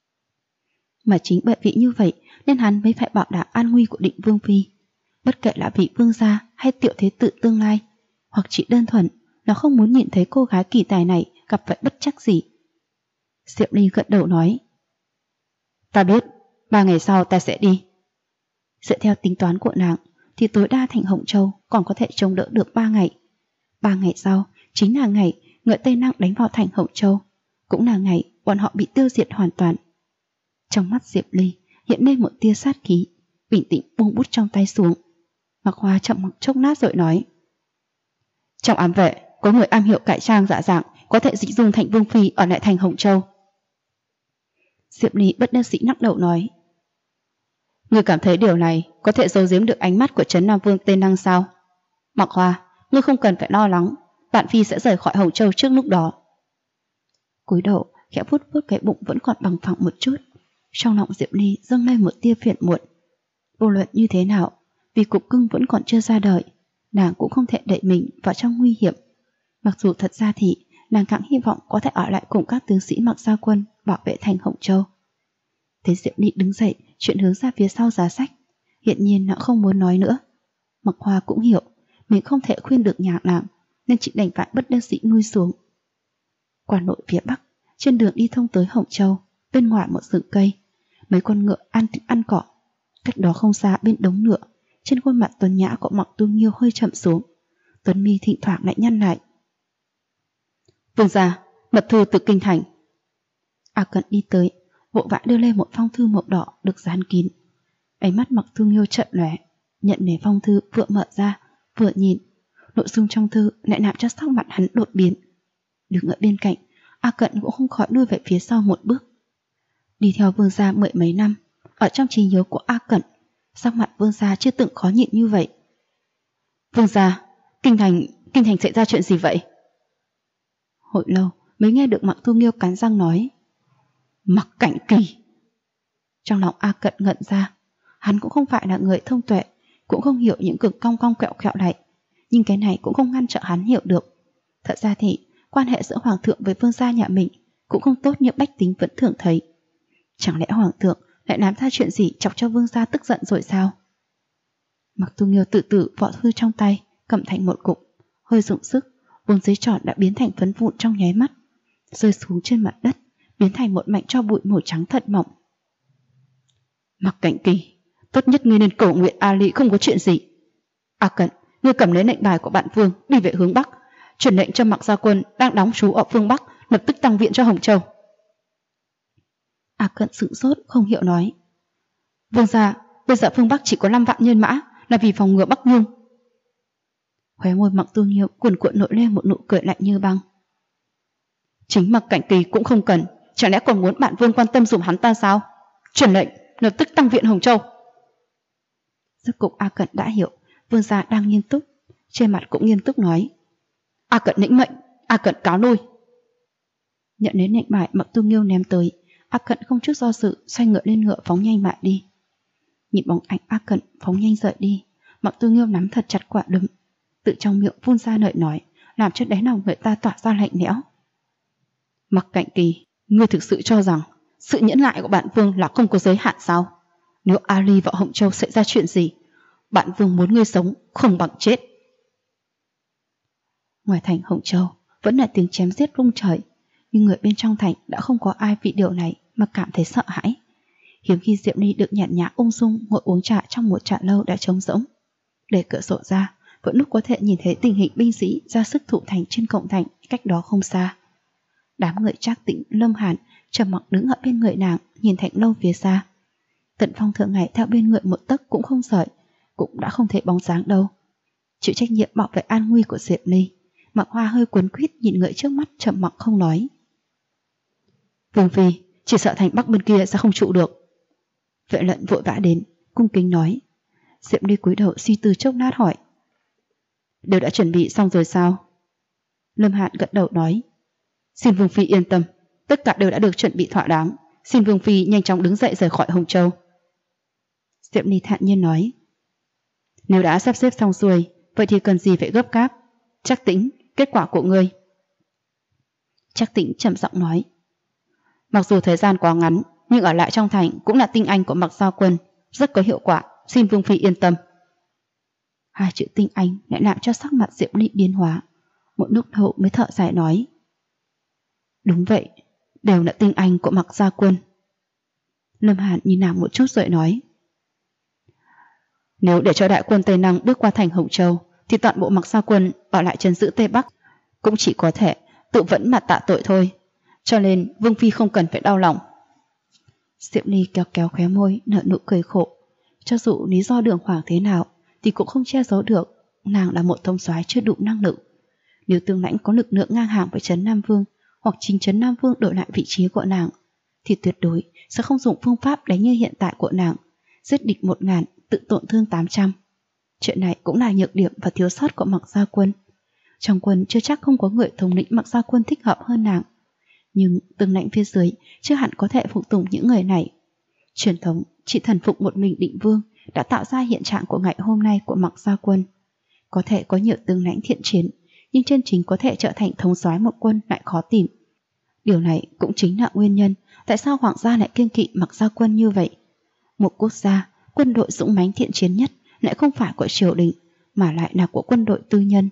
Mà chính bởi vì như vậy nên hắn mới phải bảo đảm an nguy của Định Vương phi, bất kể là vị vương gia hay tiểu thế tử tương lai, hoặc chỉ đơn thuần nó không muốn nhìn thấy cô gái kỳ tài này gặp phải bất trắc gì. Diệp Ly gật đầu nói: Ta biết, 3 ngày sau ta sẽ đi. Dựa theo tính toán của nàng thì tối đa thành Hồng Châu còn có thể chống đỡ được 3 ngày. 3 ngày sau chính là ngày ngựa Tây Năng đánh vào thành Hồng Châu, cũng là ngày bọn họ bị tiêu diệt hoàn toàn. Trong mắt Diệp Ly hiện lên một tia sát khí, bình tĩnh buông bút trong tay xuống. Mặc Hoa chậm mặc chốc lát rồi nói: Trong ám vệ có người am hiểu cải trang giả dạng, có thể dịch dung thành Vương phi ở lại thành Hồng Châu. Diệp Ly bất đắc dĩ lắc đầu nói: Ngươi cảm thấy điều này có thể giấu giếm được ánh mắt của Trấn Nam Vương Tây Năng sao? Mặc Hoa, ngươi không cần phải lo lắng, bạn phi sẽ rời khỏi Hồng Châu trước lúc đó. Cúi đầu khẽ vuốt vuốt cái bụng vẫn còn bằng phẳng một chút, trong lòng Diệp Ly dâng lên một tia phiền muộn. Vô luận như thế nào, vì cục cưng vẫn còn chưa ra đời, nàng cũng không thể đẩy mình vào trong nguy hiểm. Mặc dù thật ra thì nàng càng hy vọng có thể ở lại cùng các tướng sĩ Mặc Gia Quân bảo vệ thành Hồng Châu. Thấy Diệp Ly đứng dậy chuyển hướng ra phía sau giá sách, hiện nhiên nàng không muốn nói nữa. Mặc Hoa cũng hiểu mình không thể khuyên được nhà nàng, nên chỉ đành phải bất đắc dĩ nuôi xuống. Qua nội phía bắc, trên đường đi thông tới Hồng Châu, bên ngoài một rừng cây, mấy con ngựa ăn cỏ. Cách đó không xa bên đống ngựa, trên khuôn mặt tuấn nhã của Mặc Tu Nghiêu hơi chậm xuống, tuấn mi thỉnh thoảng lại nhăn lại. Vương gia, mật thư từ kinh thành. A Cận đi tới, vội vã đưa lên một phong thư màu đỏ được dán kín. Ánh mắt Mặc Tu Nghiêu chợt lóe, nhận lấy phong thư vừa mở ra, vừa nhìn. Nội dung trong thư lại làm cho sắc mặt hắn đột biến. Đứng ở bên cạnh, A Cận cũng không khỏi lui về phía sau một bước. Đi theo vương gia 10 mấy năm, ở trong trí nhớ của A Cận, sắc mặt vương gia chưa từng khó nhịn như vậy. Vương gia, kinh thành xảy ra chuyện gì vậy? Hồi lâu mới nghe được Mặc Tu Nghiêu cắn răng nói: Mặc Cảnh Kỳ. Trong lòng A Cận ngẩn ra, hắn cũng không phải là người thông tuệ, cũng không hiểu những cực cong cong quẹo quẹo này, nhưng cái này cũng không ngăn trở hắn hiểu được. Thật ra thì quan hệ giữa hoàng thượng với vương gia nhà mình cũng không tốt như bách tính vẫn thường thấy. Chẳng lẽ hoàng thượng lại làm ra chuyện gì chọc cho vương gia tức giận rồi sao? Mặc Tu Nghiêu tự tử vỏ thư trong tay cầm thành một cục, hơi dùng sức, vốn giấy tròn đã biến thành phấn vụn trong nháy mắt, rơi xuống trên mặt đất, biến thành một mảnh tro bụi màu trắng thật mỏng. Mặc Cảnh Kỳ, tốt nhất ngươi nên cầu nguyện A Lý không có chuyện gì. A Cận, ngươi cầm lấy lệnh bài của bạn vương đi về hướng bắc, truyền lệnh cho Mặc Gia Quân đang đóng trú ở phương bắc lập tức tăng viện cho Hồng Châu. A Cận sửng sốt không hiểu nói: Vương gia, bây giờ phương bắc chỉ có 5 vạn nhân mã, là vì phòng ngừa Bắc Nhung. Khóe môi Mặc Tu Nghiêu cuồn cuộn nổi lên một nụ cười lạnh như băng. Chính Mặc Cảnh Kỳ cũng không cần, chẳng lẽ còn muốn bạn vương quan tâm dùm hắn ta sao? Truyền lệnh lập tức tăng viện Hồng Châu. Rốt cục A Cận đã hiểu vương gia đang nghiêm túc, trên mặt cũng nghiêm túc nói: A Cận lĩnh mệnh, A Cận cáo lui. Nhận đến lệnh bài Mặc Tu Nghiêu ném tới, A Cận không chút do dự xoay ngựa lên ngựa phóng nhanh mà đi. Nhìn bóng ảnh A Cận phóng nhanh rời đi, Mặc Tu Nghiêu nắm thật chặt quả đấm, tự trong miệng phun ra lời nói, làm cho đáy lòng người ta tỏa ra lạnh lẽo. Mặc Cạnh Kỳ, ngươi thực sự cho rằng sự nhẫn nại của bạn Vương là không có giới hạn sao? Nếu Ali và Hồng Châu xảy ra chuyện gì, bạn Vương muốn ngươi sống không bằng chết. Ngoài thành Hồng Châu vẫn là tiếng chém giết rung trời, nhưng người bên trong thành đã không có ai vì điều này mà cảm thấy sợ hãi. Hiếm khi Diệp Ly được nhàn nhã ung dung ngồi uống trà trong một trà lâu đã trống rỗng. Để cửa sổ ra, vẫn lúc có thể nhìn thấy tình hình binh sĩ ra sức thủ thành trên cổng thành cách đó không xa. Đám người Trác Tĩnh, Lâm Hàn trầm mặc đứng ở bên người nàng, nhìn thành lâu phía xa. Tận Phong thường ngày theo bên người một tấc cũng không rời, cũng đã không thấy bóng dáng đâu. Chịu trách nhiệm bảo vệ an nguy của Diệp Ly, Mặc Hoa hơi cuốn quýt nhìn người trước mắt trầm mặc không nói. Vương phi, chỉ sợ thành Bắc bên kia sẽ không trụ được. Vệ Lận vội vã đến, cung kính nói. Diệp Ly cúi đầu suy tư chốc lát hỏi. Đều đã chuẩn bị xong rồi sao? Lâm Hàn gật đầu nói. Xin Vương phi yên tâm, tất cả đều đã được chuẩn bị thỏa đáng. Xin Vương phi nhanh chóng đứng dậy rời khỏi Hồng Châu. Diệp Ly thản nhiên nói. Nếu đã sắp xếp xong xuôi, vậy thì cần gì phải gấp gáp? Trác Tĩnh, kết quả của ngươi. Trác Tĩnh trầm giọng nói. Mặc dù thời gian quá ngắn, nhưng ở lại trong thành cũng là tinh anh của Mặc Giao Quân, rất có hiệu quả, xin Vương phi yên tâm. Hai chữ tinh anh lại làm cho sắc mặt Diệp Ly biến hóa. Một lúc hậu mới thở dài nói. Đúng vậy, đều là tinh anh của Mặc Gia Quân. Lâm Hàn nhìn nàng một chút rồi nói. Nếu để cho đại quân Tây Năng bước qua thành Hồng Châu, thì toàn bộ Mặc Gia Quân ở lại trấn giữ Tây Bắc cũng chỉ có thể tự vẫn mà tạ tội thôi. Cho nên Vương phi không cần phải đau lòng. Diệp Ly kéo kéo khóe môi, nở nụ cười khổ. Cho dù lý do đường hoàng thế nào thì cũng không che giấu được nàng là một thông soái chưa đủ năng lực. Nếu Tương Lãnh có lực lượng ngang hàng với trấn Nam Vương, hoặc chính trấn Nam Vương đổi lại vị trí của nàng, thì tuyệt đối sẽ không dùng phương pháp đánh như hiện tại của nàng, giết địch 1000, tự tổn thương 800. Chuyện này cũng là nhược điểm và thiếu sót của Mặc Gia Quân. Trong quân chưa chắc không có người thống lĩnh Mặc Gia Quân thích hợp hơn nàng, nhưng Tương Lãnh phía dưới chưa hẳn có thể phục tùng những người này. Truyền thống chỉ thần phục một mình Định Vương đã tạo ra hiện trạng của ngày hôm nay của Mặc Gia Quân. Có thể có nhiều tướng lãnh thiện chiến, nhưng chân chính có thể trở thành thống soái một quân lại khó tìm. Điều này cũng chính là nguyên nhân tại sao hoàng gia lại kiêng kỵ Mặc Gia Quân như vậy. Một quốc gia, quân đội dũng mãnh thiện chiến nhất lại không phải của triều đình, mà lại là của quân đội tư nhân.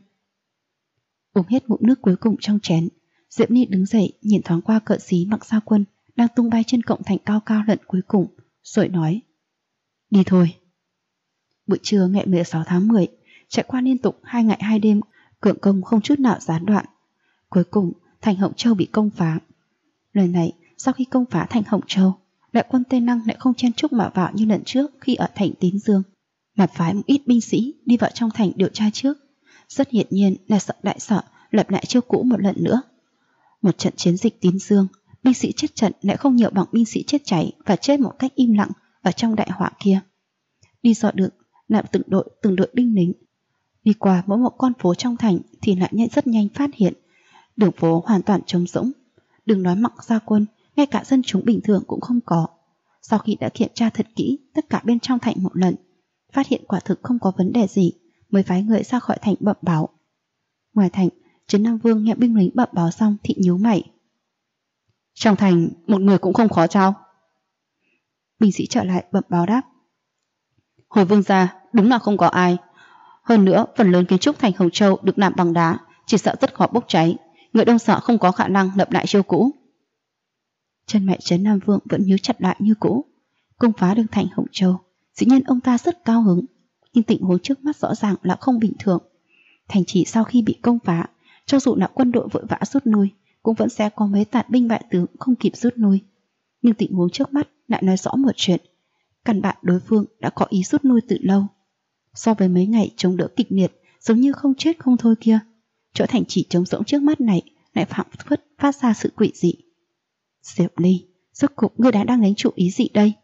Uống hết ngụm nước cuối cùng trong chén, Diệp Ly đứng dậy nhìn thoáng qua cờ xí Mặc Gia Quân đang tung bay trên cổng thành cao cao lần cuối cùng, rồi nói. Đi thôi. Buổi trưa ngày 16 tháng 10, trải qua liên tục 2 ngày 2 đêm, cường công không chút nào gián đoạn. Cuối cùng, thành Hồng Châu bị công phá. Lần này, sau khi công phá thành Hồng Châu, đại quân Tây Năng lại không chen chúc mà vào như lần trước khi ở thành Tín Dương, mà phái một ít binh sĩ đi vào trong thành điều tra trước. Rất hiển nhiên là sợ đại sợ lập lại chiêu cũ một lần nữa. Một trận chiến dịch Tín Dương, binh sĩ chết trận lại không nhiều bằng binh sĩ chết cháy và chết một cách im lặng ở trong đại họa kia. Đi dò đường là từng đội binh lính. Đi qua mỗi một con phố trong thành thì lại rất nhanh phát hiện đường phố hoàn toàn trống rỗng. Đừng nói Mặc Gia Quân, ngay cả dân chúng bình thường cũng không có. Sau khi đã kiểm tra thật kỹ tất cả bên trong thành một lần, phát hiện quả thực không có vấn đề gì, mới phái người ra khỏi thành bẩm báo. Ngoài thành, trấn Nam Vương nghe binh lính bẩm báo xong thì nhíu mày. Trong thành một người cũng không khó trao. Binh sĩ trở lại bẩm báo đáp. Hồi vương gia, đúng là không có ai. Hơn nữa, phần lớn kiến trúc thành Hồng Châu được làm bằng đá, chỉ sợ rất khó bốc cháy. Người đông sợ không có khả năng lập lại chiêu cũ. Chân mày trấn Nam Vương vẫn nhíu chặt lại như cũ. Công phá được thành Hồng Châu, dĩ nhiên ông ta rất cao hứng, nhưng tình huống trước mắt rõ ràng là không bình thường. Thành trì sau khi bị công phá, cho dù là quân đội vội vã rút lui, cũng vẫn sẽ có mấy tàn binh bại tướng không kịp rút lui. Nhưng tình huống trước mắt lại nói rõ một chuyện, căn bản đối phương đã có ý rút lui từ lâu. So với mấy ngày chống đỡ kịch liệt, giống như không chết không thôi kia, chỗ thành trì trống rỗng trước mắt này lại phảng phất phát ra sự quỷ dị. Diệp Ly, rốt cục ngươi đang đánh chủ ý gì đây?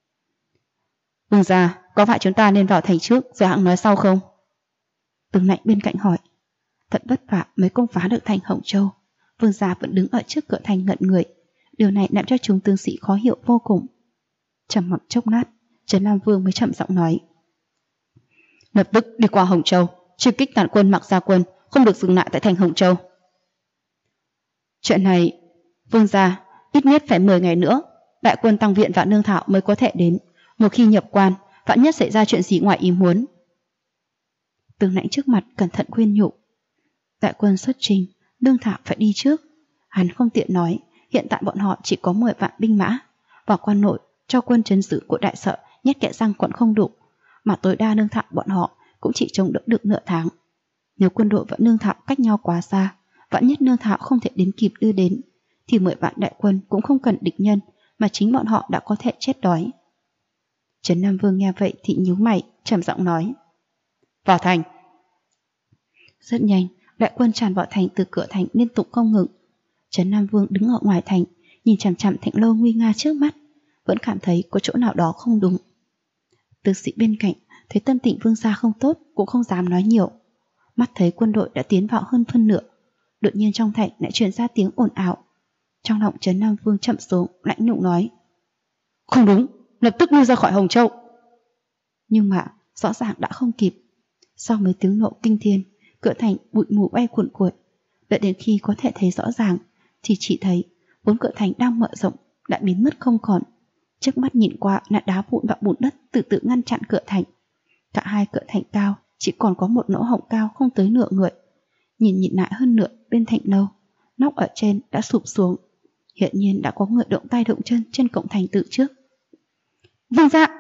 Vương gia, có phải chúng ta nên vào thành trước rồi hãng nói sau không? Tướng lãnh bên cạnh hỏi. Thật vất vả mới công phá được thành Hồng Châu, vương gia vẫn đứng ở trước cửa thành ngẩn người. Điều này làm cho chúng tướng sĩ khó hiểu vô cùng. Trầm mặc chốc lát, trấn Nam Vương mới chậm giọng nói. Lập tức đi qua Hồng Châu, truy kích tàn quân Mạc Gia Quân không được dừng lại tại thành Hồng Châu. Chuyện này, vương gia, ít nhất phải 10 ngày nữa, đại quân tăng viện Vạn Nương Thảo mới có thể đến. Một khi nhập quan, vạn nhất xảy ra chuyện gì ngoài ý muốn. Tướng lãnh trước mặt cẩn thận khuyên nhủ. Đại quân xuất trình, Nương Thảo phải đi trước. Hắn không tiện nói, hiện tại bọn họ chỉ có 10 vạn binh mã. Vào quan nội, cho quân trấn giữ của đại sở nhét kẽ răng còn không đủ, mà tối đa Nương Thảo bọn họ cũng chỉ chống đỡ được nửa tháng. Nếu quân đội và Nương Thảo cách nhau quá xa, vạn nhất Nương Thảo không thể đến kịp đưa đến, thì 10 vạn đại quân cũng không cần địch nhân, mà chính bọn họ đã có thể chết đói. Trấn Nam Vương nghe vậy thì nhíu mày, trầm giọng nói: vào thành. Rất nhanh, đại quân tràn vào thành từ cửa thành liên tục không ngừng. Trấn Nam Vương đứng ở ngoài thành, nhìn chằm chằm thành lâu nguy nga trước mắt, vẫn cảm thấy có chỗ nào đó không đúng. Tướng sĩ bên cạnh thấy tâm tình vương gia không tốt cũng không dám nói nhiều. Mắt thấy quân đội đã tiến vào hơn phân nửa, đột nhiên trong thành lại truyền ra tiếng ồn ào. Trong lòng Trấn Nam Vương chậm xuống, lạnh lùng nói: không đúng, lập tức lui ra khỏi Hồng Châu. Nhưng mà rõ ràng đã không kịp. Sau mấy tiếng nổ kinh thiên, cửa thành bụi mù bay cuồn cuộn. Đợi đến khi có thể thấy rõ ràng thì chỉ thấy 4 cửa thành đang mở rộng đã biến mất không còn. Trước mắt nhìn qua là đá vụn và bùn đất từ từ ngăn chặn cửa thành. Cả hai cửa thành cao chỉ còn có một lỗ hổng cao không tới nửa người. Nhìn lại hơn nửa bên thành lâu, nóc ở trên đã sụp xuống. Hiện nhiên đã có người động tay động chân trên cổng thành từ trước. Vương gia!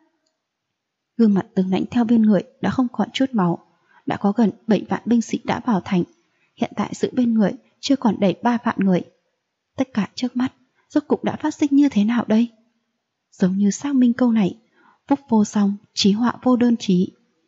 Gương mặt tướng lãnh theo bên người đã không còn chút máu. Đã có gần 7 vạn binh sĩ đã vào thành. Hiện tại sự bên người chưa còn đầy 3 vạn người. Tất cả trước mắt rốt cục đã phát sinh như thế nào đây? Giống như xác minh câu này, phúc vô song, chí họa vô đơn chí.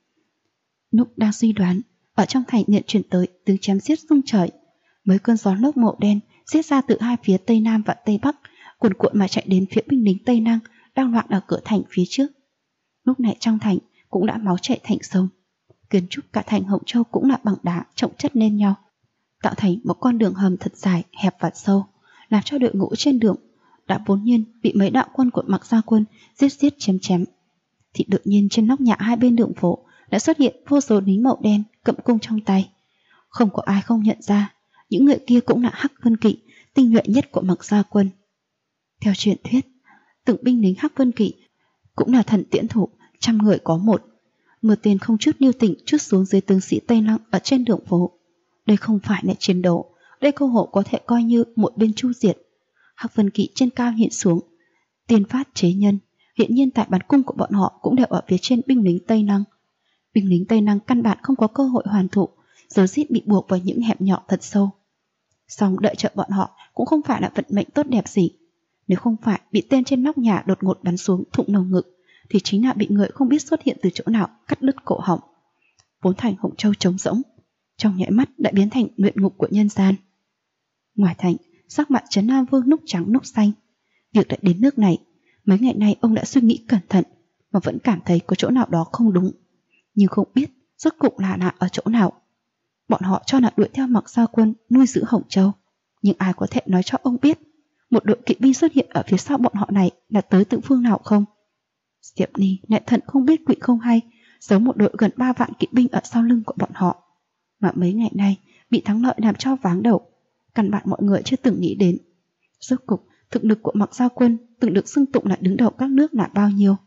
Lúc đang suy đoán, ở trong thành nhận truyền tới tiếng chém giết rung trời. Mấy cơn gió lốc màu đen giết ra từ hai phía tây nam và tây bắc, cuồn cuộn mà chạy đến phía binh lính Tây Năng đang loạn ở cửa thành phía trước. Lúc này trong thành cũng đã máu chảy thành sông. Kiến trúc cả thành Hồng Châu cũng là bằng đá chồng chất lên nhau, tạo thành một con đường hầm thật dài, hẹp và sâu, làm cho đội ngũ trên đường đã vốn nhiên bị mấy đạo quân của Mạc Gia Quân giết chém, thì đột nhiên trên nóc nhà hai bên đường phố đã xuất hiện vô số lính màu đen cầm cung trong tay. Không có ai không nhận ra, những người kia cũng là Hắc Vân Kỵ, tinh nhuệ nhất của Mạc Gia Quân. Theo truyền thuyết, từng binh lính Hắc Vân Kỵ cũng là thần tiễn thủ, 100 người có một. Mưa tên không chút lưu tình trút xuống dưới tướng sĩ Tây Lăng ở trên đường phố. Đây không phải là chiến đấu, đây câu hộ có thể coi như một bên chu diệt. Hắc Vân Kỵ trên cao hiện xuống, tiên phát chế nhân. Hiện nhiên tại bắn cung của bọn họ cũng đều ở phía trên binh lính Tây Lăng. Binh lính Tây Lăng căn bản không có cơ hội hoàn thủ, rồi giết bị buộc vào những hẻm nhỏ thật sâu. Song đợi chờ bọn họ cũng không phải là vận mệnh tốt đẹp gì. Nếu không phải bị tên trên nóc nhà đột ngột bắn xuống thụng lồng ngực, thì chính là bị người không biết xuất hiện từ chỗ nào cắt đứt cổ họng. Vốn thành Hồng Châu trống rỗng, trong nháy mắt đã biến thành luyện ngục của nhân gian. Ngoài thành, sắc mặt Trấn Nam Vương lúc trắng lúc xanh. Việc đã đến nước này, mấy ngày nay ông đã suy nghĩ cẩn thận mà vẫn cảm thấy có chỗ nào đó không đúng, nhưng không biết rốt cục là ở chỗ nào. Bọn họ cho là đuổi theo Mạc Gia Quân nuôi giữ Hồng Châu, nhưng ai có thể nói cho ông biết một đội kỵ binh xuất hiện ở phía sau bọn họ này là tới từ phương nào không? Diệp Ni lại thận không biết quỷ không hay, giấu một đội gần 3 vạn kỵ binh ở sau lưng của bọn họ, mà mấy ngày nay bị thắng lợi làm cho váng đầu, căn bản mọi người chưa từng nghĩ đến. Rốt cục thực lực của Mạc Gia Quân từng được xưng tụng là đứng đầu các nước là bao nhiêu.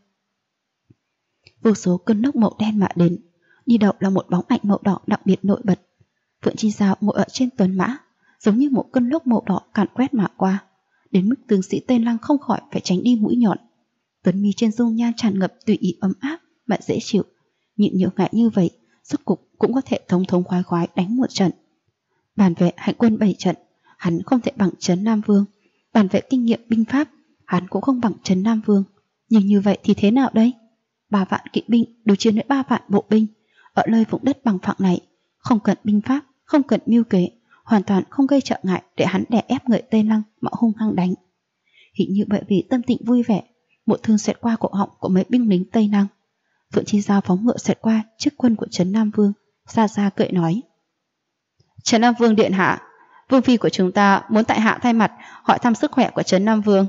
Vô số cơn lốc màu đen mà đến, đi đầu là một bóng ảnh màu đỏ đặc biệt nổi bật. Phượng Chi Giao ngồi ở trên tuấn mã, giống như một cơn lốc màu đỏ càn quét mà qua, đến mức tướng sĩ Tây Lăng không khỏi phải tránh đi mũi nhọn. Tuấn mi trên dung nhan tràn ngập tùy ý ấm áp mà dễ chịu, nhịn nhiều ngại như vậy, rốt cục cũng có thể thống thống khoái khoái đánh một trận. Bàn về hành quân 7 trận, hắn không thể bằng Trấn Nam Vương. Bàn về kinh nghiệm binh pháp, hắn cũng không bằng Trấn Nam Vương. Nhưng như vậy thì thế nào đây? 3 vạn kỵ binh đối chiến với 3 vạn bộ binh ở nơi vùng đất bằng phẳng này, không cần binh pháp, không cần mưu kế, hoàn toàn không gây trở ngại để hắn đè ép người Tây Lăng mà hung hăng đánh. Hình như bởi vì tâm tình vui vẻ, một thương xẹt qua cổ họng của mấy binh lính Tây Lăng. Phượng Chi Giao phóng ngựa xẹt qua trước quân của Trấn Nam Vương, xa xa cười nói: Trấn Nam Vương điện hạ, vương phi của chúng ta muốn tại hạ thay mặt hỏi thăm sức khỏe của Trấn Nam Vương.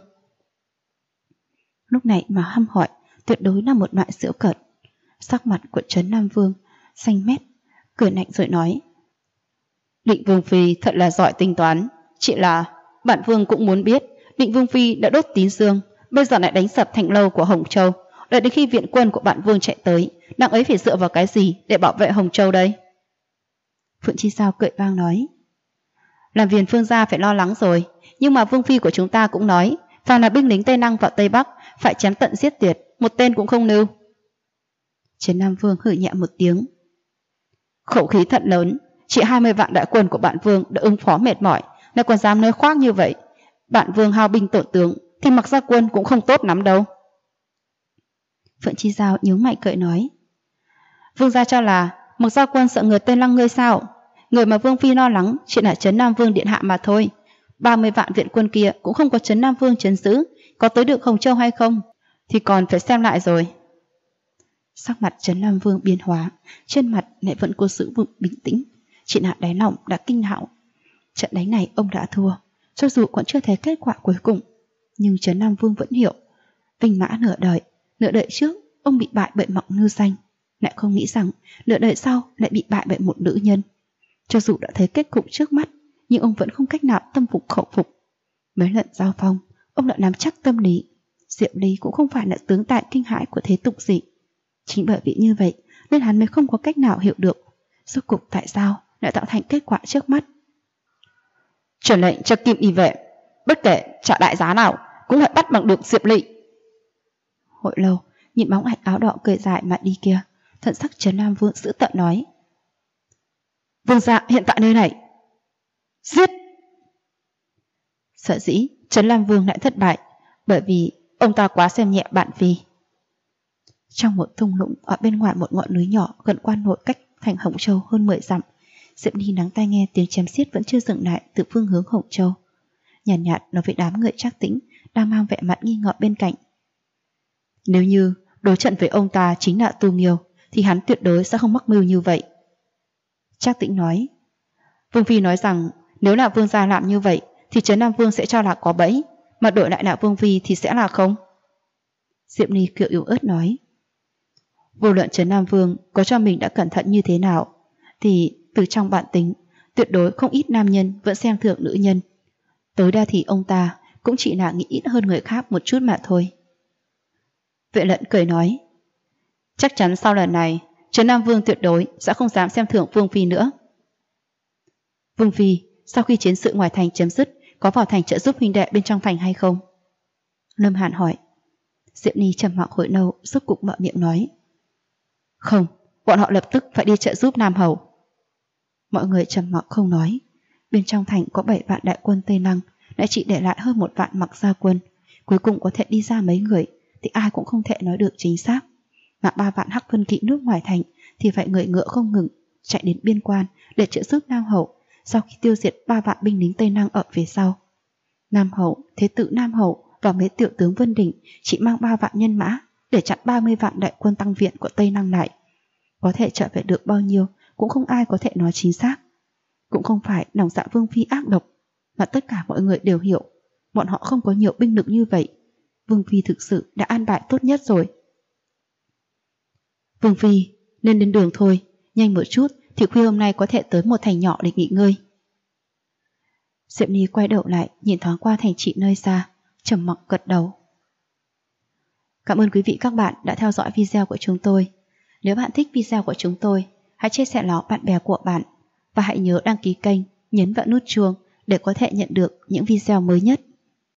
Lúc này mà hăm hỏi tuyệt đối là một loại giễu cợt. Sắc mặt của Trấn Nam Vương xanh mét, cười lạnh rồi nói: Định Vương Phi thật là giỏi tính toán. Chỉ là bản vương cũng muốn biết, Định Vương Phi đã đốt Tín Dương, bây giờ lại đánh sập thành lâu của Hồng Châu. Đợi đến khi viện quân của bản vương chạy tới, nàng ấy phải dựa vào cái gì để bảo vệ Hồng Châu đây? Phượng Chi Sao cười vang nói: Làm phiền Phương gia phải lo lắng rồi, nhưng mà Vương Phi của chúng ta cũng nói, phàm là binh lính Tây Năng vào Tây Bắc phải chém tận giết tuyệt, một tên cũng không lưu. Trấn Nam Vương hử nhẹ một tiếng: Khẩu khí thật lớn, chỉ 20 vạn đại quân của bạn vương đã ứng phó mệt mỏi, lại còn dám nói khoác như vậy. Bạn vương hao binh tổn tướng thì mặc ra quân cũng không tốt lắm đâu. Phượng Chi Giao nhướng mày cười nói: Vương gia cho là mặc ra quân sợ người Tây Lăng ngươi sao? Người mà Vương Phi lo lắng chỉ là Trấn Nam Vương điện hạ mà thôi. 30 vạn viện quân kia cũng không có Trấn Nam Vương trấn giữ, có tới được Hồng Châu hay không thì còn phải xem lại rồi. Sắc mặt Trấn Nam Vương biến hóa, trên mặt lại vẫn cố giữ vững bình tĩnh, chỉ là đáy lòng đã kinh hãi. Trận đánh này ông đã thua, cho dù còn chưa thấy kết quả cuối cùng, nhưng Trấn Nam Vương vẫn hiểu, vinh mã nửa đời trước ông bị bại bởi Mộng Nư Xanh, lại không nghĩ rằng nửa đời sau lại bị bại bởi một nữ nhân. Cho dù đã thấy kết cục trước mắt, nhưng ông vẫn không cách nào tâm phục khẩu phục. Mấy lần giao phong, ông đã nắm chắc tâm lý, Diệp Ly cũng không phải là tướng tài kinh hãi của thế tục gì. Chính bởi vì như vậy nên hắn mới không có cách nào hiểu được rốt cuộc tại sao lại tạo thành kết quả trước mắt. Truyền lệnh cho Kim Y vệ, bất kể trả đại giá nào cũng phải bắt bằng được Diệp Ly. Hồi lâu nhìn bóng ảnh áo đỏ cười dài mà đi kia, thần sắc Trấn Nam Vương dữ tợn nói: Vương gia hiện tại nơi này, giết! Sợ dĩ Trấn Nam Vương lại thất bại bởi vì ông ta quá xem nhẹ bạn Phi. Trong một thung lũng ở bên ngoài một ngọn núi nhỏ gần quan nội cách thành Hồng Châu hơn 10 dặm, Diệp Ly lắng tai nghe tiếng chém xiết vẫn chưa dừng lại từ phương hướng Hồng Châu. Nhàn nhạt nói với đám người Trác Tĩnh đang mang vẻ mặt nghi ngờ bên cạnh: Nếu như đối trận với ông ta chính là Tu Nghiêu thì hắn tuyệt đối sẽ không mắc mưu như vậy. Trác Tĩnh nói: Vương Phi nói rằng nếu là Vương gia làm như vậy thì Trấn Nam Vương sẽ cho là có bẫy, mà đổi lại là Vương Phi thì sẽ là không. Diệp Ly kiểu yếu ớt nói: Vô luận Trấn Nam Vương có cho mình đã cẩn thận như thế nào thì từ trong bản tính tuyệt đối không ít nam nhân vẫn xem thường nữ nhân. Tối đa thì ông ta cũng chỉ là nghĩ ít hơn người khác một chút mà thôi. Vệ Lận cười nói: Chắc chắn sau lần này Trấn Nam Vương tuyệt đối sẽ không dám xem thường Vương Phi nữa. Vương Phi sau khi chiến sự ngoài thành chấm dứt có vào thành trợ giúp huynh đệ bên trong thành hay không? Lâm Hàn hỏi. Diệp Ly trầm mặc hồi lâu, rốt cục mở miệng nói: Không, bọn họ lập tức phải đi trợ giúp Nam Hầu. Mọi người trầm mặc không nói. Bên trong thành có 7 vạn đại quân Tây Lăng, lại chỉ để lại hơn 1 vạn mặc gia quân. Cuối cùng có thể đi ra mấy người thì ai cũng không thể nói được chính xác. Mà 3 vạn Hắc Vân Kỵ nước ngoài thành thì phải người ngựa không ngừng chạy đến biên quan để trợ giúp Nam Hầu, sau khi tiêu diệt 3 vạn binh lính Tây Lăng ở phía sau. Nam Hầu, Thế tử Nam Hầu và mấy tiểu tướng Vân Đình chỉ mang 3 vạn nhân mã để chặn 30 vạn đại quân tăng viện của Tây Lăng lại. Có thể trở về được bao nhiêu cũng không ai có thể nói chính xác. Cũng không phải lòng dạ Vương Phi ác độc, mà tất cả mọi người đều hiểu bọn họ không có nhiều binh lực như vậy. Vương Phi thực sự đã an bài tốt nhất rồi. Vương Phi nên đến đường thôi, nhanh một chút thì khuya hôm nay có thể tới một thành nhỏ để nghỉ ngơi. Diệp Ly quay đầu lại nhìn thoáng qua thành trị nơi xa, trầm mặc gật đầu. Cảm ơn quý vị các bạn đã theo dõi video của chúng tôi. Nếu bạn thích video của chúng tôi, hãy chia sẻ nó bạn bè của bạn và hãy nhớ đăng ký kênh, nhấn vào nút chuông để có thể nhận được những video mới nhất.